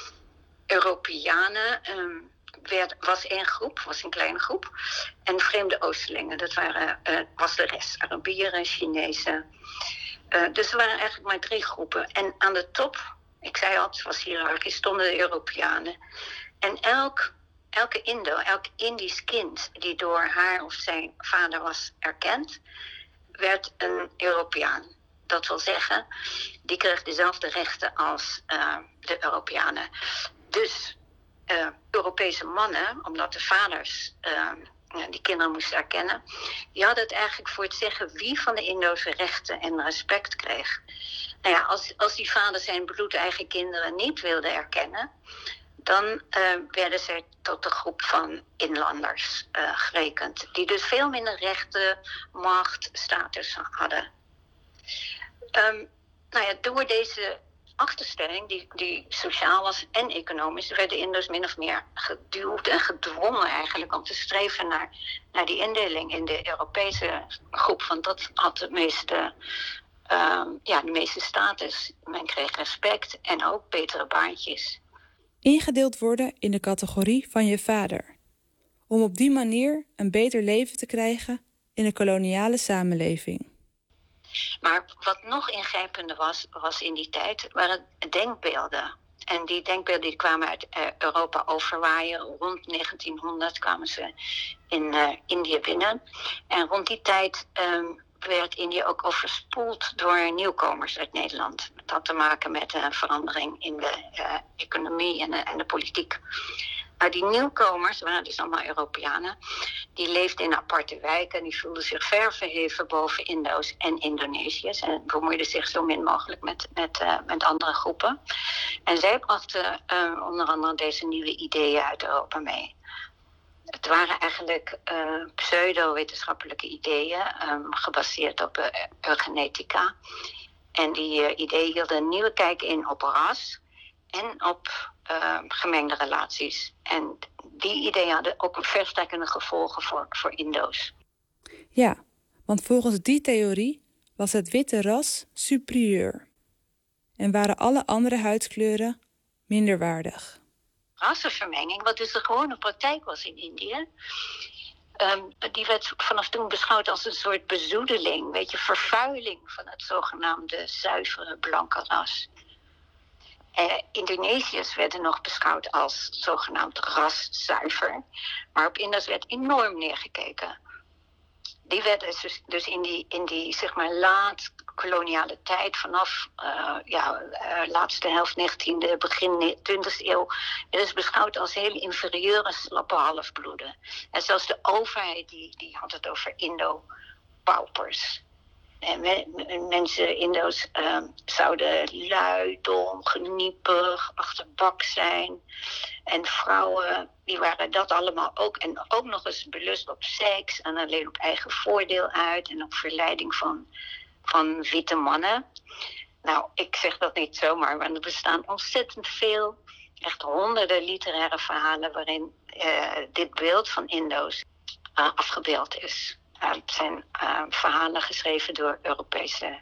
Europeanen um, werd, was één groep, was een kleine groep. En vreemde Oosterlingen, dat waren, uh, was de rest. Arabieren, Chinezen. Uh, dus er waren eigenlijk maar drie groepen. En aan de top, ik zei al, het was hiërarchisch, stonden de Europeanen. En elk, elke Indo, elk Indisch kind die door haar of zijn vader was erkend, werd een Europeaan. Dat wil zeggen, die kreeg dezelfde rechten als uh, de Europeanen. Dus Uh, Europese mannen, omdat de vaders uh, die kinderen moesten erkennen, die hadden het eigenlijk voor het zeggen wie van de Indo's rechten en respect kreeg. Nou ja, als, als die vader zijn bloedeigen kinderen niet wilde erkennen, dan uh, werden zij tot de groep van inlanders uh, gerekend, die dus veel minder rechten, macht, status hadden. Um, nou ja, door deze achterstelling, die, die sociaal was en economisch, werden Indo's min of meer geduwd en gedwongen eigenlijk om te streven naar, naar die indeling in de Europese groep. Want dat had de meeste, um, ja, de meeste status. Men kreeg respect en ook betere baantjes. Ingedeeld worden in de categorie van je vader. Om op die manier een beter leven te krijgen in een koloniale samenleving. Maar wat nog ingrijpender was, was in die tijd, waren denkbeelden. En die denkbeelden die kwamen uit uh, Europa overwaaien. Rond negentienhonderd kwamen ze in uh, Indië binnen. En rond die tijd um, werd Indië ook overspoeld door nieuwkomers uit Nederland. Dat had te maken met een uh, verandering in de uh, economie en, uh, en de politiek. Maar die nieuwkomers, waren dus allemaal Europeanen, die leefden in aparte wijken. Die voelden zich ver verheven boven Indo's en Indonesiërs. En bemoeiden zich zo min mogelijk met, met, uh, met andere groepen. En zij brachten uh, onder andere deze nieuwe ideeën uit Europa mee. Het waren eigenlijk uh, pseudo-wetenschappelijke ideeën, um, gebaseerd op uh, eugenetica. En die uh, ideeën hielden een nieuwe kijk in op ras en op Uh, gemengde relaties. En die ideeën hadden ook verstrekkende gevolgen voor, voor Indo's. Ja, want volgens die theorie was het witte ras superieur. En waren alle andere huidskleuren minderwaardig. Rassenvermenging, wat dus de gewone praktijk was in Indië, Um, die werd vanaf toen beschouwd als een soort bezoedeling, weet je, vervuiling van het zogenaamde zuivere blanke ras. Uh, Indonesiërs werden nog beschouwd als zogenaamd raszuiver. Maar op Indo's werd enorm neergekeken. Die werden dus, dus in die, in die zeg maar laat koloniale tijd, vanaf uh, ja, uh, laatste helft negentiende, begin twintigste eeuw, werden ze beschouwd als hele inferieure, slappe halfbloeden. En zelfs de overheid die, die had het over Indo-paupers. En men, mensen, Indo's, uh, zouden lui, dom, geniepig, achterbak zijn. En vrouwen, die waren dat allemaal ook. En ook nog eens belust op seks en alleen op eigen voordeel uit. En op verleiding van, van witte mannen. Nou, ik zeg dat niet zomaar, maar er bestaan ontzettend veel, echt honderden literaire verhalen waarin uh, dit beeld van Indo's uh, afgebeeld is. Uh, het zijn uh, verhalen geschreven door Europese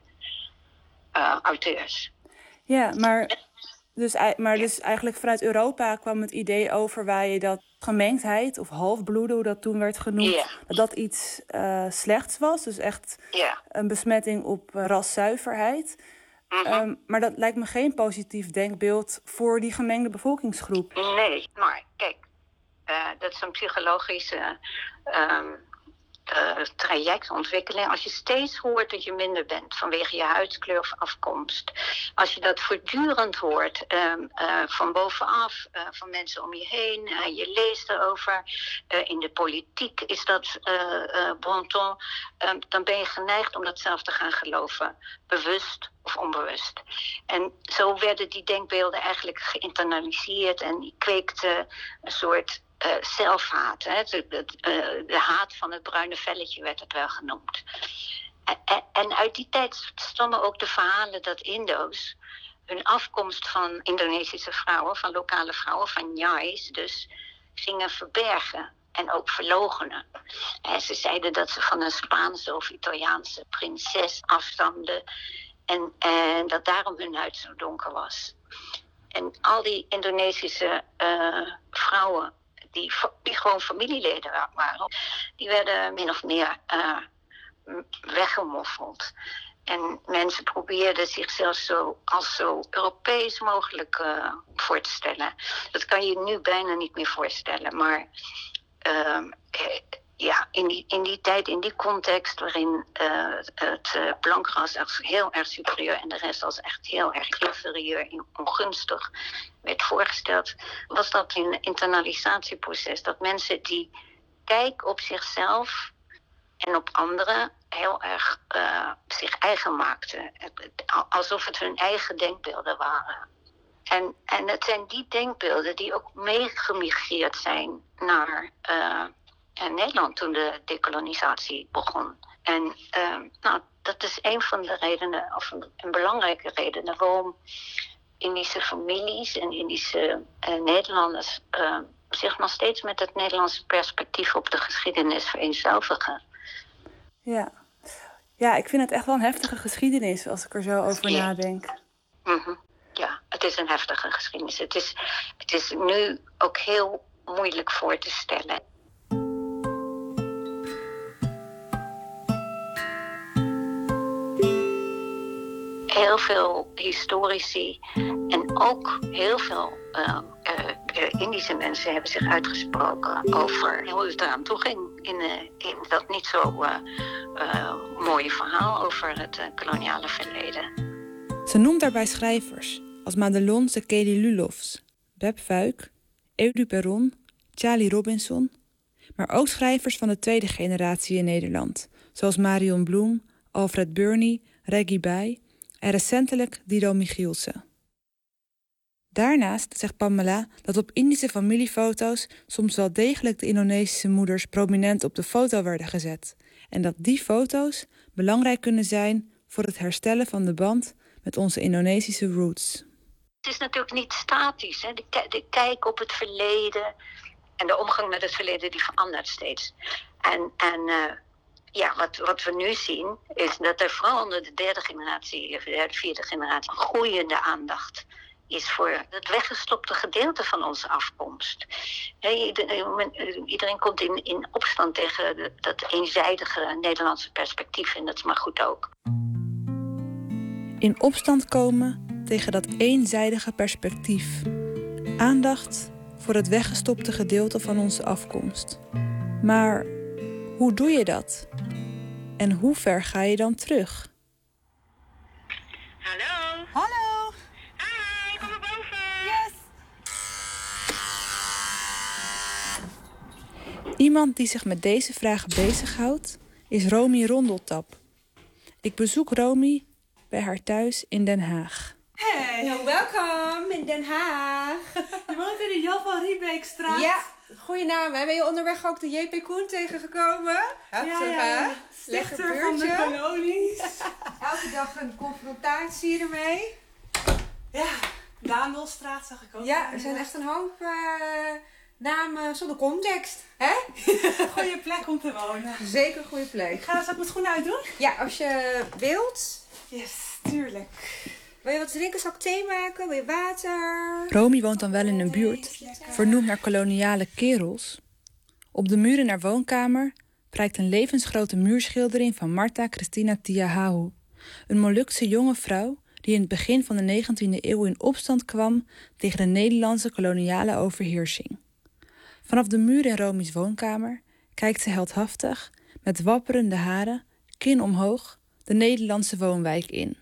uh, auteurs. Ja, maar, dus, maar dus eigenlijk vanuit Europa kwam het idee over waar je dat gemengdheid of halfbloeden, hoe dat toen werd genoemd, yeah. dat dat iets uh, slechts was. Dus echt yeah. een besmetting op uh, raszuiverheid. Mm-hmm. Um, maar dat lijkt me geen positief denkbeeld voor die gemengde bevolkingsgroep. Nee, maar kijk, uh, dat is een psychologische um, uh, trajectontwikkeling. Als je steeds hoort dat je minder bent vanwege je huidskleur of afkomst. Als je dat voortdurend hoort um, uh, van bovenaf, uh, van mensen om je heen. Uh, je leest erover. Uh, in de politiek is dat uh, uh, bon ton. Um, dan ben je geneigd om dat zelf te gaan geloven. Bewust of onbewust. En zo werden die denkbeelden eigenlijk geïnternaliseerd en die kweekte een soort uh, zelfhaat. Hè? De, de, uh, de haat van het bruine velletje werd het wel genoemd. En, en uit die tijd stammen ook de verhalen dat Indo's hun afkomst van Indonesische vrouwen, van lokale vrouwen, van Nyais dus, gingen verbergen. En ook verloochenen. En ze zeiden dat ze van een Spaanse of Italiaanse prinses afstamden. En, en dat daarom hun huid zo donker was. En al die Indonesische uh, vrouwen, die, die gewoon familieleden waren, die werden min of meer uh, weggemoffeld. En mensen probeerden zichzelf zo als zo Europees mogelijk uh, voor te stellen. Dat kan je nu bijna niet meer voorstellen, maar uh, ja, in die, in die tijd, in die context waarin uh, het uh, blankras als heel erg superieur en de rest als echt heel erg inferieur en ongunstig werd voorgesteld, was dat een internalisatieproces. Dat mensen die kijk op zichzelf en op anderen heel erg uh, zich eigen maakten. Alsof het hun eigen denkbeelden waren. En, en het zijn die denkbeelden die ook meegemigreerd zijn naar uh, Nederland toen de dekolonisatie begon. En uh, nou, dat is een van de redenen, of een, een belangrijke reden waarom Indische families en Indische uh, Nederlanders uh, zich nog steeds met het Nederlandse perspectief op de geschiedenis vereenzelvigen. Ja. ja, ik vind het echt wel een heftige geschiedenis als ik er zo over ja. nadenk. Mm-hmm. Ja, het is een heftige geschiedenis. Het is, het is nu ook heel moeilijk voor te stellen. Heel veel historici en ook heel veel uh, uh, Indische mensen hebben zich uitgesproken over hoe het eraan toe ging in, uh, in dat niet zo uh, uh, mooie verhaal over het uh, koloniale verleden. Ze noemt daarbij schrijvers als Madelon Sekeli Lulofs, Beb Fuik, Eudu Perron, Charlie Robinson, maar ook schrijvers van de tweede generatie in Nederland, zoals Marion Bloem, Alfred Burney, Reggie Bai en recentelijk Dido Michielsen. Daarnaast zegt Pamela dat op Indische familiefoto's soms wel degelijk de Indonesische moeders prominent op de foto werden gezet en dat die foto's belangrijk kunnen zijn voor het herstellen van de band met onze Indonesische roots. Het is natuurlijk niet statisch. Hè? De, k- de kijk op het verleden en de omgang met het verleden die verandert steeds. En, en uh, ja, wat, wat we nu zien is dat er vooral onder de derde generatie, of de derde, vierde generatie, groeiende aandacht is voor het weggestopte gedeelte van onze afkomst. He, iedereen, iedereen komt in, in opstand tegen de, dat eenzijdige Nederlandse perspectief en dat is maar goed ook. In opstand komen tegen dat eenzijdige perspectief. Aandacht voor het weggestopte gedeelte van onze afkomst. Maar hoe doe je dat? En hoe ver ga je dan terug? Hallo? Hallo? Hi, kom maar boven. Yes! Iemand die zich met deze vragen bezighoudt is Romy Rondeltap. Ik bezoek Romy bij haar thuis in Den Haag. Hey, welkom in Den Haag. Je woont in de Jan van Riebeekstraat. Ja, goede naam. Hè? Ben je onderweg ook de J P Koen tegengekomen? Ja, ja, ja. Stichter van de kolonies. Elke dag een confrontatie ermee. Ja, Daandelstraat zag ik ook. Ja, er zijn echt een hoop uh, namen zonder context. Hè? Goeie plek om te wonen. Zeker een goede plek. Ik ga eens ook mijn schoenen uitdoen. Ja, als je wilt. Yes, tuurlijk. Wil je wat drinken? Zal ik thee maken? Wil je water? Romy woont dan wel in een buurt, vernoemd naar koloniale kerels. Op de muur in haar woonkamer prijkt een levensgrote muurschildering van Martha Christina Tiahahu, een Molukse jonge vrouw die in het begin van de negentiende eeuw in opstand kwam tegen de Nederlandse koloniale overheersing. Vanaf de muur in Romy's woonkamer kijkt ze heldhaftig, met wapperende haren, kin omhoog, de Nederlandse woonwijk in.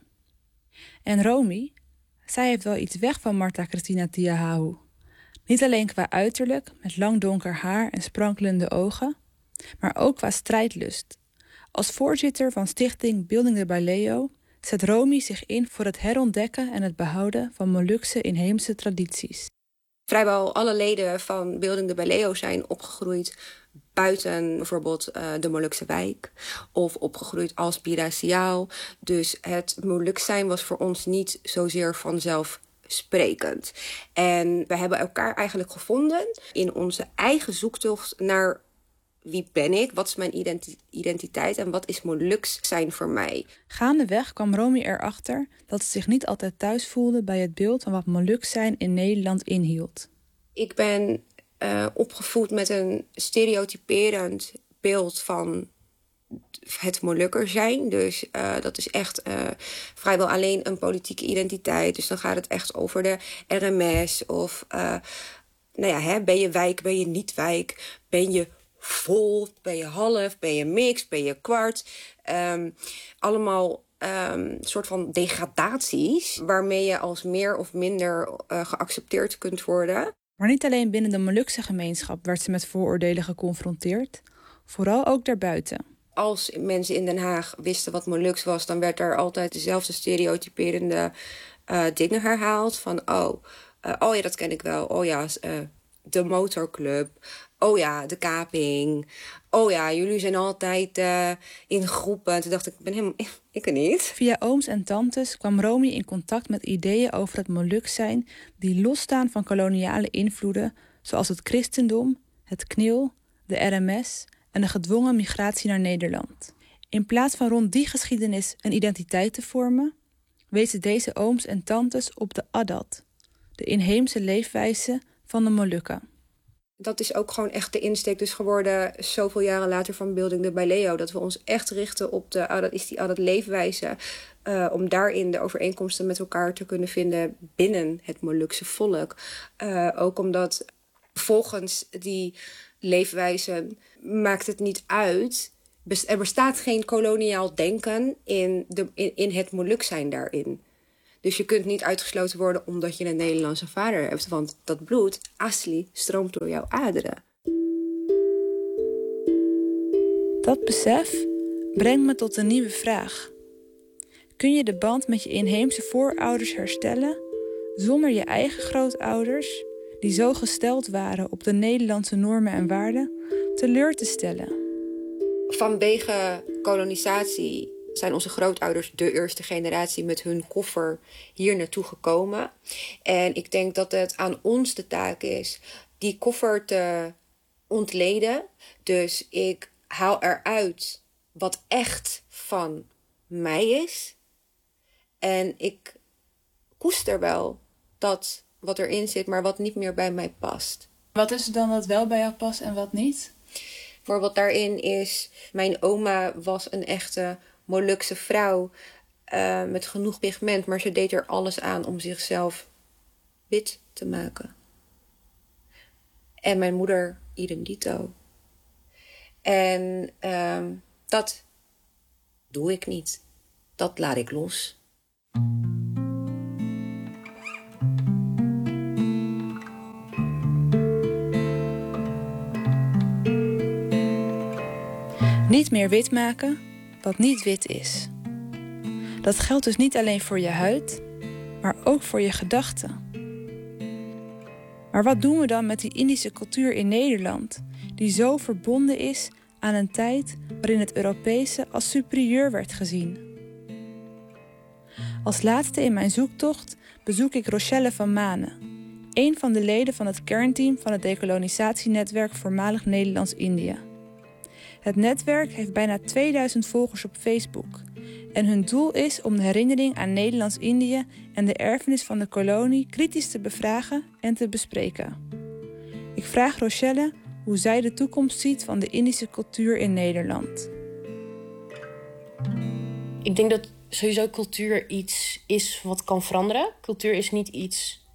En Romy, zij heeft wel iets weg van Martha Christina Tiahahu. Niet alleen qua uiterlijk, met lang donker haar en sprankelende ogen, maar ook qua strijdlust. Als voorzitter van stichting Building the Baleo zet Romy zich in voor het herontdekken en het behouden van Molukse inheemse tradities. Vrijwel alle leden van Building the Baleo zijn opgegroeid buiten bijvoorbeeld uh, de Molukse wijk of opgegroeid als Biraciaal. Dus het Moluks zijn was voor ons niet zozeer vanzelfsprekend. En we hebben elkaar eigenlijk gevonden in onze eigen zoektocht naar wie ben ik, wat is mijn identi- identiteit en wat is Moluks zijn voor mij. Gaandeweg kwam Romy erachter dat ze zich niet altijd thuis voelde bij het beeld van wat Moluks zijn in Nederland inhield. Ik ben uh, opgevoed met een stereotyperend beeld van het Molukker zijn. Dus uh, dat is echt uh, vrijwel alleen een politieke identiteit. Dus dan gaat het echt over de R M S of uh, nou ja, hè, ben je wijk, ben je niet wijk, ben je vol, ben je half, ben je mix, ben je kwart. Um, allemaal um, soort van degradaties waarmee je als meer of minder uh, geaccepteerd kunt worden. Maar niet alleen binnen de Molukse gemeenschap werd ze met vooroordelen geconfronteerd, vooral ook daarbuiten. Als mensen in Den Haag wisten wat Moluks was, dan werd er altijd dezelfde stereotyperende uh, dingen herhaald. Van, oh, uh, oh ja, dat ken ik wel. Oh ja, uh, de motorclub. Oh ja, de kaping. Oh ja, jullie zijn altijd uh, in groepen. Toen dacht ik, ik ben helemaal... Ik, ik er niet. Via ooms en tantes kwam Romy in contact met ideeën over het Moluks zijn die losstaan van koloniale invloeden, zoals het christendom, het knil, de R M S en de gedwongen migratie naar Nederland. In plaats van rond die geschiedenis een identiteit te vormen, wezen deze ooms en tantes op de Adat, de inheemse leefwijze van de Molukken. Dat is ook gewoon echt de insteek dus geworden zoveel jaren later van Building the Baleo. Dat we ons echt richten op de Adat, is die Adat leefwijze. Uh, om daarin de overeenkomsten met elkaar te kunnen vinden binnen het Molukse volk. Uh, ook omdat volgens die leefwijze maakt het niet uit. Er bestaat geen koloniaal denken in, de, in, in het Moluk zijn daarin. Dus je kunt niet uitgesloten worden omdat je een Nederlandse vader hebt. Want dat bloed, asli, stroomt door jouw aderen. Dat besef brengt me tot een nieuwe vraag. Kun je de band met je inheemse voorouders herstellen zonder je eigen grootouders, die zo gesteld waren op de Nederlandse normen en waarden, teleur te stellen? Vanwege kolonisatie zijn onze grootouders de eerste generatie met hun koffer hier naartoe gekomen. En ik denk dat het aan ons de taak is die koffer te ontleden. Dus ik haal eruit wat echt van mij is. En ik koester wel dat wat erin zit, maar wat niet meer bij mij past. Wat is het dan wat wel bij jou past en wat niet? Bijvoorbeeld daarin is, mijn oma was een echte Molukse vrouw uh, met genoeg pigment, maar ze deed er alles aan om zichzelf wit te maken. En mijn moeder idem dito. En uh, dat doe ik niet. Dat laat ik los. Niet meer wit maken wat niet wit is. Dat geldt dus niet alleen voor je huid, maar ook voor je gedachten. Maar wat doen we dan met die Indische cultuur in Nederland, die zo verbonden is aan een tijd waarin het Europese als superieur werd gezien? Als laatste in mijn zoektocht bezoek ik Rochelle van Manen, een van de leden van het kernteam van het decolonisatienetwerk Voormalig Nederlands-Indië. Het netwerk heeft bijna tweeduizend volgers op Facebook en hun doel is om de herinnering aan Nederlands-Indië en de erfenis van de kolonie kritisch te bevragen en te bespreken. Ik vraag Rochelle hoe zij de toekomst ziet van de Indische cultuur in Nederland. Ik denk dat sowieso cultuur iets is wat kan veranderen. Cultuur is niet iets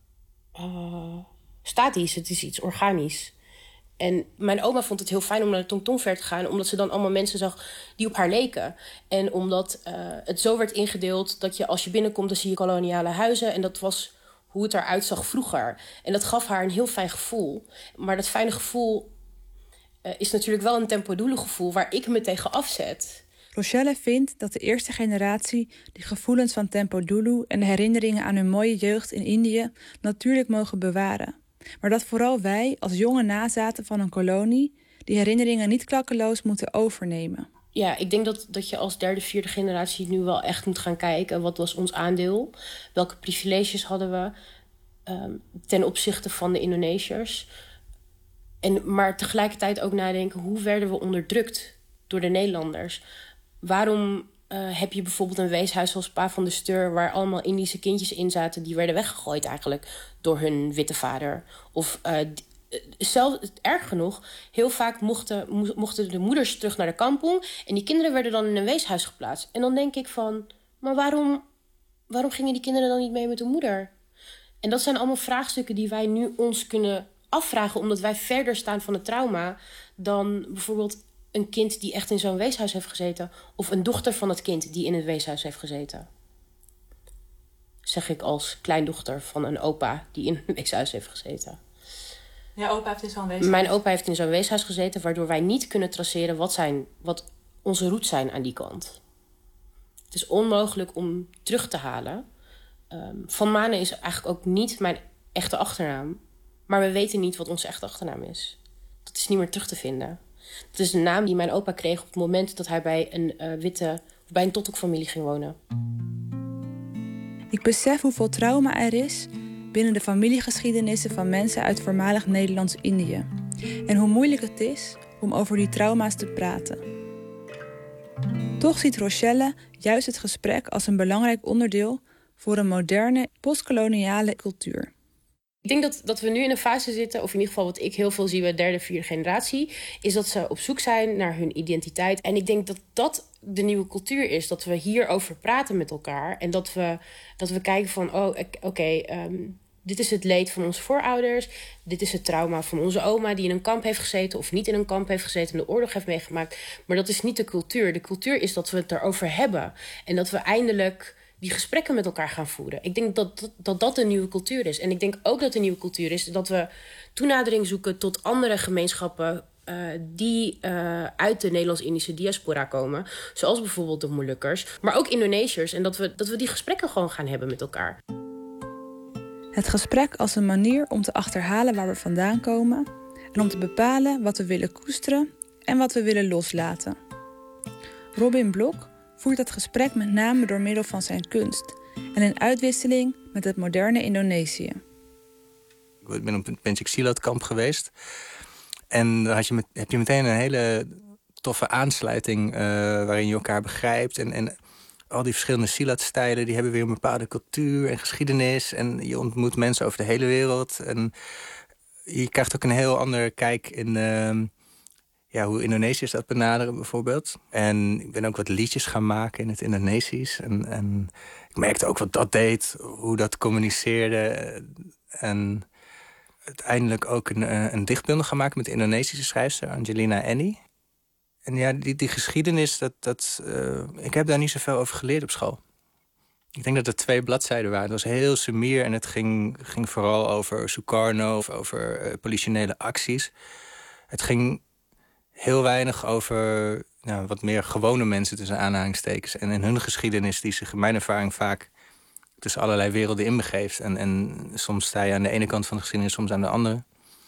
uh, statisch, het is iets organisch. En mijn oma vond het heel fijn om naar de Tongtongfair te gaan, omdat ze dan allemaal mensen zag die op haar leken. En omdat uh, het zo werd ingedeeld dat je als je binnenkomt, dan zie je koloniale huizen. En dat was hoe het eruit zag vroeger. En dat gaf haar een heel fijn gevoel. Maar dat fijne gevoel uh, is natuurlijk wel een Tempo-Dulu gevoel waar ik me tegen afzet. Rochelle vindt dat de eerste generatie die gevoelens van Tempo-Dulu en de herinneringen aan hun mooie jeugd in Indië natuurlijk mogen bewaren. Maar dat vooral wij als jonge nazaten van een kolonie die herinneringen niet klakkeloos moeten overnemen. Ja, ik denk dat, dat je als derde, vierde generatie nu wel echt moet gaan kijken. Wat was ons aandeel? Welke privileges hadden we um, ten opzichte van de Indonesiërs? En, maar tegelijkertijd ook nadenken, hoe werden we onderdrukt door de Nederlanders? Waarom uh, heb je bijvoorbeeld een weeshuis zoals Pa van de Steur, waar allemaal Indische kindjes in zaten die werden weggegooid eigenlijk door hun witte vader? Of uh, zelf, erg genoeg, heel vaak mochten, mo- mochten de moeders terug naar de kampong en die kinderen werden dan in een weeshuis geplaatst. En dan denk ik van, maar waarom, waarom gingen die kinderen dan niet mee met de moeder? En dat zijn allemaal vraagstukken die wij nu ons kunnen afvragen, omdat wij verder staan van het trauma dan bijvoorbeeld een kind die echt in zo'n weeshuis heeft gezeten, of een dochter van het kind die in het weeshuis heeft gezeten. Zeg ik als kleindochter van een opa die in een weeshuis heeft gezeten. Ja, opa heeft in zo'n weeshuis. Mijn opa heeft in zo'n weeshuis gezeten, waardoor wij niet kunnen traceren wat, zijn, wat onze roots zijn aan die kant. Het is onmogelijk om terug te halen. Um, Van Manen is eigenlijk ook niet mijn echte achternaam, maar we weten niet wat onze echte achternaam is. Dat is niet meer terug te vinden. Dat is de naam die mijn opa kreeg op het moment dat hij bij een uh, witte, of bij een Totok-familie ging wonen. Ik besef hoeveel trauma er is binnen de familiegeschiedenissen van mensen uit voormalig Nederlands-Indië. En hoe moeilijk het is om over die trauma's te praten. Toch ziet Rochelle juist het gesprek als een belangrijk onderdeel voor een moderne, postkoloniale cultuur. Ik denk dat, dat we nu in een fase zitten, of in ieder geval wat ik heel veel zie bij derde, vierde generatie, is dat ze op zoek zijn naar hun identiteit. En ik denk dat dat de nieuwe cultuur is, dat we hierover praten met elkaar. En dat we, dat we kijken van, oh, oké, okay, um, dit is het leed van onze voorouders. Dit is het trauma van onze oma die in een kamp heeft gezeten of niet in een kamp heeft gezeten en de oorlog heeft meegemaakt. Maar dat is niet de cultuur. De cultuur is dat we het erover hebben. En dat we eindelijk die gesprekken met elkaar gaan voeren. Ik denk dat dat, dat dat de nieuwe cultuur is. En ik denk ook dat de nieuwe cultuur is dat we toenadering zoeken tot andere gemeenschappen uh, die uh, uit de Nederlands-Indische diaspora komen. Zoals bijvoorbeeld de Molukkers, maar ook Indonesiërs. En dat we, dat we die gesprekken gewoon gaan hebben met elkaar. Het gesprek als een manier om te achterhalen waar we vandaan komen en om te bepalen wat we willen koesteren en wat we willen loslaten. Robin Blok voert dat gesprek met name door middel van zijn kunst en in uitwisseling met het moderne Indonesië. Ik ben op een Pencak Silat kamp geweest. En dan had je met, heb je meteen een hele toffe aansluiting uh, waarin je elkaar begrijpt. En, en al die verschillende Silat-stijlen die hebben weer een bepaalde cultuur en geschiedenis. En je ontmoet mensen over de hele wereld. En je krijgt ook een heel andere kijk in Uh, Ja, hoe Indonesiërs dat benaderen bijvoorbeeld. En ik ben ook wat liedjes gaan maken in het Indonesisch. En, en ik merkte ook wat dat deed, hoe dat communiceerde. En uiteindelijk ook een, een dichtbundel gaan maken met de Indonesische schrijfster Angelina Annie. En ja, die, die geschiedenis, dat, dat, uh, ik heb daar niet zoveel over geleerd op school. Ik denk dat er twee bladzijden waren. Het was heel sumier en het ging, ging vooral over Sukarno of over uh, politionele acties. Het ging heel weinig over nou, wat meer gewone mensen tussen aanhalingstekens. En in hun geschiedenis, die zich in mijn ervaring vaak tussen allerlei werelden inbegeeft. En, en soms sta je aan de ene kant van de geschiedenis, soms aan de andere.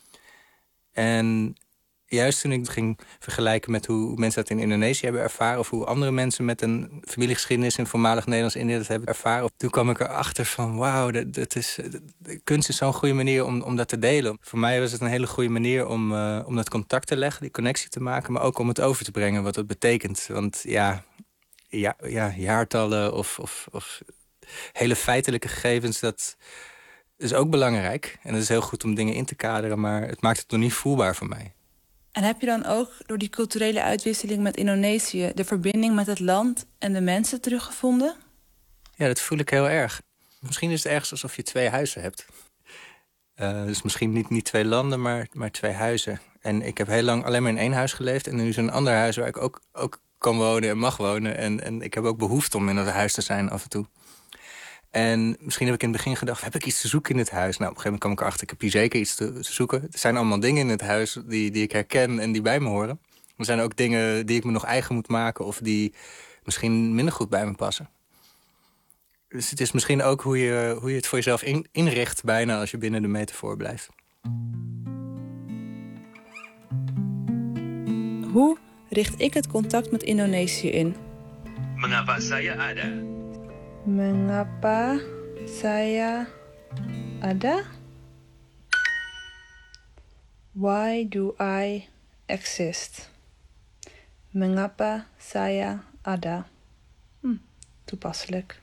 En juist toen ik ging vergelijken met hoe mensen dat in Indonesië hebben ervaren, of hoe andere mensen met een familiegeschiedenis in voormalig Nederlands-Indië dat hebben ervaren, toen kwam ik erachter van wauw, dat, dat is, de kunst is zo'n goede manier om, om dat te delen. Voor mij was het een hele goede manier om, uh, om dat contact te leggen, die connectie te maken, maar ook om het over te brengen wat het betekent. Want ja, ja, ja jaartallen of, of, of hele feitelijke gegevens, dat is ook belangrijk. En het is heel goed om dingen in te kaderen, maar het maakt het nog niet voelbaar voor mij. En heb je dan ook door die culturele uitwisseling met Indonesië de verbinding met het land en de mensen teruggevonden? Ja, dat voel ik heel erg. Misschien is het ergens alsof je twee huizen hebt. Uh, dus misschien niet, niet twee landen, maar, maar twee huizen. En ik heb heel lang alleen maar in één huis geleefd. En nu is er een ander huis waar ik ook, ook kan wonen en mag wonen. En, en ik heb ook behoefte om in dat huis te zijn af en toe. En misschien heb ik in het begin gedacht, heb ik iets te zoeken in het huis? Nou, op een gegeven moment kwam ik erachter, ik heb hier zeker iets te, te zoeken. Er zijn allemaal dingen in het huis die, die ik herken en die bij me horen. Er zijn ook dingen die ik me nog eigen moet maken of die misschien minder goed bij me passen. Dus het is misschien ook hoe je, hoe je het voor jezelf in, inricht bijna als je binnen de metafoor blijft. Hoe richt ik het contact met Indonesië in? Mengapa saya ada? Mengapa saya ada? Why do I exist? Mengapa saya ada? Hm, toepasselijk.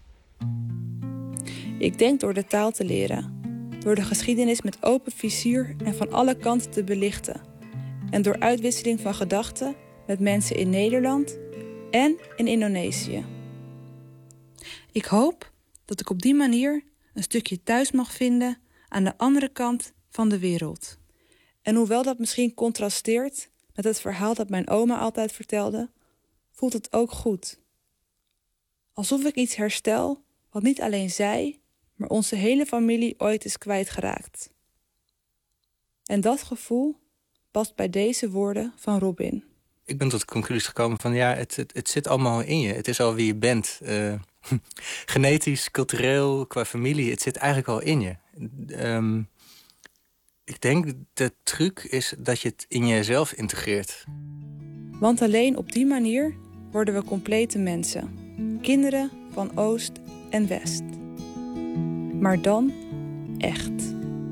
Ik denk door de taal te leren. Door de geschiedenis met open vizier en van alle kanten te belichten. En door uitwisseling van gedachten met mensen in Nederland en in Indonesië. Ik hoop dat ik op die manier een stukje thuis mag vinden aan de andere kant van de wereld. En hoewel dat misschien contrasteert met het verhaal dat mijn oma altijd vertelde, voelt het ook goed. Alsof ik iets herstel wat niet alleen zij, maar onze hele familie ooit is kwijtgeraakt. En dat gevoel past bij deze woorden van Robin. Ik ben tot de conclusie gekomen van ja, het, het, het zit allemaal in je. Het is al wie je bent. Uh, genetisch, cultureel, qua familie, het zit eigenlijk al in je. Um, ik denk de truc is dat je het in jezelf integreert. Want alleen op die manier worden we complete mensen. Kinderen van Oost en West. Maar dan echt.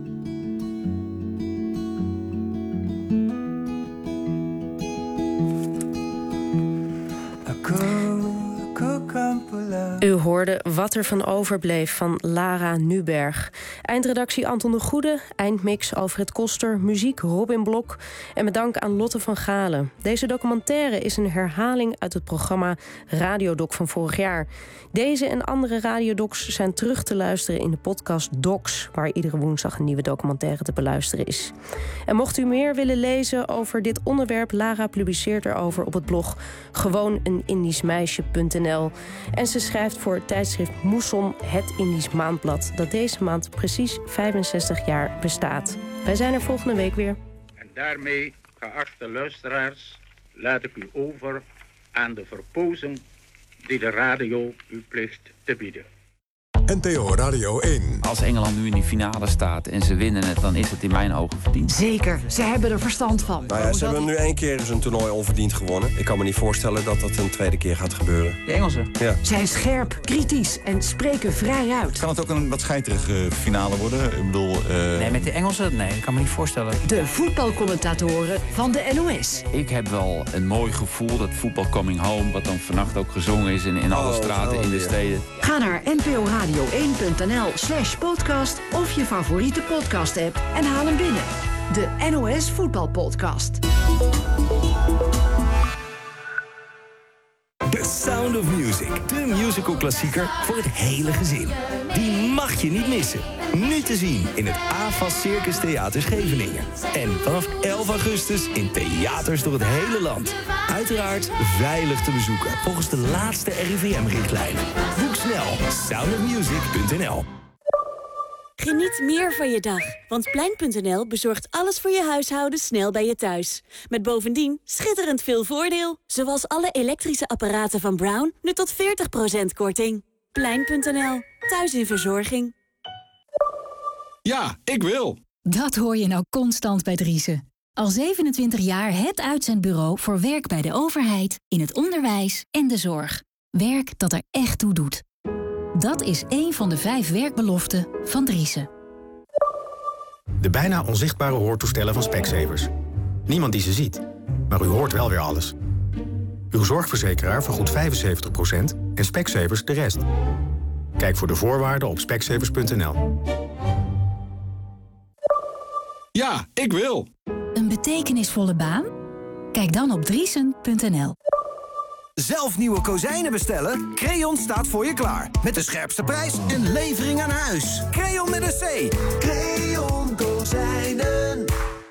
U hoorde Wat er van overbleef van Lara Nuberg. Eindredactie Anton de Goede, eindmix Alfred Koster, muziek Robin Blok en met dank aan Lotte van Galen. Deze documentaire is een herhaling uit het programma Radiodoc van vorig jaar. Deze en andere radiodocs zijn terug te luisteren in de podcast Docs, waar iedere woensdag een nieuwe documentaire te beluisteren is. En mocht u meer willen lezen over dit onderwerp, Lara publiceert erover op het blog gewoon een indisch meisje punt n l. En ze schrijft voor het tijdschrift Moesson, het Indisch Maandblad, dat deze maand precies vijfenzestig jaar bestaat. Wij zijn er volgende week weer. En daarmee, geachte luisteraars, laat ik u over aan de verpozing die de radio u plicht te bieden. N T O Radio één. Als Engeland nu in die finale staat en ze winnen het, dan is het in mijn ogen verdiend. Zeker, ze hebben er verstand van. Nou ja, ze hebben nu één keer een toernooi onverdiend gewonnen. Ik kan me niet voorstellen dat dat een tweede keer gaat gebeuren. De Engelsen? Ja. Zijn scherp, kritisch en spreken vrij uit. Kan het ook een wat scheiterige finale worden? Ik bedoel... Uh... Nee, met de Engelsen? Nee, dat kan me niet voorstellen. De voetbalcommentatoren van de N O S. Ik heb wel een mooi gevoel, dat voetbal coming home, wat dan vannacht ook gezongen is in, in alle oh, straten, oh, in de ja. steden. Ga naar n p o radio één punt n l slash podcast of je favoriete podcast-app en haal hem binnen. De N O S Voetbalpodcast. The Sound of Music, de musical-klassieker voor het hele gezin. Die mag je niet missen. Nu te zien in het A F A S Circus Theater Scheveningen. En vanaf elf augustus in theaters door het hele land. Uiteraard veilig te bezoeken volgens de laatste R I V M-richtlijnen. Boek snel sound of music punt n l. Geniet meer van je dag, want Plein punt n l bezorgt alles voor je huishouden snel bij je thuis. Met bovendien schitterend veel voordeel, zoals alle elektrische apparaten van Brown, nu tot veertig procent korting. Plein punt n l. Thuis in verzorging. Ja, ik wil. Dat hoor je nou constant bij Driessen. Al zevenentwintig jaar het uitzendbureau voor werk bij de overheid, in het onderwijs en de zorg. Werk dat er echt toe doet. Dat is één van de vijf werkbeloften van Driessen. De bijna onzichtbare hoortoestellen van Specsavers. Niemand die ze ziet, maar u hoort wel weer alles. Uw zorgverzekeraar vergoedt vijfenzeventig procent en Specsavers de rest. Kijk voor de voorwaarden op specsavers punt n l. Ja, ik wil. Een betekenisvolle baan? Kijk dan op driesen punt n l. Zelf nieuwe kozijnen bestellen? Creon staat voor je klaar. Met de scherpste prijs en levering aan huis. Creon met een C. Creon Kozijnen.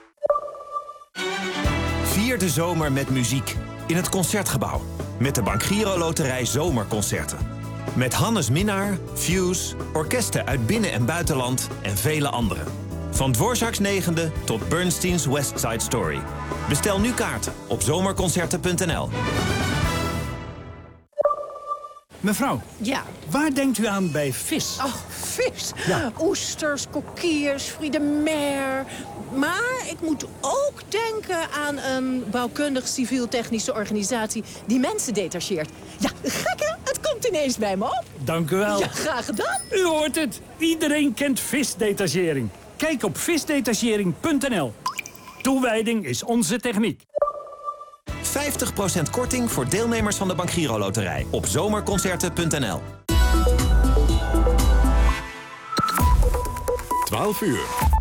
Vier de zomer met muziek. In het Concertgebouw. Met de Bank Giro Loterij Zomerconcerten. Met Hannes Minnaar, Fuse, orkesten uit binnen- en buitenland en vele anderen. Van Dvorak's negende tot Bernstein's West Side Story. Bestel nu kaarten op zomerconcerten punt n l. Mevrouw, ja. Waar denkt u aan bij vis? Oh, vis. Ja. Oesters, kokkiers, fruits de mer. Maar ik moet ook denken aan een bouwkundig civiel-technische organisatie die mensen detacheert. Ja, gek hè? Het komt ineens bij me op. Dank u wel. Ja, graag gedaan. U hoort het. Iedereen kent visdetachering. Kijk op visdetachering punt n l. Toewijding is onze techniek. vijftig procent korting voor deelnemers van de Bank Giro Loterij op zomerconcerten punt n l. twaalf uur.